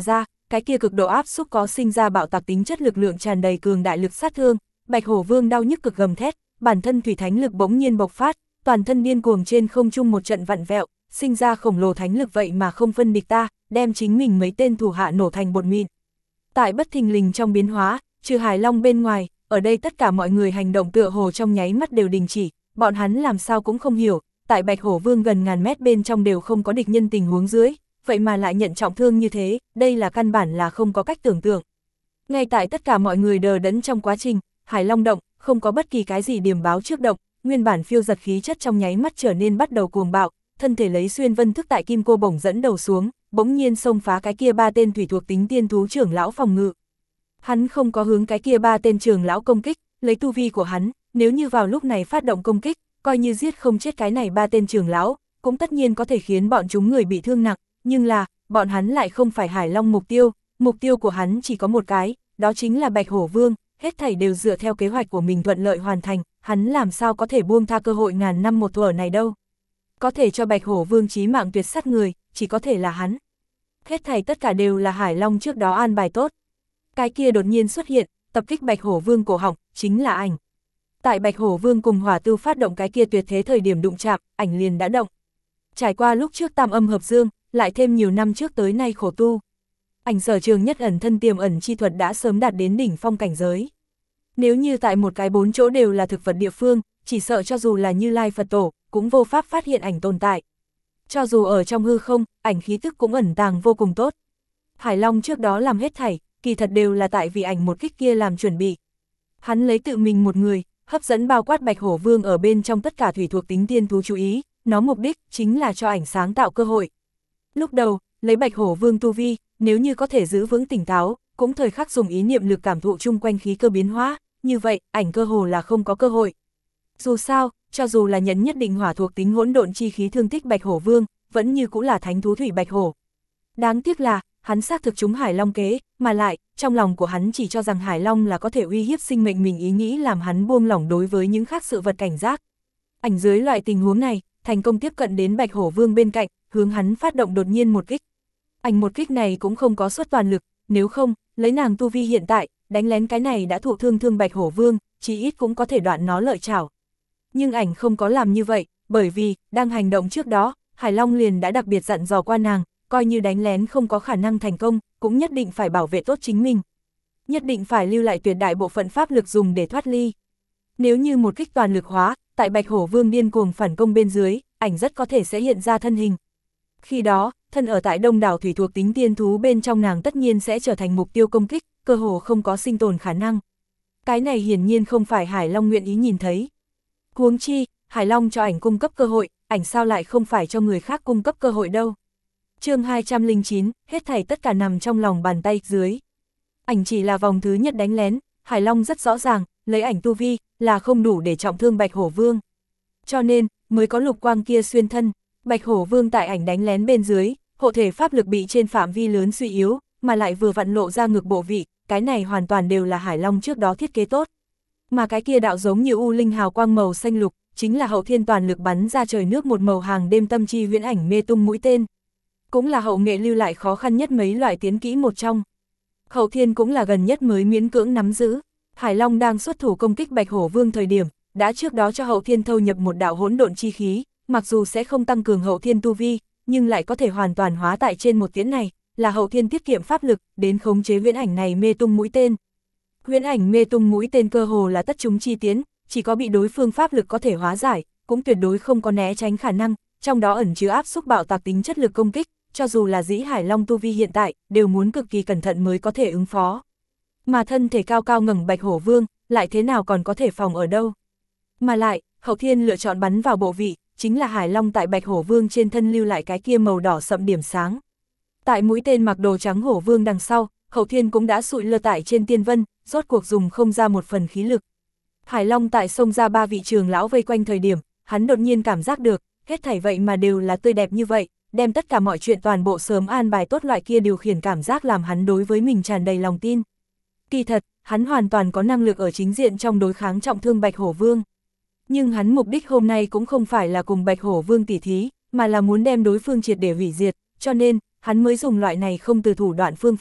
cái kia cực độ áp xúc có sinh ra bạo tạc tính chất lực lượng tràn đầy cường đại lực sát thương, Bạch Hổ Vương đau nhức cực gầm thét, bản thân thủy thánh lực bỗng nhiên bộc phát, toàn thân điên cuồng trên không trung một trận vặn vẹo, sinh ra khổng lồ thánh lực vậy mà không phân địch ta, đem chính mình mấy tên thủ hạ nổ thành bột mịn. Tại bất thình lình trong biến hóa, trừ Hải Long bên ngoài, ở đây tất cả mọi người hành động tựa hồ trong nháy mắt đều đình chỉ, bọn hắn làm sao cũng không hiểu, tại Bạch Hổ Vương gần ngàn mét bên trong đều không có địch nhân tình huống dưới, vậy mà lại nhận trọng thương như thế, đây là căn bản là không có cách tưởng tượng. Ngay tại tất cả mọi người đờ đẫn trong quá trình, Hải Long động, không có bất kỳ cái gì điểm báo trước động, nguyên bản phiêu giật khí chất trong nháy mắt trở nên bắt đầu cuồng bạo, thân thể lấy xuyên vân thức tại kim cô bổng dẫn đầu xuống, bỗng nhiên xông phá cái kia 3 tên thủy thuộc tính tiên thú trưởng lão phòng ngự. Hắn không có hướng cái kia 3 tên trưởng lão công kích, lấy tu vi của hắn, nếu như vào lúc này phát động công kích, coi như giết không chết cái này 3 tên trưởng lão, cũng tất nhiên có thể khiến bọn chúng người bị thương nặng, nhưng là, bọn hắn lại không phải Hải Long mục tiêu của hắn chỉ có một cái, đó chính là Bạch Hổ Vương, hết thảy đều dựa theo kế hoạch của mình thuận lợi hoàn thành, hắn làm sao có thể buông tha cơ hội ngàn năm một thuở này đâu. Có thể cho Bạch Hổ Vương chí mạng tuyệt sát người, chỉ có thể là hắn. Hết thảy tất cả đều là Hải Long trước đó an bài tốt. Cái kia đột nhiên xuất hiện, tập kích Bạch Hổ Vương cổ họng, chính là ảnh. Tại Bạch Hổ Vương cùng Hỏa Tư phát động cái kia tuyệt thế thời điểm đụng chạm, ảnh liền đã động. Trải qua lúc trước tam âm hợp dương, lại thêm nhiều năm trước tới nay khổ tu. Ảnh sở trường nhất ẩn thân tiềm ẩn chi thuật đã sớm đạt đến đỉnh phong cảnh giới. Nếu như tại một cái 4 chỗ đều là thực vật địa phương, chỉ sợ cho dù là Như Lai Phật Tổ, cũng vô pháp phát hiện ảnh tồn tại. Cho dù ở trong hư không, ảnh khí tức cũng ẩn tàng vô cùng tốt. Hải Long trước đó làm hết thảy, kỳ thật đều là tại vì ảnh một kích kia làm chuẩn bị. Hắn lấy tự mình một người, hấp dẫn bao quát Bạch Hổ Vương ở bên trong tất cả thủy thuộc tính tiên thú chú ý, nó mục đích chính là cho ảnh sáng tạo cơ hội. Lúc đầu, lấy Bạch Hổ Vương tu vi, nếu như có thể giữ vững tỉnh táo, cũng thời khắc dùng ý niệm lực cảm thụ chung quanh khí cơ biến hóa, như vậy, ảnh cơ hồ là không có cơ hội. Dù sao, cho dù là nhấn nhất định hỏa thuộc tính hỗn độn chi khí thương tích Bạch Hổ Vương, vẫn như cũng là thánh thú thủy Bạch Hổ. Đáng tiếc là, hắn xác thực trúng Hải Long kế, mà lại, trong lòng của hắn chỉ cho rằng Hải Long là có thể uy hiếp sinh mệnh mình ý nghĩ làm hắn buông lỏng đối với những khác sự vật cảnh giác. Ảnh dưới loại tình huống này, thành công tiếp cận đến Bạch Hổ Vương bên cạnh, hướng hắn phát động đột nhiên một kích. Ảnh một kích này cũng không có xuất toàn lực, nếu không, lấy nàng tu vi hiện tại, đánh lén cái này đã thụ thương Bạch Hổ Vương, chỉ ít cũng có thể đoạn nó lợi chảo. Nhưng ảnh không có làm như vậy, bởi vì, đang hành động trước đó, Hải Long liền đã đặc biệt dặn dò qua nàng, coi như đánh lén không có khả năng thành công, cũng nhất định phải bảo vệ tốt chính mình. Nhất định phải lưu lại tuyệt đại bộ phận pháp lực dùng để thoát ly. Nếu như một kích toàn lực hóa, tại Bạch Hổ Vương điên cuồng phản công bên dưới, ảnh rất có thể sẽ hiện ra thân hình. Khi đó, thân ở tại đông đảo thủy thuộc tính tiên thú bên trong nàng tất nhiên sẽ trở thành mục tiêu công kích, cơ hồ không có sinh tồn khả năng. Cái này hiển nhiên không phải Hải Long nguyện ý nhìn thấy. Huống chi, Hải Long cho ảnh cung cấp cơ hội, ảnh sao lại không phải cho người khác cung cấp cơ hội đâu. Chương 209, hết thảy tất cả nằm trong lòng bàn tay dưới. Ảnh chỉ là vòng thứ nhất đánh lén, Hải Long rất rõ ràng, lấy ảnh tu vi, là không đủ để trọng thương Bạch Hổ Vương. Cho nên, mới có lục quang kia xuyên thân, Bạch Hổ Vương tại ảnh đánh lén bên dưới, hộ thể pháp lực bị trên phạm vi lớn suy yếu, mà lại vừa vặn lộ ra ngược bộ vị, cái này hoàn toàn đều là Hải Long trước đó thiết kế tốt. Mà cái kia đạo giống như u linh hào quang màu xanh lục, chính là Hậu Thiên toàn lực bắn ra trời nước một màu hàng đêm tâm chi huyễn ảnh mê tung mũi tên. Cũng là Hậu nghệ lưu lại khó khăn nhất mấy loại tiến kỹ một trong. Hậu Thiên cũng là gần nhất mới miễn cưỡng nắm giữ. Hải Long đang xuất thủ công kích Bạch Hổ Vương thời điểm, đã trước đó cho Hậu Thiên thâu nhập một đạo hỗn độn chi khí, mặc dù sẽ không tăng cường Hậu Thiên tu vi, nhưng lại có thể hoàn toàn hóa tại trên một tiễn này, là Hậu Thiên tiết kiệm pháp lực, đến khống chế huyễn ảnh này mê tung mũi tên. Huyễn ảnh mê tung mũi tên cơ hồ là tất chúng chi tiến, chỉ có bị đối phương pháp lực có thể hóa giải, cũng tuyệt đối không có né tránh khả năng, trong đó ẩn chứa áp xúc bạo tạc tính chất lực công kích, cho dù là dĩ Hải Long tu vi hiện tại, đều muốn cực kỳ cẩn thận mới có thể ứng phó. Mà thân thể cao cao ngẩng Bạch Hổ Vương, lại thế nào còn có thể phòng ở đâu. Mà lại, Hậu Thiên lựa chọn bắn vào bộ vị, chính là Hải Long tại Bạch Hổ Vương trên thân lưu lại cái kia màu đỏ sậm điểm sáng. Tại mũi tên mặc đồ trắng Hổ Vương đằng sau, Hậu Thiên cũng đã sụi lơ tại trên tiên vân, rốt cuộc dùng không ra một phần khí lực. Hải Long tại xông ra 3 vị trường lão vây quanh thời điểm, hắn đột nhiên cảm giác được, hết thảy vậy mà đều là tươi đẹp như vậy, đem tất cả mọi chuyện toàn bộ sớm an bài tốt loại kia điều khiển cảm giác làm hắn đối với mình tràn đầy lòng tin. Kỳ thật, hắn hoàn toàn có năng lực ở chính diện trong đối kháng trọng thương Bạch Hổ Vương. Nhưng hắn mục đích hôm nay cũng không phải là cùng Bạch Hổ Vương tỉ thí, mà là muốn đem đối phương triệt để hủy diệt, cho nên, hắn mới dùng loại này không từ thủ đoạn phương pháp,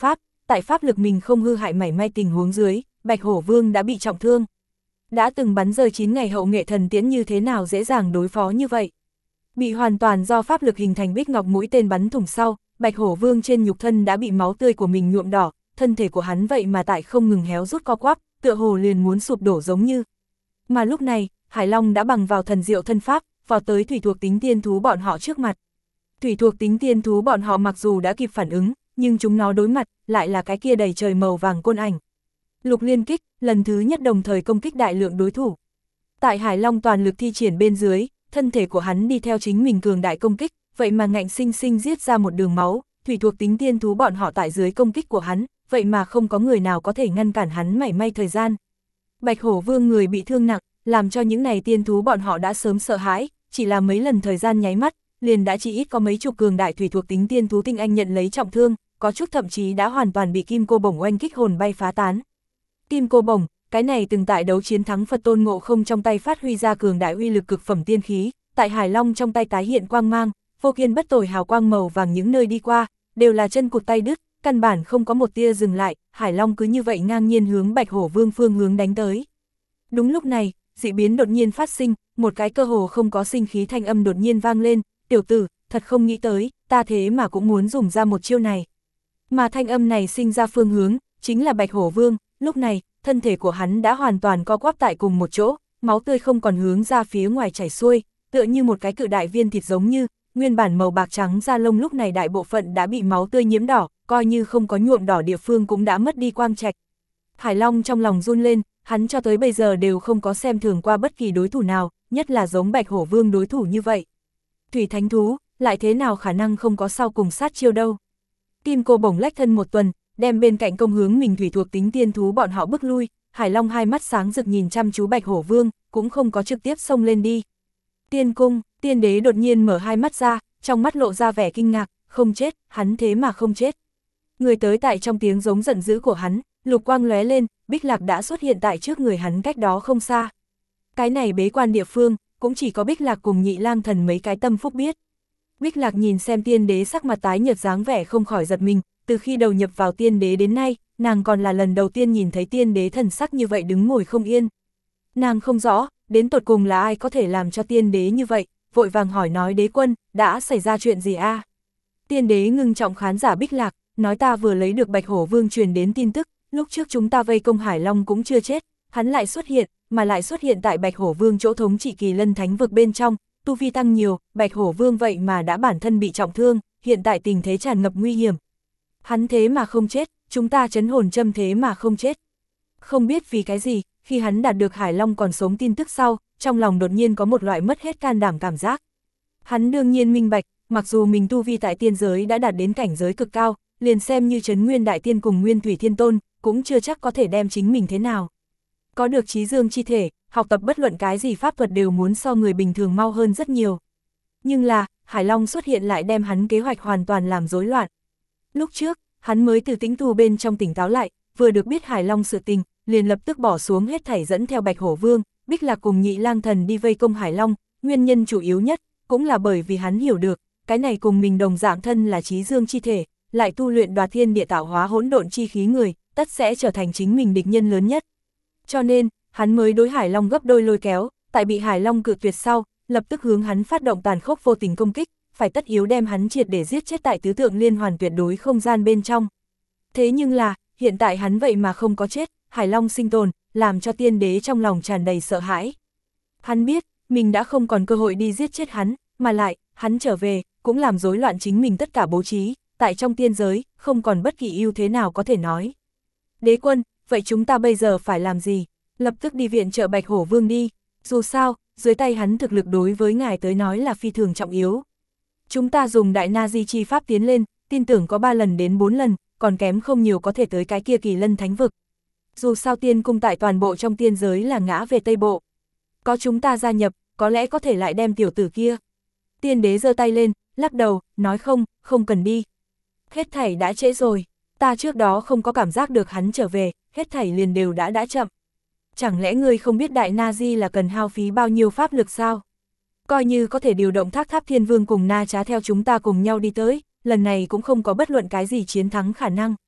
tại pháp lực mình không hư hại mảy may tình huống dưới, Bạch Hổ Vương đã bị trọng thương. Đã từng bắn rơi 9 ngày hậu nghệ thần tiễn như thế nào dễ dàng đối phó như vậy. Bị hoàn toàn do pháp lực hình thành bích ngọc mũi tên bắn thủng sau, Bạch Hổ Vương trên nhục thân đã bị máu tươi của mình nhuộm đỏ, thân thể của hắn vậy mà tại không ngừng héo rút co quắp, tựa hồ liền muốn sụp đổ giống như. Mà lúc này, Hải Long đã bằng vào thần diệu thân pháp, vào tới thủy thuộc tính tiên thú bọn họ trước mặt. Thủy thuộc tính tiên thú bọn họ mặc dù đã kịp phản ứng, nhưng chúng nó đối mặt, lại là cái kia đầy trời màu vàng côn ảnh. Lục liên kích, lần thứ nhất đồng thời công kích đại lượng đối thủ. Tại Hải Long toàn lực thi triển bên dưới, thân thể của hắn đi theo chính mình cường đại công kích, vậy mà ngạnh sinh sinh giết ra một đường máu, thủy thuộc tính tiên thú bọn họ tại dưới công kích của hắn, vậy mà không có người nào có thể ngăn cản hắn mảy may thời gian. Bạch Hổ Vương người bị thương nặng, làm cho những này tiên thú bọn họ đã sớm sợ hãi, chỉ là mấy lần thời gian nháy mắt, liền đã chỉ ít có mấy chục cường đại thủy thuộc tính tiên thú tinh anh nhận lấy trọng thương, có chút thậm chí đã hoàn toàn bị kim cô bổng oanh kích hồn bay phá tán. Kim cô bổng, cái này từng tại đấu chiến thắng Phật Tôn Ngộ Không trong tay phát huy ra cường đại uy lực cực phẩm tiên khí, tại Hải Long trong tay tái hiện quang mang, vô kiên bất tồi hào quang màu vàng những nơi đi qua, đều là chân cụt tay đứt, căn bản không có một tia dừng lại, Hải Long cứ như vậy ngang nhiên hướng Bạch Hổ Vương phương hướng đánh tới. Đúng lúc này, dị biến đột nhiên phát sinh, một cái cơ hồ không có sinh khí thanh âm đột nhiên vang lên, tiểu tử, thật không nghĩ tới, ta thế mà cũng muốn dùng ra một chiêu này. Mà thanh âm này sinh ra phương hướng, chính là Bạch Hổ Vương, lúc này, thân thể của hắn đã hoàn toàn co quắp tại cùng một chỗ, máu tươi không còn hướng ra phía ngoài chảy xuôi, tựa như một cái cự đại viên thịt giống như, nguyên bản màu bạc trắng da lông lúc này đại bộ phận đã bị máu tươi nhiễm đỏ, coi như không có nhuộm đỏ địa phương cũng đã mất đi quang trạch. Hải Long trong lòng run lên, hắn cho tới bây giờ đều không có xem thường qua bất kỳ đối thủ nào, nhất là giống Bạch Hổ Vương đối thủ như vậy. Thủy thánh thú, lại thế nào khả năng không có sau cùng sát chiêu đâu. Kim cô bổng lách thân một tuần, đem bên cạnh công hướng mình thủy thuộc tính tiên thú bọn họ bước lui, Hải Long hai mắt sáng rực nhìn chăm chú Bạch Hổ Vương, cũng không có trực tiếp xông lên đi. Tiên cung, tiên đế đột nhiên mở hai mắt ra, trong mắt lộ ra vẻ kinh ngạc, không chết, hắn thế mà không chết. Người tới tại trong tiếng giống giận dữ của hắn, lục quang lóe lên, Bích Lạc đã xuất hiện tại trước người hắn cách đó không xa. Cái này bế quan địa phương, cũng chỉ có Bích Lạc cùng Nhị Lang Thần mấy cái tâm phúc biết. Bích Lạc nhìn xem tiên đế sắc mặt tái nhợt dáng vẻ không khỏi giật mình, từ khi đầu nhập vào tiên đế đến nay, nàng còn là lần đầu tiên nhìn thấy tiên đế thần sắc như vậy đứng ngồi không yên. Nàng không rõ, đến tột cùng là ai có thể làm cho tiên đế như vậy, vội vàng hỏi nói đế quân, đã xảy ra chuyện gì a? Tiên đế ngưng trọng khán giả Bích Lạc, nói ta vừa lấy được Bạch Hổ Vương truyền đến tin tức, lúc trước chúng ta vây công Hải Long cũng chưa chết, hắn lại xuất hiện, mà lại xuất hiện tại Bạch Hổ Vương chỗ thống trị Kỳ Lân Thánh vực bên trong, tu vi tăng nhiều, Bạch Hổ Vương vậy mà đã bản thân bị trọng thương, hiện tại tình thế tràn ngập nguy hiểm. Hắn thế mà không chết, chúng ta trấn hồn châm thế mà không chết. Không biết vì cái gì, khi hắn đạt được Hải Long còn sống tin tức sau, trong lòng đột nhiên có một loại mất hết can đảm cảm giác. Hắn đương nhiên minh bạch, mặc dù mình tu vi tại tiên giới đã đạt đến cảnh giới cực cao, liền xem như Trấn Nguyên Đại Tiên cùng Nguyên Thủy Thiên Tôn, cũng chưa chắc có thể đem chính mình thế nào. Có được trí dương chi thể, học tập bất luận cái gì pháp thuật đều muốn so người bình thường mau hơn rất nhiều. Nhưng là, Hải Long xuất hiện lại đem hắn kế hoạch hoàn toàn làm rối loạn. Lúc trước, hắn mới từ tĩnh tu bên trong tỉnh táo lại, vừa được biết Hải Long sự tình, liền lập tức bỏ xuống hết thảy dẫn theo Bạch Hổ Vương, Bích Lạc cùng Nhị Lang Thần đi vây công Hải Long, nguyên nhân chủ yếu nhất, cũng là bởi vì hắn hiểu được, cái này cùng mình đồng dạng thân là trí dương chi thể, lại tu luyện Đoạt Thiên Địa tạo hóa hỗn độn chi khí người, tất sẽ trở thành chính mình địch nhân lớn nhất. Cho nên, hắn mới đối Hải Long gấp đôi lôi kéo, tại bị Hải Long cự tuyệt sau, lập tức hướng hắn phát động tàn khốc vô tình công kích, phải tất yếu đem hắn triệt để giết chết tại tứ tượng liên hoàn tuyệt đối không gian bên trong. Thế nhưng là, hiện tại hắn vậy mà không có chết, Hải Long sinh tồn, làm cho tiên đế trong lòng tràn đầy sợ hãi. Hắn biết, mình đã không còn cơ hội đi giết chết hắn, mà lại, hắn trở về, cũng làm rối loạn chính mình tất cả bố trí, tại trong tiên giới, không còn bất kỳ ưu thế nào có thể nói. Đế quân, vậy chúng ta bây giờ phải làm gì? Lập tức đi viện trợ Bạch Hổ Vương đi, dù sao, dưới tay hắn thực lực đối với ngài tới nói là phi thường trọng yếu. Chúng ta dùng đại na di chi pháp tiến lên, tin tưởng có 3 lần đến 4 lần, còn kém không nhiều có thể tới cái kia Kỳ Lân Thánh vực. Dù sao tiên cung tại toàn bộ trong tiên giới là ngã về Tây Bộ. Có chúng ta gia nhập, có lẽ có thể lại đem tiểu tử kia. Tiên đế giơ tay lên, lắc đầu, nói không, không cần đi. Hết thảy đã trễ rồi, ta trước đó không có cảm giác được hắn trở về, hết thảy liền đều đã chậm. Chẳng lẽ ngươi không biết đại na di là cần hao phí bao nhiêu pháp lực sao? Coi như có thể điều động Thác Tháp Thiên Vương cùng Na Trá theo chúng ta cùng nhau đi tới, lần này cũng không có bất luận cái gì chiến thắng khả năng.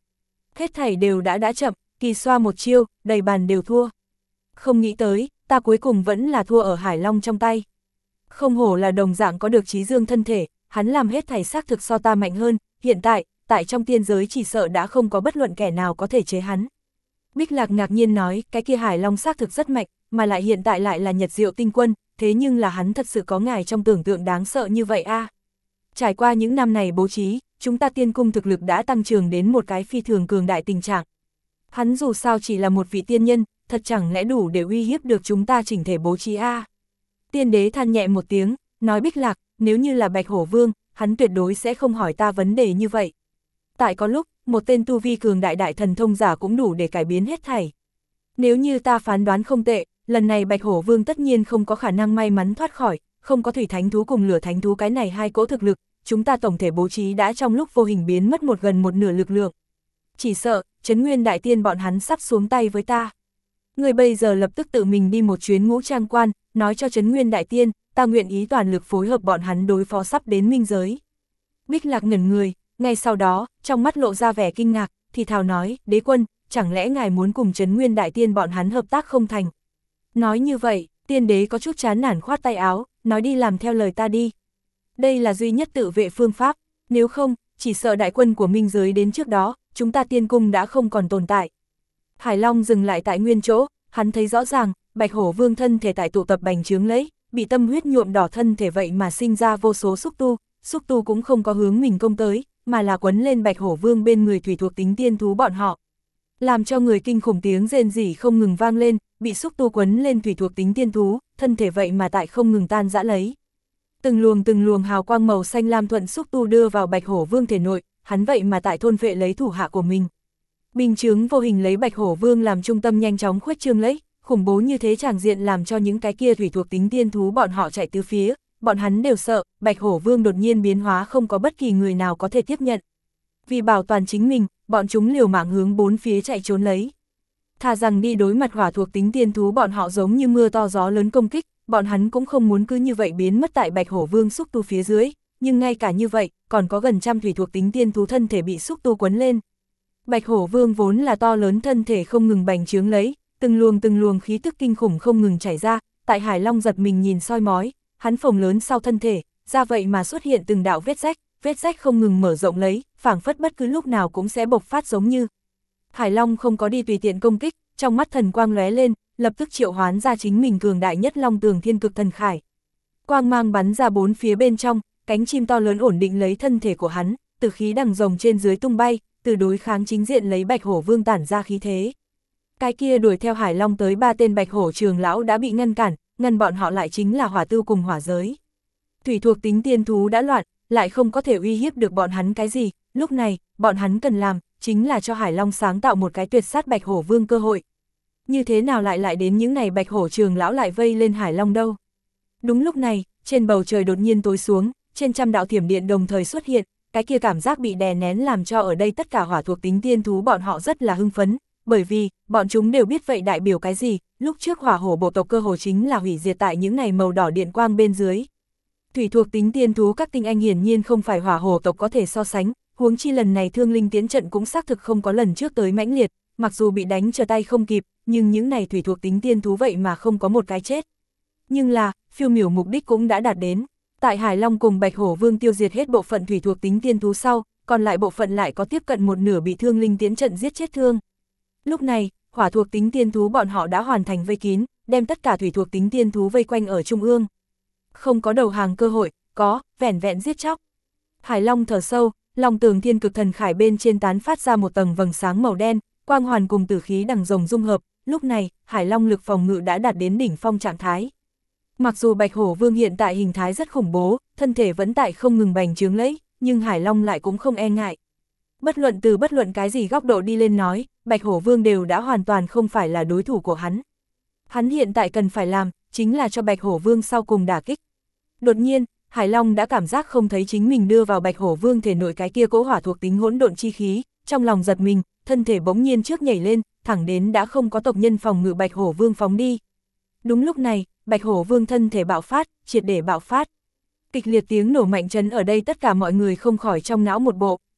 Hết thảy đều đã chậm, kỳ xoa một chiêu, đầy bàn đều thua. Không nghĩ tới, ta cuối cùng vẫn là thua ở Hải Long trong tay. Không hổ là đồng dạng có được trí dương thân thể, hắn làm hết thảy xác thực so ta mạnh hơn, hiện tại trong tiên giới chỉ sợ đã không có bất luận kẻ nào có thể chế hắn. Bích Lạc ngạc nhiên nói, cái kia Hải Long xác thực rất mạnh, mà lại hiện tại lại là Nhật Diệu tinh quân, thế nhưng là hắn thật sự có ngài trong tưởng tượng đáng sợ như vậy a. Trải qua những năm này bố trí, chúng ta tiên cung thực lực đã tăng trưởng đến một cái phi thường cường đại tình trạng. Hắn dù sao chỉ là một vị tiên nhân, thật chẳng lẽ đủ để uy hiếp được chúng ta chỉnh thể bố trí a. Tiên đế than nhẹ một tiếng, nói Bích Lạc, nếu như là Bạch Hổ Vương, hắn tuyệt đối sẽ không hỏi ta vấn đề như vậy. Tại có lúc, một tên tu vi cường đại đại thần thông giả cũng đủ để cải biến hết thảy. Nếu như ta phán đoán không tệ, lần này Bạch Hổ Vương tất nhiên không có khả năng may mắn thoát khỏi, không có thủy thánh thú cùng lửa thánh thú cái này hai cỗ thực lực, chúng ta tổng thể bố trí đã trong lúc vô hình biến mất gần một nửa lực lượng. Chỉ sợ, Trấn Nguyên Đại Tiên bọn hắn sắp xuống tay với ta. Người bây giờ lập tức tự mình đi một chuyến Ngũ Trang Quan, nói cho Trấn Nguyên Đại Tiên, ta nguyện ý toàn lực phối hợp bọn hắn đối phó sắp đến minh giới. Bích Lạc ngẩn người, ngay sau đó, trong mắt lộ ra vẻ kinh ngạc, thì thào nói, đế quân, chẳng lẽ ngài muốn cùng Trấn Nguyên Đại Tiên bọn hắn hợp tác không thành? Nói như vậy, tiên đế có chút chán nản khoát tay áo, nói đi làm theo lời ta đi. Đây là duy nhất tự vệ phương pháp, nếu không, chỉ sợ đại quân của minh giới đến trước đó, chúng ta tiên cung đã không còn tồn tại. Hải Long dừng lại tại nguyên chỗ, hắn thấy rõ ràng, Bạch Hổ Vương thân thể tại tụ tập bành trướng lấy, bị tâm huyết nhuộm đỏ thân thể vậy mà sinh ra vô số xúc tu cũng không có hướng mình công tới, mà là quấn lên Bạch Hổ Vương bên người thủy thuộc tính tiên thú bọn họ. Làm cho người kinh khủng tiếng rên rỉ không ngừng vang lên, bị xúc tu quấn lên thủy thuộc tính tiên thú, thân thể vậy mà tại không ngừng tan rã lấy. Từng luồng hào quang màu xanh lam thuận xúc tu đưa vào Bạch Hổ Vương thể nội, hắn vậy mà tại thôn phệ lấy thủ hạ của mình. Bình chướng vô hình lấy Bạch Hổ Vương làm trung tâm nhanh chóng khuếch trương lấy, khủng bố như thế tràng diện làm cho những cái kia thủy thuộc tính tiên thú bọn họ chạy tứ phía, bọn hắn đều sợ, Bạch Hổ Vương đột nhiên biến hóa không có bất kỳ người nào có thể tiếp nhận. Vì bảo toàn chính mình, bọn chúng liều mạng hướng bốn phía chạy trốn lấy. Thà rằng đi đối mặt hỏa thuộc tính tiên thú bọn họ giống như mưa to gió lớn công kích, bọn hắn cũng không muốn cứ như vậy biến mất tại Bạch Hổ Vương xúc tu phía dưới, nhưng ngay cả như vậy, còn có gần trăm thủy thuộc tính tiên thú thân thể bị xúc tu quấn lên. Bạch Hổ Vương vốn là to lớn thân thể không ngừng bành trướng lấy, từng luồng khí tức kinh khủng không ngừng chảy ra, tại Hải Long giật mình nhìn soi mói, hắn phồng lớn sau thân thể, ra vậy mà xuất hiện từng đạo vết rách không ngừng mở rộng lấy, phảng phất bất cứ lúc nào cũng sẽ bộc phát giống như. Hải Long không có đi tùy tiện công kích, trong mắt thần quang lóe lên, lập tức triệu hoán ra chính mình cường đại nhất Long Tường Thiên Cực Thần Khải. Quang mang bắn ra bốn phía bên trong, cánh chim to lớn ổn định lấy thân thể của hắn, từ khí đằng rồng trên dưới tung bay, từ đối kháng chính diện lấy Bạch Hổ Vương tản ra khí thế. Cái kia đuổi theo Hải Long tới 3 tên Bạch Hổ trường lão đã bị ngăn cản, ngăn bọn họ lại chính là Hỏa Tưu cùng Hỏa Giới. Thủy thuộc tính tiên thú đã loạn, lại không có thể uy hiếp được bọn hắn cái gì, lúc này, bọn hắn cần làm, chính là cho Hải Long sáng tạo một cái tuyệt sát Bạch Hổ Vương cơ hội. Như thế nào lại đến những này Bạch Hổ trường lão lại vây lên Hải Long đâu? Đúng lúc này, trên bầu trời đột nhiên tối xuống, trên trăm đạo thiểm điện đồng thời xuất hiện, cái kia cảm giác bị đè nén làm cho ở đây tất cả hỏa thuộc tính tiên thú bọn họ rất là hưng phấn, bởi vì, bọn chúng đều biết vậy đại biểu cái gì, lúc trước hỏa hổ bộ tộc cơ hồ chính là hủy diệt tại những này màu đỏ điện quang bên dưới. Thủy thuộc tính tiên thú các tinh anh hiển nhiên không phải hỏa hổ tộc có thể so sánh, huống chi lần này Thương Linh tiến trận cũng xác thực không có lần trước tới mãnh liệt, mặc dù bị đánh trở tay không kịp, nhưng những này thủy thuộc tính tiên thú vậy mà không có một cái chết. Nhưng là, phiêu miểu mục đích cũng đã đạt đến. Tại Hải Long cùng Bạch Hổ Vương tiêu diệt hết bộ phận thủy thuộc tính tiên thú sau, còn lại bộ phận lại có tiếp cận một nửa bị Thương Linh tiến trận giết chết thương. Lúc này, hỏa thuộc tính tiên thú bọn họ đã hoàn thành vây kín, đem tất cả thủy thuộc tính tiên thú vây quanh ở trung ương. Không có đầu hàng cơ hội, có, vẻn vẹn giết chóc. Hải Long thở sâu, Long Tường Thiên Cực Thần Khải bên trên tán phát ra một tầng vầng sáng màu đen, quang hoàn cùng tử khí đằng rồng dung hợp, lúc này, Hải Long lực phòng ngự đã đạt đến đỉnh phong trạng thái. Mặc dù Bạch Hổ Vương hiện tại hình thái rất khủng bố, thân thể vẫn tại không ngừng bành trướng lấy, nhưng Hải Long lại cũng không e ngại. Bất luận cái gì góc độ đi lên nói, Bạch Hổ Vương đều đã hoàn toàn không phải là đối thủ của hắn. Hắn hiện tại cần phải làm, chính là cho Bạch Hổ Vương sau cùng đả kích. Đột nhiên, Hải Long đã cảm giác không thấy chính mình đưa vào Bạch Hổ Vương thể nội cái kia cỗ hỏa thuộc tính hỗn độn chi khí, trong lòng giật mình, thân thể bỗng nhiên trước nhảy lên, thẳng đến đã không có tộc nhân phòng ngự Bạch Hổ Vương phóng đi. Đúng lúc này, Bạch Hổ Vương thân thể bạo phát, triệt để bạo phát. Kịch liệt tiếng nổ mạnh chấn ở đây tất cả mọi người không khỏi trong não một bộ,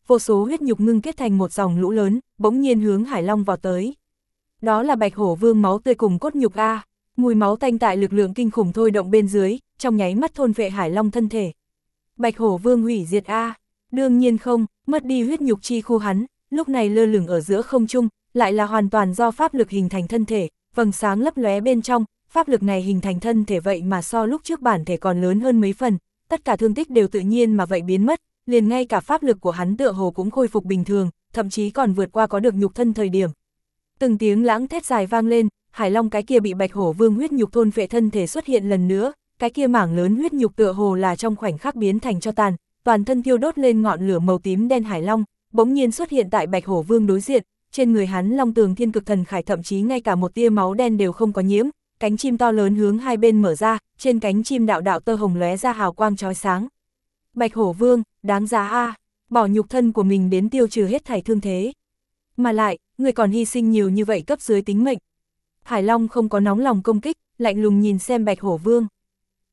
vô số huyết nhục ngưng kết thành một dòng lũ lớn, bỗng nhiên hướng Hải Long vào tới. Đó là Bạch Hổ Vương máu tươi cùng cốt nhục a. Mùi máu tanh tại lực lượng kinh khủng thôi động bên dưới, trong nháy mắt thôn vệ Hải Long thân thể. Bạch Hổ Vương hủy diệt a. Đương nhiên không, mất đi huyết nhục chi khu hắn, lúc này lơ lửng ở giữa không trung, lại là hoàn toàn do pháp lực hình thành thân thể, vầng sáng lấp lóe bên trong, pháp lực này hình thành thân thể vậy mà so lúc trước bản thể còn lớn hơn mấy phần, tất cả thương tích đều tự nhiên mà vậy biến mất, liền ngay cả pháp lực của hắn tựa hồ cũng khôi phục bình thường, thậm chí còn vượt qua có được nhục thân thời điểm. Từng tiếng lãng thét dài vang lên, Hải Long cái kia bị Bạch Hổ Vương huyết nhục thôn phệ thân thể xuất hiện lần nữa, cái kia mảng lớn huyết nhục tựa hồ là trong khoảnh khắc biến thành tro tàn, toàn thân thiêu đốt lên ngọn lửa màu tím đen. Hải Long bỗng nhiên xuất hiện tại Bạch Hổ Vương đối diện, trên người hắn Long Tường Thiên Cực Thần Khải thậm chí ngay cả một tia máu đen đều không có nhiễm, cánh chim to lớn hướng hai bên mở ra, trên cánh chim đạo đạo tơ hồng lóe ra hào quang chói sáng. Bạch Hổ Vương, đáng giá a, bỏ nhục thân của mình đến tiêu trừ hết thảy thương thế. Mà lại, người còn hy sinh nhiều như vậy cấp dưới tính mệnh. Hải Long không có nóng lòng công kích, lạnh lùng nhìn xem Bạch Hổ Vương.